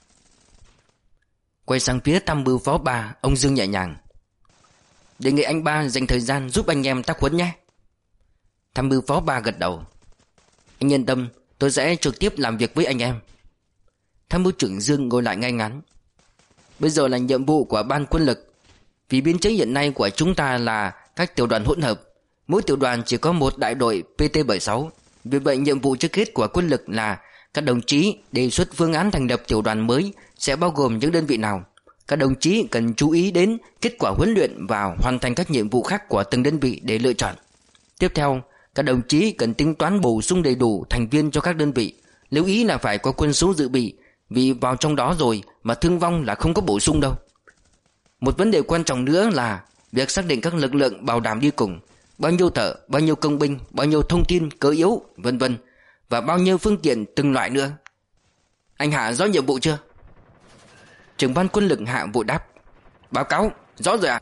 Quay sang phía tham mưu phó ba, ông Dương nhẹ nhàng. Đề nghị anh ba dành thời gian giúp anh em tác huấn nhé. Tham mưu phó ba gật đầu. Anh yên tâm, tôi sẽ trực tiếp làm việc với anh em. Tham mưu trưởng Dương ngồi lại ngay ngắn. Bây giờ là nhiệm vụ của ban quân lực. Vì biên chế hiện nay của chúng ta là các tiểu đoàn hỗn hợp, mỗi tiểu đoàn chỉ có một đại đội P T bảy mươi sáu. Vì vậy nhiệm vụ trước hết của quân lực là các đồng chí đề xuất phương án thành lập tiểu đoàn mới sẽ bao gồm những đơn vị nào. Các đồng chí cần chú ý đến kết quả huấn luyện và hoàn thành các nhiệm vụ khác của từng đơn vị để lựa chọn. Tiếp theo, các đồng chí cần tính toán bổ sung đầy đủ thành viên cho các đơn vị. Lưu ý là phải có quân số dự bị, vì vào trong đó rồi mà thương vong là không có bổ sung đâu. Một vấn đề quan trọng nữa là việc xác định các lực lượng bảo đảm đi cùng, bao nhiêu thợ, bao nhiêu công binh, bao nhiêu thông tin cơ yếu, vân vân, và bao nhiêu phương tiện từng loại nữa. Anh Hạ rõ nhiệm vụ chưa? Trưởng ban quân lực Hạ vội đáp. Báo cáo, rõ rồi ạ.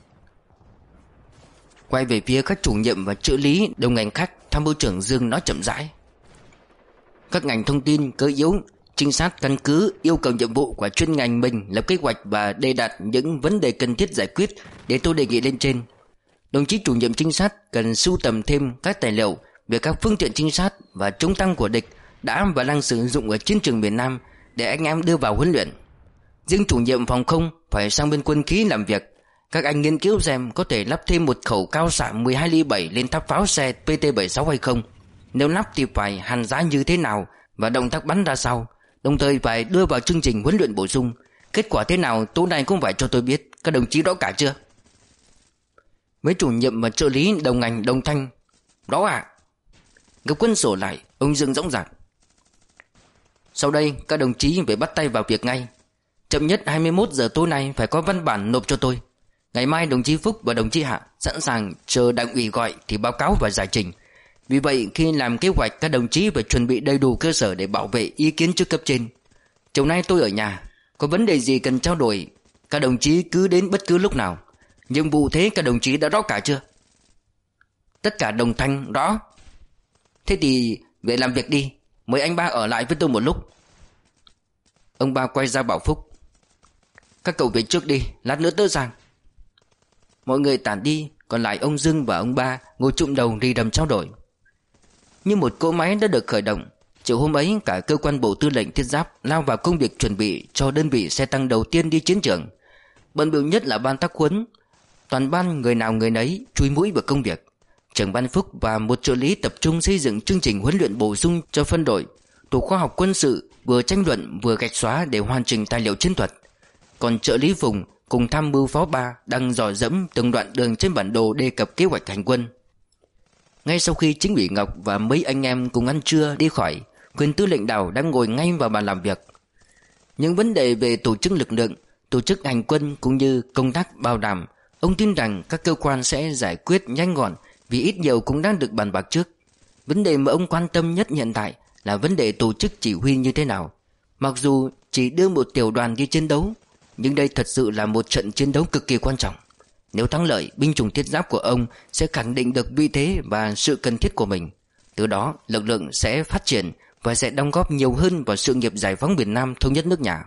Quay về phía các chủ nhiệm và trợ lý đầu ngành khác, tham mưu trưởng Dương nói chậm rãi. Các ngành thông tin, cơ yếu, trinh sát căn cứ yêu cầu nhiệm vụ của chuyên ngành mình lập kế hoạch và đề đạt những vấn đề cần thiết giải quyết để tôi đề nghị lên trên. Đồng chí chủ nhiệm trinh sát cần sưu tầm thêm các tài liệu về các phương tiện trinh sát và chống tăng của địch đã và đang sử dụng ở chiến trường miền Nam để anh em đưa vào huấn luyện. Riêng chủ nhiệm phòng không phải sang bên quân khí làm việc. Các anh nghiên cứu xem có thể lắp thêm một khẩu cao xạ mười hai ly bảy lên tháp pháo xe P T bảy mươi sáu hay không. Nếu lắp thì phải hàn giá như thế nào và động tác bắn ra sao, đồng thời phải đưa vào chương trình huấn luyện bổ sung. Kết quả thế nào tối nay cũng phải cho tôi biết. Các đồng chí rõ cả chưa? Mấy chủ nhiệm và trợ lý đồng ngành đồng thanh: rõ ạ. Gấp cuốn sổ lại, ông Dương dõng dạc: sau đây các đồng chí phải bắt tay vào việc ngay. Chậm nhất hai mươi mốt giờ tối nay phải có văn bản nộp cho tôi. Ngày mai đồng chí Phúc và đồng chí Hạ sẵn sàng chờ đảng ủy gọi thì báo cáo và giải trình. Vì vậy khi làm kế hoạch, các đồng chí phải chuẩn bị đầy đủ cơ sở để bảo vệ ý kiến trước cấp trên. Chiều nay tôi ở nhà, có vấn đề gì cần trao đổi, các đồng chí cứ đến bất cứ lúc nào. Nhiệm vụ thế các đồng chí đã rõ cả chưa? Tất cả đồng thanh rõ. Thế thì về làm việc đi. Mời anh Ba ở lại với tôi một lúc. Ông Ba quay ra bảo Phúc: các cậu về trước đi, lát nữa tớ sang. Mọi người tản đi, còn lại ông Dương và ông Ba ngồi chụm đầu rì rầm trao đổi. Như một cỗ máy đã được khởi động, chiều hôm ấy cả cơ quan bộ tư lệnh thiết giáp lao vào công việc chuẩn bị cho đơn vị xe tăng đầu tiên đi chiến trường. Bận bịu nhất là ban tác huấn. Toàn ban người nào người nấy chui mũi vào công việc. Trưởng ban Phúc và một trợ lý tập trung xây dựng chương trình huấn luyện bổ sung cho phân đội. Tổ khoa học quân sự vừa tranh luận vừa gạch xóa để hoàn chỉnh tài liệu chiến thuật. Còn trợ lý Phùng cùng tham mưu phó Ba đang dò dẫm từng đoạn đường trên bản đồ đề cập kế hoạch hành quân. Ngay sau khi chính ủy Ngọc và mấy anh em cùng ăn trưa đi khỏi, quyền tư lệnh Đào đang ngồi ngay vào bàn làm việc. Những vấn đề về tổ chức lực lượng, tổ chức hành quân cũng như công tác bảo đảm, ông tin rằng các cơ quan sẽ giải quyết nhanh gọn vì ít nhiều cũng đang được bàn bạc trước. Vấn đề mà ông quan tâm nhất hiện tại là vấn đề tổ chức chỉ huy như thế nào. Mặc dù chỉ đưa một tiểu đoàn đi chiến đấu, nhưng đây thật sự là một trận chiến đấu cực kỳ quan trọng. Nếu thắng lợi, binh chủng thiết giáp của ông sẽ khẳng định được vị thế và sự cần thiết của mình. Từ đó, lực lượng sẽ phát triển và sẽ đóng góp nhiều hơn vào sự nghiệp giải phóng miền Nam thống nhất nước nhà.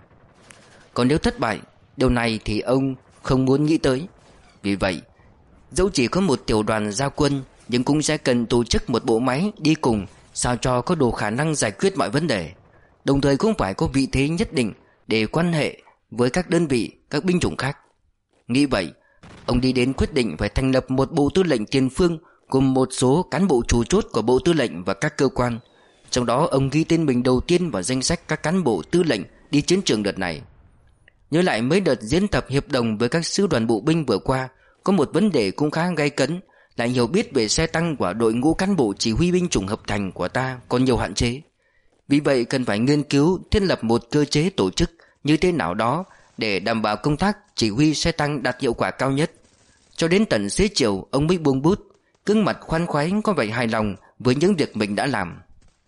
Còn nếu thất bại, điều này thì ông không muốn nghĩ tới. Vì vậy, dẫu chỉ có một tiểu đoàn ra quân, nhưng cũng sẽ cần tổ chức một bộ máy đi cùng sao cho có đủ khả năng giải quyết mọi vấn đề. Đồng thời cũng phải có vị thế nhất định để quan hệ với các đơn vị, các binh chủng khác. Nghĩ vậy, ông đi đến quyết định phải thành lập một bộ tư lệnh tiền phương cùng một số cán bộ chủ chốt của bộ tư lệnh và các cơ quan. Trong đó ông ghi tên mình đầu tiên vào danh sách các cán bộ tư lệnh đi chiến trường đợt này. Nhớ lại mấy đợt diễn tập hiệp đồng với các sư đoàn bộ binh vừa qua, có một vấn đề cũng khá gay cấn là hiểu biết về xe tăng của đội ngũ cán bộ chỉ huy binh chủng hợp thành của ta còn nhiều hạn chế. Vì vậy cần phải nghiên cứu thiết lập một cơ chế tổ chức như thế nào đó để đảm bảo công tác chỉ huy xe tăng đạt hiệu quả cao nhất. Cho đến tận xế chiều ông mới buông bút, gương mặt khoan khoái có vẻ hài lòng với những việc mình đã làm.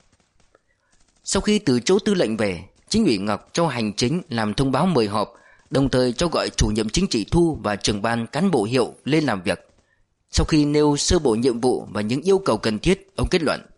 Sau khi từ chỗ tư lệnh về, chính ủy Ngọc cho hành chính làm thông báo mời họp, đồng thời cho gọi chủ nhiệm chính trị Thu và trưởng ban cán bộ hiệu lên làm việc. Sau khi nêu sơ bộ nhiệm vụ và những yêu cầu cần thiết, ông kết luận: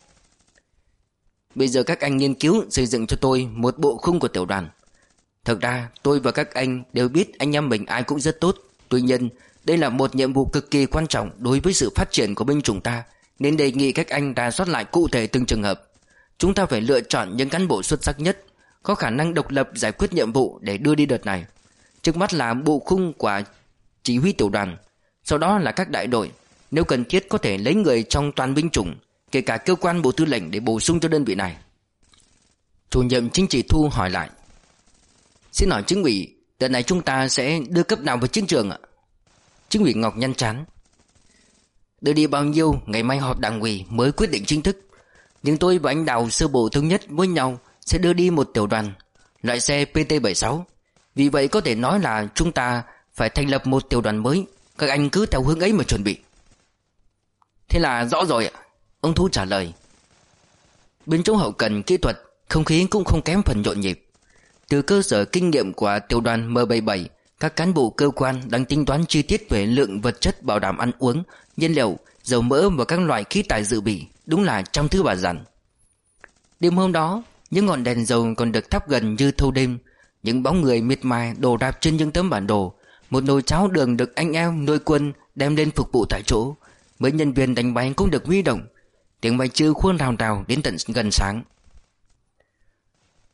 bây giờ các anh nghiên cứu xây dựng cho tôi một bộ khung của tiểu đoàn. Thật ra tôi và các anh đều biết anh em mình ai cũng rất tốt. Tuy nhiên đây là một nhiệm vụ cực kỳ quan trọng đối với sự phát triển của binh chủng ta, nên đề nghị các anh rà soát lại cụ thể từng trường hợp. Chúng ta phải lựa chọn những cán bộ xuất sắc nhất, có khả năng độc lập giải quyết nhiệm vụ để đưa đi đợt này. Trước mắt là bộ khung của chỉ huy tiểu đoàn, sau đó là các đại đội. Nếu cần thiết có thể lấy người trong toàn binh chủng, kể cả cơ quan bộ tư lệnh để bổ sung cho đơn vị này. Chủ nhiệm chính trị Thu hỏi lại: xin hỏi chính ủy, đợt này chúng ta sẽ đưa cấp nào vào chiến trường ạ? Chính ủy Ngọc nhăn trán: đưa đi bao nhiêu ngày mai họp đảng ủy mới quyết định chính thức. Nhưng tôi và anh Đào sơ bộ thống nhất với nhau sẽ đưa đi một tiểu đoàn, loại xe P T bảy mươi sáu. Vì vậy có thể nói là chúng ta phải thành lập một tiểu đoàn mới. Các anh cứ theo hướng ấy mà chuẩn bị. Thế là rõ rồi ạ, ông Thu trả lời. Bên chỗ hậu cần kỹ thuật, không khí cũng không kém phần nhộn nhịp. Từ cơ sở kinh nghiệm của tiểu đoàn M bảy mươi bảy, các cán bộ cơ quan đang tính toán chi tiết về lượng vật chất bảo đảm ăn uống, nhiên liệu, dầu mỡ và các loại khí tài dự bị. Đúng là trăm thứ bà dặn. Đêm hôm đó, những ngọn đèn dầu còn được thắp gần như thâu đêm. Những bóng người miệt mài đổ đạp trên những tấm bản đồ. Một nồi cháo đường được anh em nuôi quân đem lên phục vụ tại chỗ. Mấy nhân viên đánh bánh cũng được huy động. Tiếng máy chư khuôn rào rào đến tận gần sáng.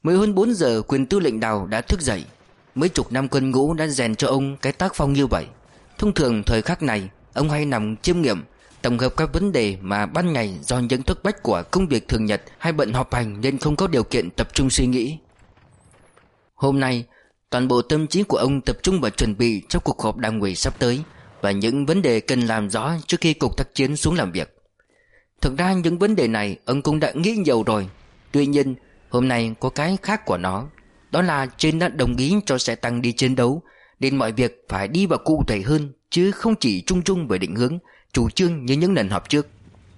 Mới hơn bốn giờ quyền tư lệnh Đào đã thức dậy. Mấy chục năm quân ngũ đã rèn cho ông cái tác phong như vậy. Thông thường thời khắc này ông hay nằm chiêm nghiệm, tổng hợp các vấn đề mà ban ngày do những thúc bách của công việc thường nhật hay bận họp hành nên không có điều kiện tập trung suy nghĩ. Hôm nay toàn bộ tâm trí của ông tập trung vào chuẩn bị cho cuộc họp đảng ủy sắp tới và những vấn đề cần làm rõ trước khi cục tác chiến xuống làm việc. Thực ra những vấn đề này ông cũng đã nghĩ nhiều rồi. Tuy nhiên hôm nay có cái khác của nó. Đó là trên đã đồng ý cho xe tăng đi chiến đấu, nên mọi việc phải đi vào cụ thể hơn, chứ không chỉ chung chung về định hướng, chủ trương như những lần họp trước.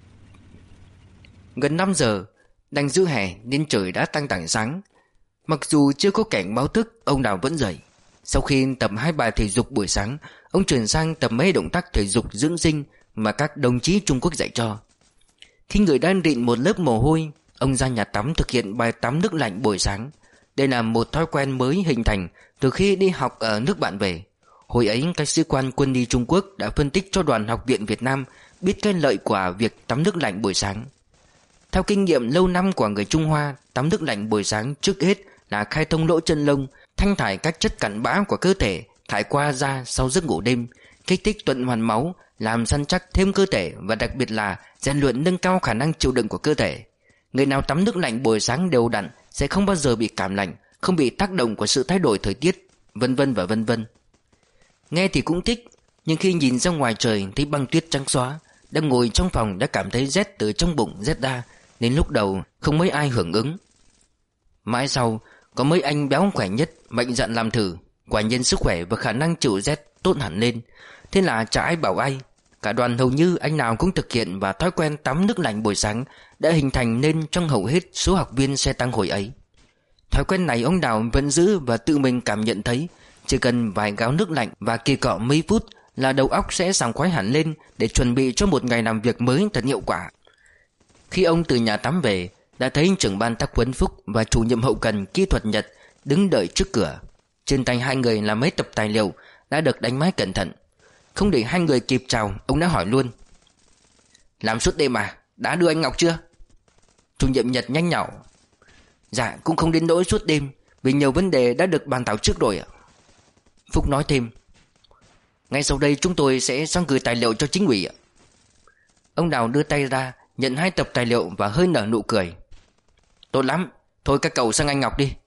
Gần năm giờ, đành giữa hè nên trời đã tăng tảng sáng. Mặc dù chưa có cảnh báo thức, ông Đào vẫn dậy. Sau khi tập hai bài thể dục buổi sáng, ông chuyển sang tập mấy động tác thể dục dưỡng sinh mà các đồng chí Trung Quốc dạy cho. Khi người đang rịn một lớp mồ hôi, ông ra nhà tắm thực hiện bài tắm nước lạnh buổi sáng. Đây là một thói quen mới hình thành từ khi đi học ở nước bạn về. Hồi ấy các sĩ quan quân y Trung Quốc đã phân tích cho đoàn học viện Việt Nam biết cái lợi của việc tắm nước lạnh buổi sáng. Theo kinh nghiệm lâu năm của người Trung Hoa, tắm nước lạnh buổi sáng trước hết là khai thông lỗ chân lông, thanh thải các chất cặn bã của cơ thể thải qua da sau giấc ngủ đêm, kích thích tuần hoàn máu, làm săn chắc thêm cơ thể và đặc biệt là rèn luyện nâng cao khả năng chịu đựng của cơ thể. Người nào tắm nước lạnh buổi sáng đều đặn sẽ không bao giờ bị cảm lạnh, không bị tác động của sự thay đổi thời tiết, vân vân và vân vân. Nghe thì cũng thích, nhưng khi nhìn ra ngoài trời thấy băng tuyết trắng xóa, đang ngồi trong phòng đã cảm thấy rét từ trong bụng rét ra, nên lúc đầu không mấy ai hưởng ứng. Mãi sau, có mấy anh béo khỏe nhất mạnh dạn làm thử, quả nhiên sức khỏe và khả năng chịu rét tốt hẳn lên. Thế là chả ai bảo ai. Cả đoàn hầu như anh nào cũng thực hiện, và thói quen tắm nước lạnh buổi sáng đã hình thành nên trong hầu hết số học viên xe tăng hồi ấy. Thói quen này ông Đào vẫn giữ và tự mình cảm nhận thấy chỉ cần vài gáo nước lạnh và kỳ cọ mấy phút là đầu óc sẽ sảng khoái hẳn lên để chuẩn bị cho một ngày làm việc mới thật hiệu quả. Khi ông từ nhà tắm về, đã thấy trưởng ban tác huấn Phúc và chủ nhiệm hậu cần kỹ thuật Nhật đứng đợi trước cửa. Trên tay hai người là mấy tập tài liệu đã được đánh máy cẩn thận. Không để hai người kịp chào, ông đã hỏi luôn: "Làm suốt đêm à? Đã đưa anh Ngọc chưa?" Chủ nhiệm Nhật nhanh nhảu: "Dạ cũng không đến nỗi suốt đêm, vì nhiều vấn đề đã được bàn thảo trước rồi ạ." Phúc nói thêm: "Ngay sau đây chúng tôi sẽ sang gửi tài liệu cho chính ủy ạ." Ông Đào đưa tay ra nhận hai tập tài liệu và hơi nở nụ cười: "Tốt lắm, thôi các cậu sang anh Ngọc đi."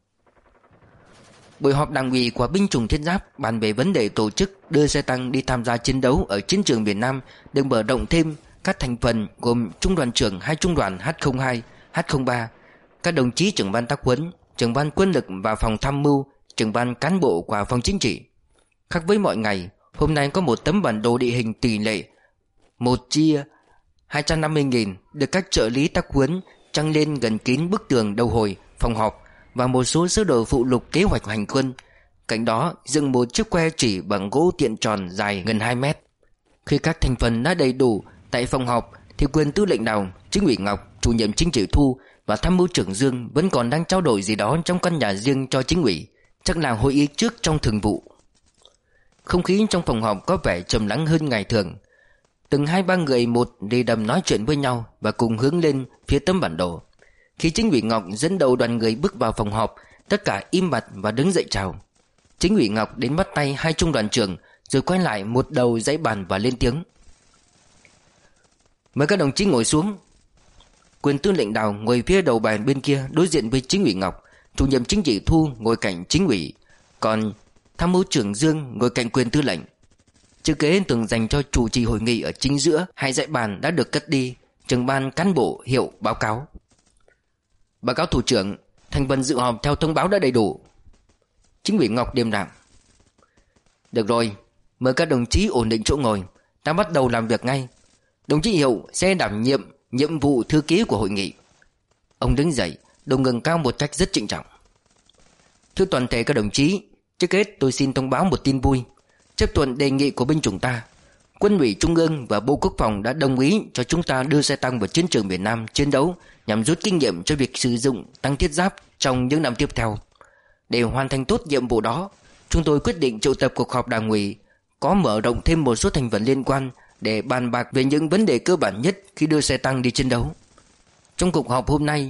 Buổi họp đảng ủy của binh chủng thiết giáp bàn về vấn đề tổ chức đưa xe tăng đi tham gia chiến đấu ở chiến trường miền Nam được mở rộng thêm các thành phần gồm trung đoàn trưởng hai trung đoàn H không hai, H không ba, các đồng chí trưởng ban tác huấn, trưởng ban quân lực và phòng tham mưu, trưởng ban cán bộ của phòng chính trị. Khác với mọi ngày, hôm nay có một tấm bản đồ địa hình tỷ lệ một chia hai trăm năm mươi nghìn được các trợ lý tác huấn trăng lên gần kín bức tường đầu hồi phòng họp, và một số sơ đồ phụ lục kế hoạch hành quân. Cạnh đó dựng một chiếc que chỉ bằng gỗ tiện tròn dài gần hai mét. Khi các thành phần đã đầy đủ tại phòng họp thì quyền tư lệnh Đào, chính ủy Ngọc, chủ nhiệm chính trị Thu và tham mưu trưởng Dương vẫn còn đang trao đổi gì đó trong căn nhà riêng cho chính ủy, chắc là hội ý trước trong thường vụ. Không khí trong phòng họp có vẻ trầm lắng hơn ngày thường. Từng hai ba người một đi đầm nói chuyện với nhau và cùng hướng lên phía tấm bản đồ. Khi chính ủy Ngọc dẫn đầu đoàn người bước vào phòng họp, tất cả im bặt và đứng dậy chào. Chính ủy Ngọc đến bắt tay hai trung đoàn trưởng, rồi quay lại một đầu dãy bàn và lên tiếng: "Mời các đồng chí ngồi xuống." Quyền tư lệnh Đào ngồi phía đầu bàn bên kia đối diện với chính ủy Ngọc, chủ nhiệm chính trị Thu ngồi cạnh chính ủy, còn tham mưu trưởng Dương ngồi cạnh quyền tư lệnh. Chiếc ghế từng dành cho chủ trì hội nghị ở chính giữa hai dãy bàn đã được cất đi. Trưởng ban cán bộ hiệu báo cáo: "Báo cáo thủ trưởng, thành phần dự họp theo thông báo đã đầy đủ." Chính ủy Ngọc điềm đạm: "Được rồi, mời các đồng chí ổn định chỗ ngồi, ta bắt đầu làm việc ngay. Đồng chí Hiệu sẽ đảm nhiệm nhiệm vụ thư ký của hội nghị." Ông đứng dậy, đầu ngẩng cao một cách rất trịnh trọng: "Thưa toàn thể các đồng chí, trước hết tôi xin thông báo một tin vui. Chấp thuận đề nghị của binh chủng ta, Quân ủy Trung ương và Bộ Quốc phòng đã đồng ý cho chúng ta đưa xe tăng vào chiến trường miền Nam chiến đấu nhằm rút kinh nghiệm cho việc sử dụng tăng thiết giáp trong những năm tiếp theo. Để hoàn thành tốt nhiệm vụ đó, chúng tôi quyết định triệu tập cuộc họp đảng ủy, có mở rộng thêm một số thành phần liên quan để bàn bạc về những vấn đề cơ bản nhất khi đưa xe tăng đi chiến đấu. Trong cuộc họp hôm nay,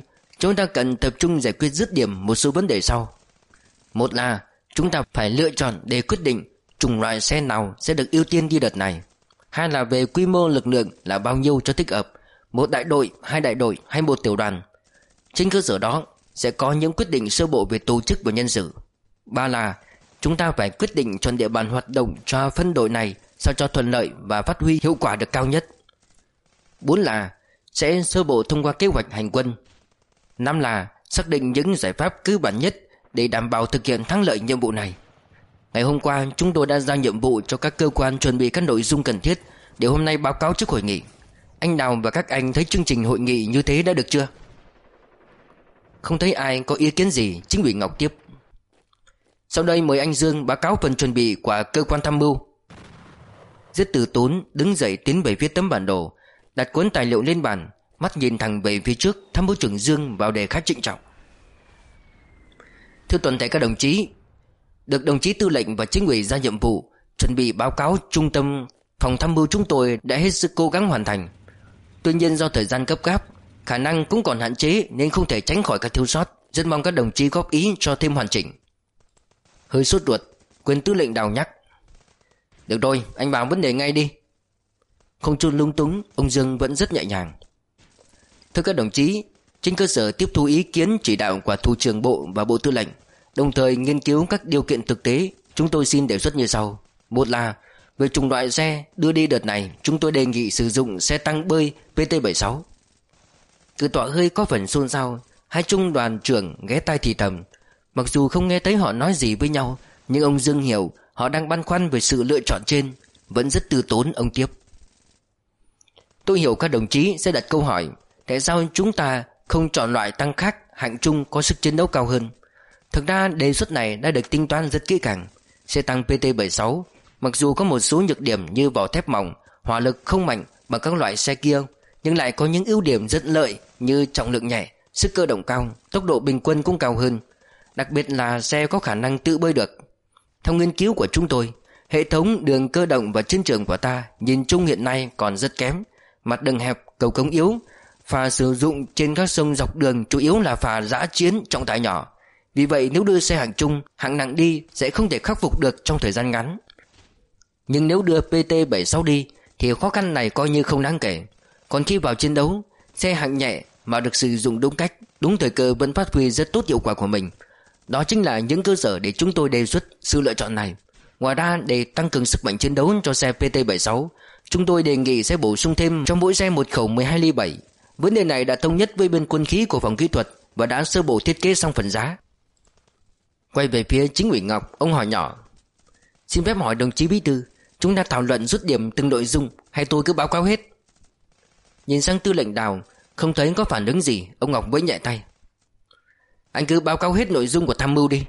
Chúng ta cần tập trung giải quyết dứt điểm một số vấn đề sau. Một là chúng ta phải lựa chọn để quyết định chủng loại xe nào sẽ được ưu tiên đi đợt này. Hai là về quy mô lực lượng là bao nhiêu cho thích hợp, một đại đội, hai đại đội hay một tiểu đoàn. Trên cơ sở đó sẽ có những quyết định sơ bộ về tổ chức và nhân sự. Ba là chúng ta phải quyết định chọn địa bàn hoạt động cho phân đội này sao cho thuận lợi và phát huy hiệu quả được cao nhất. Bốn là sẽ sơ bộ thông qua kế hoạch hành quân. Năm là xác định những giải pháp cơ bản nhất để đảm bảo thực hiện thắng lợi nhiệm vụ này. Ngày hôm qua chúng tôi đã giao nhiệm vụ cho các cơ quan chuẩn bị các nội dung cần thiết để hôm nay báo cáo trước hội nghị. Anh Đào và các anh thấy chương trình hội nghị như thế đã được chưa? Không thấy ai có ý kiến gì, chính ủy Ngọc tiếp. Sau đây mời anh Dương báo cáo phần chuẩn bị của cơ quan tham mưu. Rất từ tốn đứng dậy tiến về phía tấm bản đồ, đặt cuốn tài liệu lên bàn, mắt nhìn thẳng về phía trước. Tham mưu trưởng Dương vào đề khá trịnh trọng. Thưa toàn thể các đồng chí, được đồng chí tư lệnh và chính ủy ra nhiệm vụ chuẩn bị báo cáo trung tâm phòng tham mưu chúng tôi đã hết sức cố gắng hoàn thành. Tuy nhiên do thời gian cấp gáp, khả năng cũng còn hạn chế nên không thể tránh khỏi các thiếu sót. Rất mong các đồng chí góp ý cho thêm hoàn chỉnh. Hơi sốt ruột, quyền tư lệnh Đào nhắc. Được rồi, anh bảo vấn đề ngay đi. Không chút lung túng, ông Dương vẫn rất nhẹ nhàng. Thưa các đồng chí, trên cơ sở tiếp thu ý kiến chỉ đạo của Thủ trưởng Bộ và Bộ Tư lệnh, đồng thời nghiên cứu các điều kiện thực tế, chúng tôi xin đề xuất như sau. Một là về chủng loại xe đưa đi đợt này, chúng tôi đề nghị sử dụng xe tăng bơi P T bảy mươi sáu. Cử tọa hơi có phần xôn xao. Hai trung đoàn trưởng ghé tai thì thầm. Mặc dù không nghe thấy họ nói gì với nhau, nhưng ông Dương hiểu họ đang băn khoăn về sự lựa chọn trên. Vẫn rất từ tốn ông tiếp. Tôi hiểu các đồng chí sẽ đặt câu hỏi, tại sao chúng ta không chọn loại tăng khác hạng trung có sức chiến đấu cao hơn. Thực ra đề xuất này đã được tính toán rất kỹ càng. Xe tăng P T bảy mươi sáu mặc dù có một số nhược điểm như vỏ thép mỏng, hỏa lực không mạnh bằng các loại xe kia, nhưng lại có những ưu điểm rất lợi như trọng lượng nhẹ, sức cơ động cao, tốc độ bình quân cũng cao hơn. Đặc biệt là xe có khả năng tự bơi được. Theo nghiên cứu của chúng tôi, hệ thống đường cơ động và chiến trường của ta nhìn chung hiện nay còn rất kém. Mặt đường hẹp, cầu cống yếu, phà sử dụng trên các sông dọc đường chủ yếu là phà dã chiến trọng tải nhỏ. Vì vậy nếu đưa xe hạng trung, hạng nặng đi sẽ không thể khắc phục được trong thời gian ngắn. Nhưng nếu đưa P T bảy mươi sáu đi thì khó khăn này coi như không đáng kể. Còn khi vào chiến đấu, xe hạng nhẹ mà được sử dụng đúng cách, đúng thời cơ vẫn phát huy rất tốt hiệu quả của mình. Đó chính là những cơ sở để chúng tôi đề xuất sự lựa chọn này. Ngoài ra, để tăng cường sức mạnh chiến đấu cho xe P T bảy mươi sáu, chúng tôi đề nghị sẽ bổ sung thêm cho mỗi xe một khẩu mười hai ly bảy. Vấn đề này đã thống nhất với bên quân khí của phòng kỹ thuật và đã sơ bộ thiết kế xong phần giá. Quay về phía chính ủy Ngọc, ông hỏi nhỏ. Xin phép hỏi đồng chí bí thư, chúng ta thảo luận rút điểm từng nội dung hay tôi cứ báo cáo hết? Nhìn sang tư lệnh Đào, không thấy có phản ứng gì, ông Ngọc vẫy nhẹ tay. Anh cứ báo cáo hết nội dung của tham mưu đi.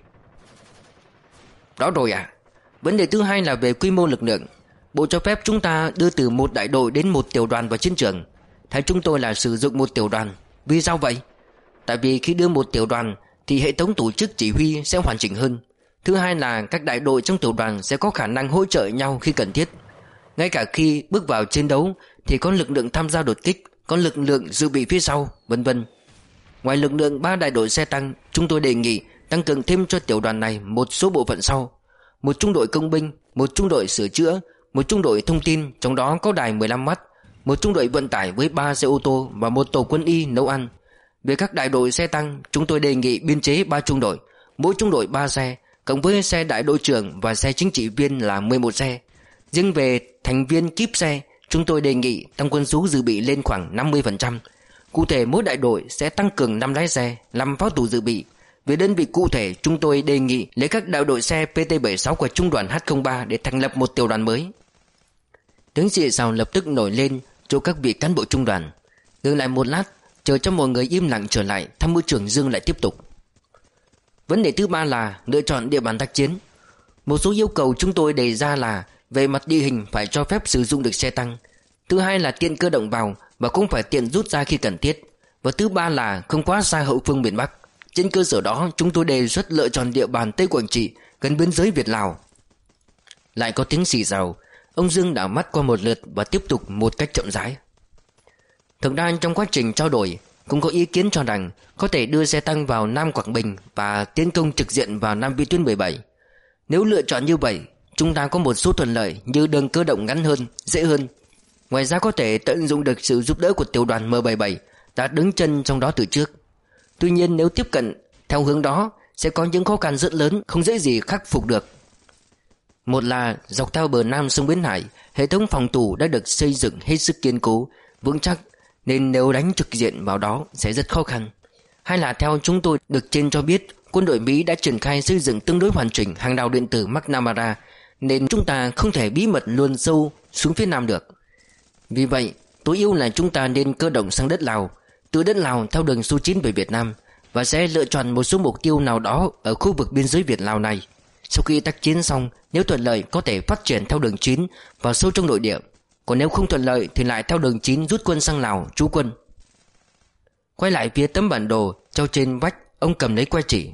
Đó rồi à. Vấn đề thứ hai là về quy mô lực lượng. Bộ cho phép chúng ta đưa từ một đại đội đến một tiểu đoàn vào chiến trường. Theo chúng tôi là sử dụng một tiểu đoàn. Vì sao vậy? Tại vì khi đưa một tiểu đoàn thì hệ thống tổ chức chỉ huy sẽ hoàn chỉnh hơn. Thứ hai là các đại đội trong tiểu đoàn sẽ có khả năng hỗ trợ nhau khi cần thiết. Ngay cả khi bước vào chiến đấu thì có lực lượng tham gia đột kích, có lực lượng dự bị phía sau, vân vân. Ngoài lực lượng ba đại đội xe tăng, chúng tôi đề nghị tăng cường thêm cho tiểu đoàn này một số bộ phận sau: một trung đội công binh, một trung đội sửa chữa, một trung đội thông tin, trong đó có đài mười lăm oát, một trung đội vận tải với ba xe ô tô và một tổ quân y nấu ăn. Về các đại đội xe tăng, chúng tôi đề nghị biên chế ba trung đội, mỗi trung đội ba xe, cộng với xe đại đội trưởng và xe chính trị viên là mười một xe. Riêng về thành viên kíp xe, chúng tôi đề nghị tăng quân số dự bị lên khoảng năm mươi phần trăm. Cụ thể mỗi đại đội sẽ tăng cường năm lái xe, năm pháo thủ dự bị. Về đơn vị cụ thể, chúng tôi đề nghị lấy các đại đội xe P T bảy mươi sáu của trung đoàn H không ba để thành lập một tiểu đoàn mới. Tiếng xì xào lập tức nổi lên cho các vị cán bộ trung đoàn. Ngừng lại một lát, chờ cho mọi người im lặng trở lại, tham mưu trưởng Dương lại tiếp tục. Vấn đề thứ ba là lựa chọn địa bàn tác chiến. Một số yêu cầu chúng tôi đề ra là về mặt địa hình phải cho phép sử dụng được xe tăng. Thứ hai là tiện cơ động vào và cũng phải tiện rút ra khi cần thiết. Và thứ ba là không quá xa hậu phương miền Bắc. Trên cơ sở đó chúng tôi đề xuất lựa chọn địa bàn Tây Quảng Trị gần biên giới Việt Lào. Lại có tiếng xì xào. Ông Dương đảo mắt qua một lượt và tiếp tục một cách chậm rãi. Thực ra trong quá trình trao đổi, cũng có ý kiến cho rằng có thể đưa xe tăng vào Nam Quảng Bình và tiến công trực diện vào Nam Vi tuyến mười bảy. Nếu lựa chọn như vậy, chúng ta có một số thuận lợi như đường cơ động ngắn hơn, dễ hơn. Ngoài ra có thể tận dụng được sự giúp đỡ của tiểu đoàn M bảy mươi bảy đã đứng chân trong đó từ trước. Tuy nhiên nếu tiếp cận theo hướng đó sẽ có những khó khăn rất lớn, không dễ gì khắc phục được. Một là dọc theo bờ nam sông Bến Hải, hệ thống phòng thủ đã được xây dựng hết sức kiên cố, vững chắc, nên nếu đánh trực diện vào đó sẽ rất khó khăn. Hai là theo chúng tôi được trên cho biết, quân đội Mỹ đã triển khai xây dựng tương đối hoàn chỉnh hàng đào điện tử McNamara, nên chúng ta không thể bí mật luồn sâu xuống phía nam được. Vì vậy, tối ưu là chúng ta nên cơ động sang đất Lào, từ đất Lào theo đường số chín về Việt Nam, và sẽ lựa chọn một số mục tiêu nào đó ở khu vực biên giới Việt-Lào này. Sau khi tác chiến xong, nếu thuận lợi có thể phát triển theo đường chín vào sâu trong nội địa, còn nếu không thuận lợi thì lại theo đường chín rút quân sang Lào trú quân. Quay lại phía tấm bản đồ treo trên vách, ông cầm lấy que chỉ.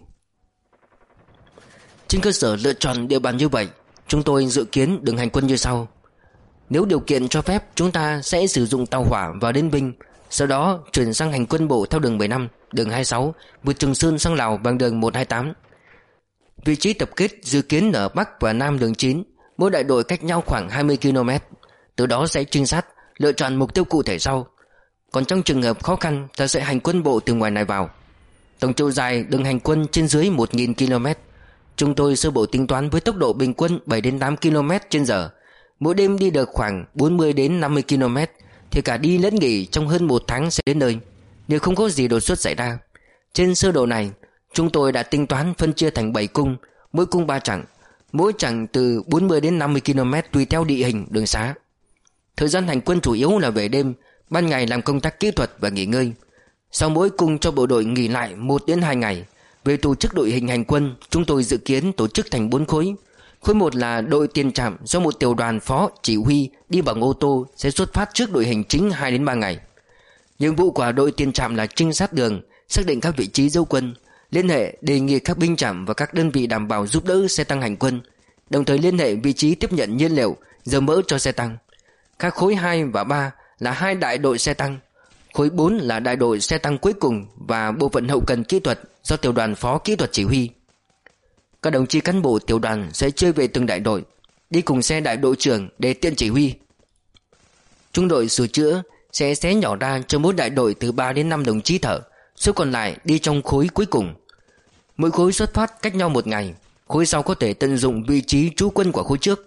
Trên cơ sở lựa chọn địa bàn như vậy, chúng tôi dự kiến đường hành quân như sau. Nếu điều kiện cho phép, chúng ta sẽ sử dụng tàu hỏa vào đến Vinh, sau đó chuyển sang hành quân bộ theo đường mười lăm, đường hai mươi sáu, vượt Trường Sơn sang Lào bằng đường một hai tám. Vị trí tập kết dự kiến ở Bắc và Nam đường chín, mỗi đại đội cách nhau khoảng hai mươi ki lô mét. Từ đó sẽ trinh sát, lựa chọn mục tiêu cụ thể sau. Còn trong trường hợp khó khăn, ta sẽ hành quân bộ từ ngoài này vào. Tổng chiều dài đường hành quân trên dưới một nghìn ki lô mét. Chúng tôi sơ bộ tính toán với tốc độ bình quân bảy đến tám ki lô mét trên giờ. Mỗi đêm đi được khoảng bốn mươi đến năm mươi ki lô mét, thì cả đi lẫn nghỉ trong hơn một tháng sẽ đến nơi, nếu không có gì đột xuất xảy ra. Trên sơ đồ này, chúng tôi đã tính toán phân chia thành bảy cung, mỗi cung ba chặng, mỗi chặng từ bốn mươi đến năm mươi ki lô mét tùy theo địa hình, đường xá. Thời gian hành quân chủ yếu là về đêm, ban ngày làm công tác kỹ thuật và nghỉ ngơi. Sau mỗi cung cho bộ đội nghỉ lại một đến hai ngày. Về tổ chức đội hình hành quân, chúng tôi dự kiến tổ chức thành bốn khối. Khối một là đội tiền trạm do một tiểu đoàn phó chỉ huy đi bằng ô tô sẽ xuất phát trước đội hình chính hai đến ba ngày. Nhiệm vụ của đội tiền trạm là trinh sát đường, xác định các vị trí dấu quân, liên hệ đề nghị các binh trạm và các đơn vị đảm bảo giúp đỡ xe tăng hành quân, đồng thời liên hệ vị trí tiếp nhận nhiên liệu, dầu mỡ cho xe tăng. Các khối hai và ba là hai đại đội xe tăng. Khối bốn là đại đội xe tăng cuối cùng và bộ phận hậu cần kỹ thuật do tiểu đoàn phó kỹ thuật chỉ huy. Các đồng chí cán bộ tiểu đoàn sẽ chơi về từng đại đội, đi cùng xe đại đội trưởng để tiện chỉ huy. Trung đội sửa chữa sẽ xé nhỏ ra cho mỗi đại đội từ ba đến năm đồng chí thợ, số còn lại đi trong khối cuối cùng. Mỗi khối xuất phát cách nhau một ngày, khối sau có thể tận dụng vị trí trú quân của khối trước.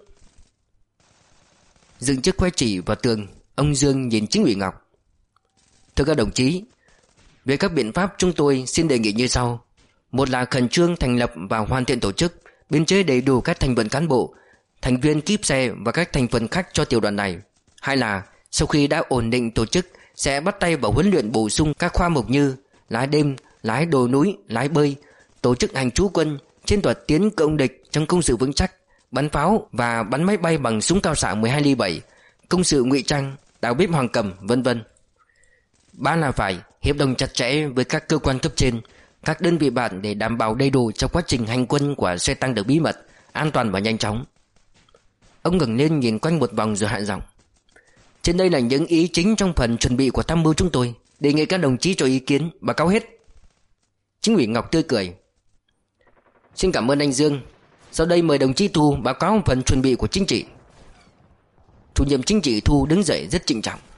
Dựng chiếc que chỉ vào tường, ông Dương nhìn Chính ủy Ngọc. Thưa các đồng chí, về các biện pháp chúng tôi xin đề nghị như sau. Một là khẩn trương thành lập và hoàn thiện tổ chức, biên chế đầy đủ các thành phần cán bộ, thành viên kíp xe và các thành phần khách cho tiểu đoàn này. Hai là sau khi đã ổn định tổ chức sẽ bắt tay vào huấn luyện bổ sung các khoa mục như lái đêm, lái đồi núi, lái bơi, tổ chức hành trú quân, chiến thuật tiến công địch trong công sự vững chắc, bắn pháo và bắn máy bay bằng súng cao xạ mười hai ly bảy, công sự ngụy trang, đào bếp hoàng cầm, vân vân. Ba là phải hiệp đồng chặt chẽ với các cơ quan cấp trên, các đơn vị bạn để đảm bảo đầy đủ trong quá trình hành quân của xe tăng được bí mật, an toàn và nhanh chóng. Ông ngẩng lên nhìn quanh một vòng rồi hạ giọng. Trên đây là những ý chính trong phần chuẩn bị của tham mưu chúng tôi, đề nghị các đồng chí cho ý kiến, báo cáo hết. Chính ủy Ngọc tươi cười. Xin cảm ơn anh Dương. Sau đây mời đồng chí Thu báo cáo phần chuẩn bị của chính trị. Chủ nhiệm chính trị Thu đứng dậy rất trịnh trọng.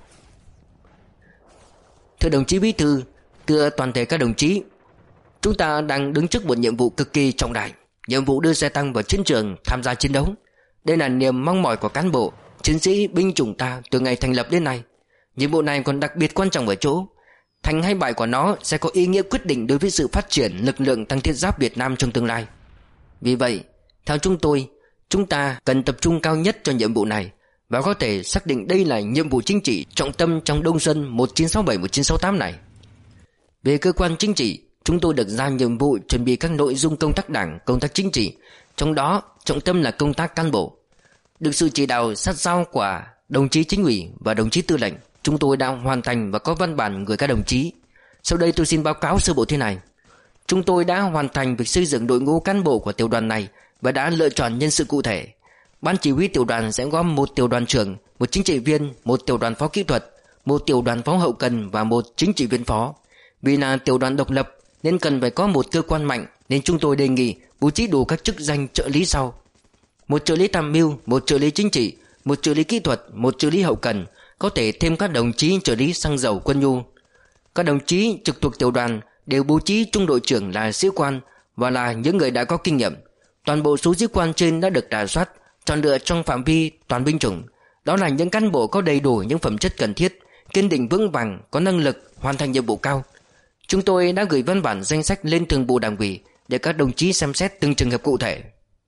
Thưa đồng chí bí thư, thưa toàn thể các đồng chí, chúng ta đang đứng trước một nhiệm vụ cực kỳ trọng đại, nhiệm vụ đưa xe tăng vào chiến trường tham gia chiến đấu. Đây là niềm mong mỏi của cán bộ, chiến sĩ, binh chủng ta từ ngày thành lập đến nay. Nhiệm vụ này còn đặc biệt quan trọng ở chỗ thành hay bại của nó sẽ có ý nghĩa quyết định đối với sự phát triển lực lượng tăng thiết giáp Việt Nam trong tương lai. Vì vậy, theo chúng tôi, chúng ta cần tập trung cao nhất cho nhiệm vụ này và có thể xác định đây là nhiệm vụ chính trị trọng tâm trong Đông Xuân một chín sáu bảy một chín sáu tám này. Về cơ quan chính trị, chúng tôi được giao nhiệm vụ chuẩn bị các nội dung công tác đảng, công tác chính trị, trong đó trọng tâm là công tác cán bộ. Được sự chỉ đạo sát sao của đồng chí chính ủy và đồng chí tư lệnh, chúng tôi đã hoàn thành và có văn bản gửi các đồng chí. Sau đây tôi xin báo cáo sơ bộ thế này. Chúng tôi đã hoàn thành việc xây dựng đội ngũ cán bộ của tiểu đoàn này và đã lựa chọn nhân sự cụ thể. Ban chỉ huy tiểu đoàn sẽ gồm một tiểu đoàn trưởng, một chính trị viên, một tiểu đoàn phó kỹ thuật, một tiểu đoàn phó hậu cần và một chính trị viên phó. Vì là tiểu đoàn độc lập nên cần phải có một cơ quan mạnh, nên chúng tôi đề nghị bố trí đủ các chức danh trợ lý sau: một trợ lý tham mưu, một trợ lý chính trị, một trợ lý kỹ thuật, một trợ lý hậu cần, có thể thêm các đồng chí trợ lý xăng dầu quân nhu. Các đồng chí trực thuộc tiểu đoàn đều bố trí trung đội trưởng là sĩ quan và là những người đã có kinh nghiệm. Toàn bộ số sĩ quan trên đã được rà soát, chọn lựa trong phạm vi toàn binh chủng. Đó là những cán bộ có đầy đủ những phẩm chất cần thiết, kiên định vững vàng, có năng lực hoàn thành nhiệm vụ cao. Chúng tôi đã gửi văn bản danh sách lên thường vụ Đảng ủy để các đồng chí xem xét từng trường hợp cụ thể.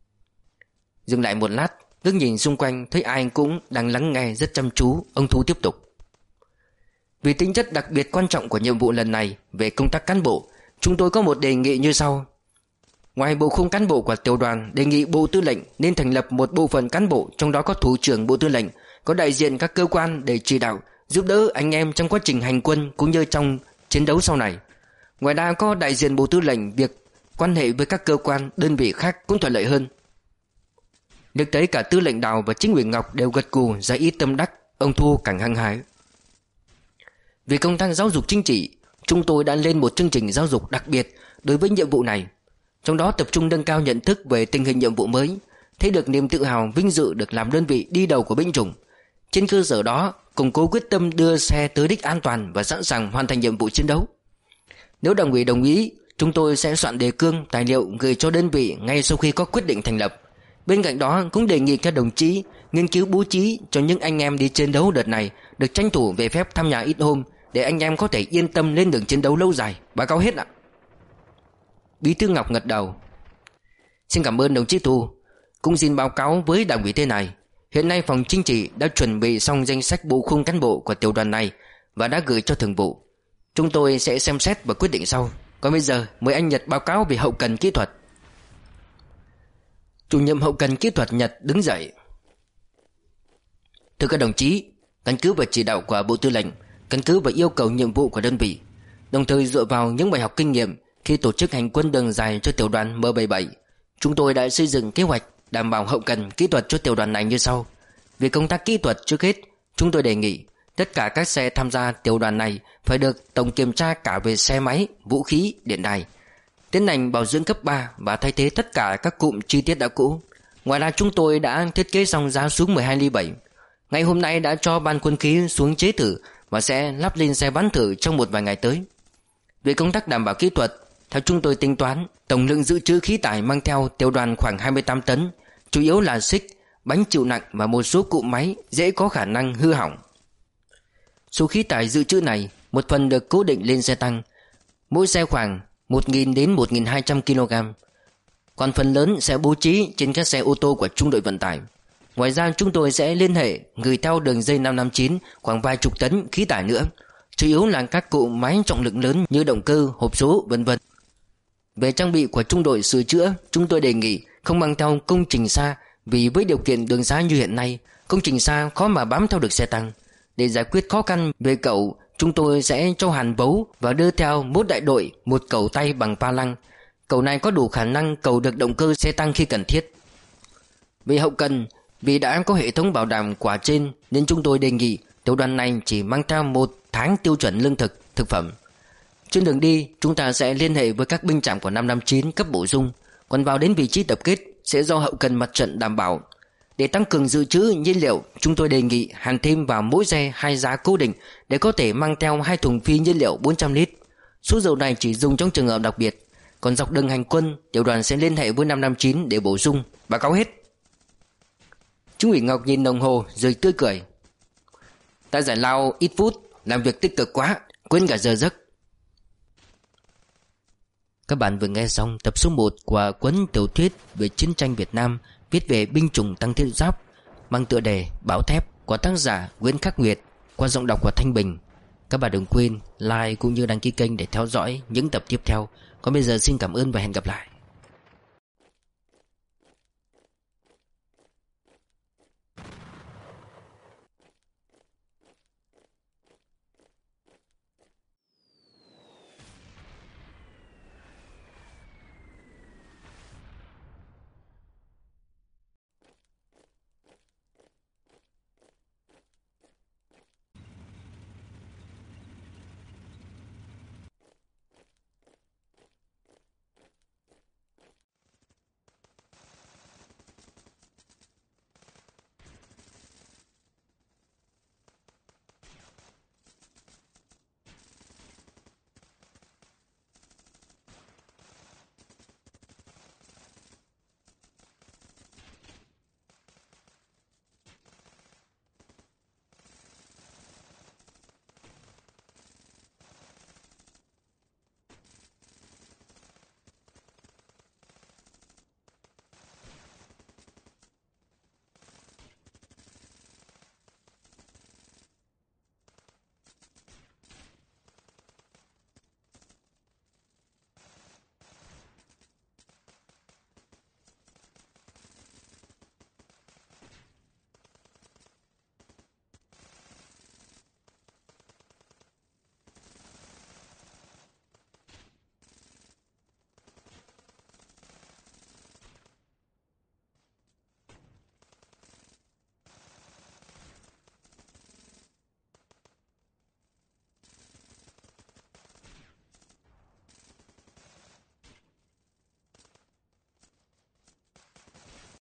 Dừng lại một lát, ngước nhìn xung quanh thấy ai cũng đang lắng nghe rất chăm chú, ông Thu tiếp tục: vì tính chất đặc biệt quan trọng của nhiệm vụ lần này về công tác cán bộ, chúng tôi có một đề nghị như sau. Ngoài bộ khung cán bộ của tiểu đoàn, đề nghị Bộ Tư lệnh nên thành lập một bộ phận cán bộ, trong đó có Thủ trưởng Bộ Tư lệnh, có đại diện các cơ quan để chỉ đạo, giúp đỡ anh em trong quá trình hành quân cũng như trong chiến đấu sau này. Ngoài ra có đại diện Bộ Tư lệnh, việc quan hệ với các cơ quan, đơn vị khác cũng thuận lợi hơn. Được thấy cả Tư lệnh Đào và Chính ủy Ngọc đều gật gù ra ý tâm đắc, ông Thu càng hăng hái. Về công tác giáo dục chính trị, chúng tôi đã lên một chương trình giáo dục đặc biệt đối với nhiệm vụ này, trong đó tập trung nâng cao nhận thức về tình hình nhiệm vụ mới, thấy được niềm tự hào vinh dự được làm đơn vị đi đầu của binh chủng. Trên cơ sở đó, củng cố quyết tâm đưa xe tới đích an toàn và sẵn sàng hoàn thành nhiệm vụ chiến đấu. Nếu Đảng ủy đồng ý, chúng tôi sẽ soạn đề cương, tài liệu gửi cho đơn vị ngay sau khi có quyết định thành lập. Bên cạnh đó cũng đề nghị các đồng chí nghiên cứu bố trí cho những anh em đi chiến đấu đợt này được tranh thủ về phép thăm nhà ít hôm, để anh em có thể yên tâm lên đường chiến đấu lâu dài. Báo cáo hết ạ. Bí thư Ngọc gật đầu. Xin cảm ơn đồng chí Thu. Cũng xin báo cáo với Đảng ủy thế này: hiện nay phòng chính trị đã chuẩn bị xong danh sách bộ khung cán bộ của tiểu đoàn này và đã gửi cho thường vụ. Chúng tôi sẽ xem xét và quyết định sau. Còn bây giờ mời anh Nhật báo cáo về hậu cần kỹ thuật. Chủ nhiệm hậu cần kỹ thuật Nhật đứng dậy. Thưa các đồng chí, căn cứ vào chỉ đạo của Bộ Tư lệnh, căn cứ vào yêu cầu nhiệm vụ của đơn vị, đồng thời dựa vào những bài học kinh nghiệm khi tổ chức hành quân đường dài cho tiểu đoàn M bảy mươi bảy, chúng tôi đã xây dựng kế hoạch đảm bảo hậu cần kỹ thuật cho tiểu đoàn này như sau. Về công tác kỹ thuật, trước hết chúng tôi đề nghị tất cả các xe tham gia tiểu đoàn này phải được tổng kiểm tra cả về xe máy, vũ khí, điện đài, tiến hành bảo dưỡng cấp ba và thay thế tất cả các cụm chi tiết đã cũ. Ngoài ra chúng tôi đã thiết kế xong giá súng mười hai ly bảy. Ngày hôm nay đã cho ban quân khí xuống chế thử và sẽ lắp lên xe bắn thử trong một vài ngày tới. Về công tác đảm bảo kỹ thuật, theo chúng tôi tính toán, tổng lượng dự trữ khí tải mang theo tiểu đoàn khoảng hai mươi tám tấn, chủ yếu là xích, bánh chịu nặng và một số cụm máy dễ có khả năng hư hỏng. Số khí tải dự trữ này một phần được cố định lên xe tăng, mỗi xe khoảng một nghìn đến một nghìn hai trăm ki lô gam, còn phần lớn sẽ bố trí trên các xe ô tô của trung đội vận tải. Ngoài ra chúng tôi sẽ liên hệ gửi theo đường dây năm năm chín khoảng vài chục tấn khí tải nữa, chủ yếu là các cụm máy trọng lượng lớn như động cơ, hộp số, vân vân. Về trang bị của trung đội sửa chữa, chúng tôi đề nghị không mang theo công trình xa, vì với điều kiện đường xá như hiện nay, công trình xa khó mà bám theo được xe tăng. Để giải quyết khó khăn về cẩu, chúng tôi sẽ cho hàn bấu và đưa theo mỗi đại đội một cẩu tay bằng pa lăng. Cẩu này có đủ khả năng cẩu được động cơ xe tăng khi cần thiết. Về hậu cần, vì đã có hệ thống bảo đảm quả trên nên chúng tôi đề nghị tiểu đoàn này chỉ mang theo một tháng tiêu chuẩn lương thực, thực phẩm. Trên đường đi, chúng ta sẽ liên hệ với các binh trạm của năm năm chín cấp bổ sung, còn vào đến vị trí tập kết sẽ do hậu cần mặt trận đảm bảo. Để tăng cường dự trữ nhiên liệu, chúng tôi đề nghị hàn thêm vào mỗi xe hai giá cố định để có thể mang theo hai thùng phi nhiên liệu bốn trăm lít. Số dầu này chỉ dùng trong trường hợp đặc biệt. Còn dọc đường hành quân, tiểu đoàn sẽ liên hệ với năm năm chín để bổ sung. Báo cáo hết. Trung ủy Ngọc nhìn đồng hồ rồi tươi cười. Ta giải lao ít phút, làm việc tích cực quá, quên cả giờ giấc. Các bạn vừa nghe xong tập số một của cuốn tiểu thuyết về chiến tranh Việt Nam viết về binh chủng tăng thiết giáp mang tựa đề Bão Thép của tác giả Nguyễn Khắc Nguyệt qua giọng đọc của Thanh Bình. Các bạn đừng quên like cũng như đăng ký kênh để theo dõi những tập tiếp theo. Còn bây giờ xin cảm ơn và hẹn gặp lại.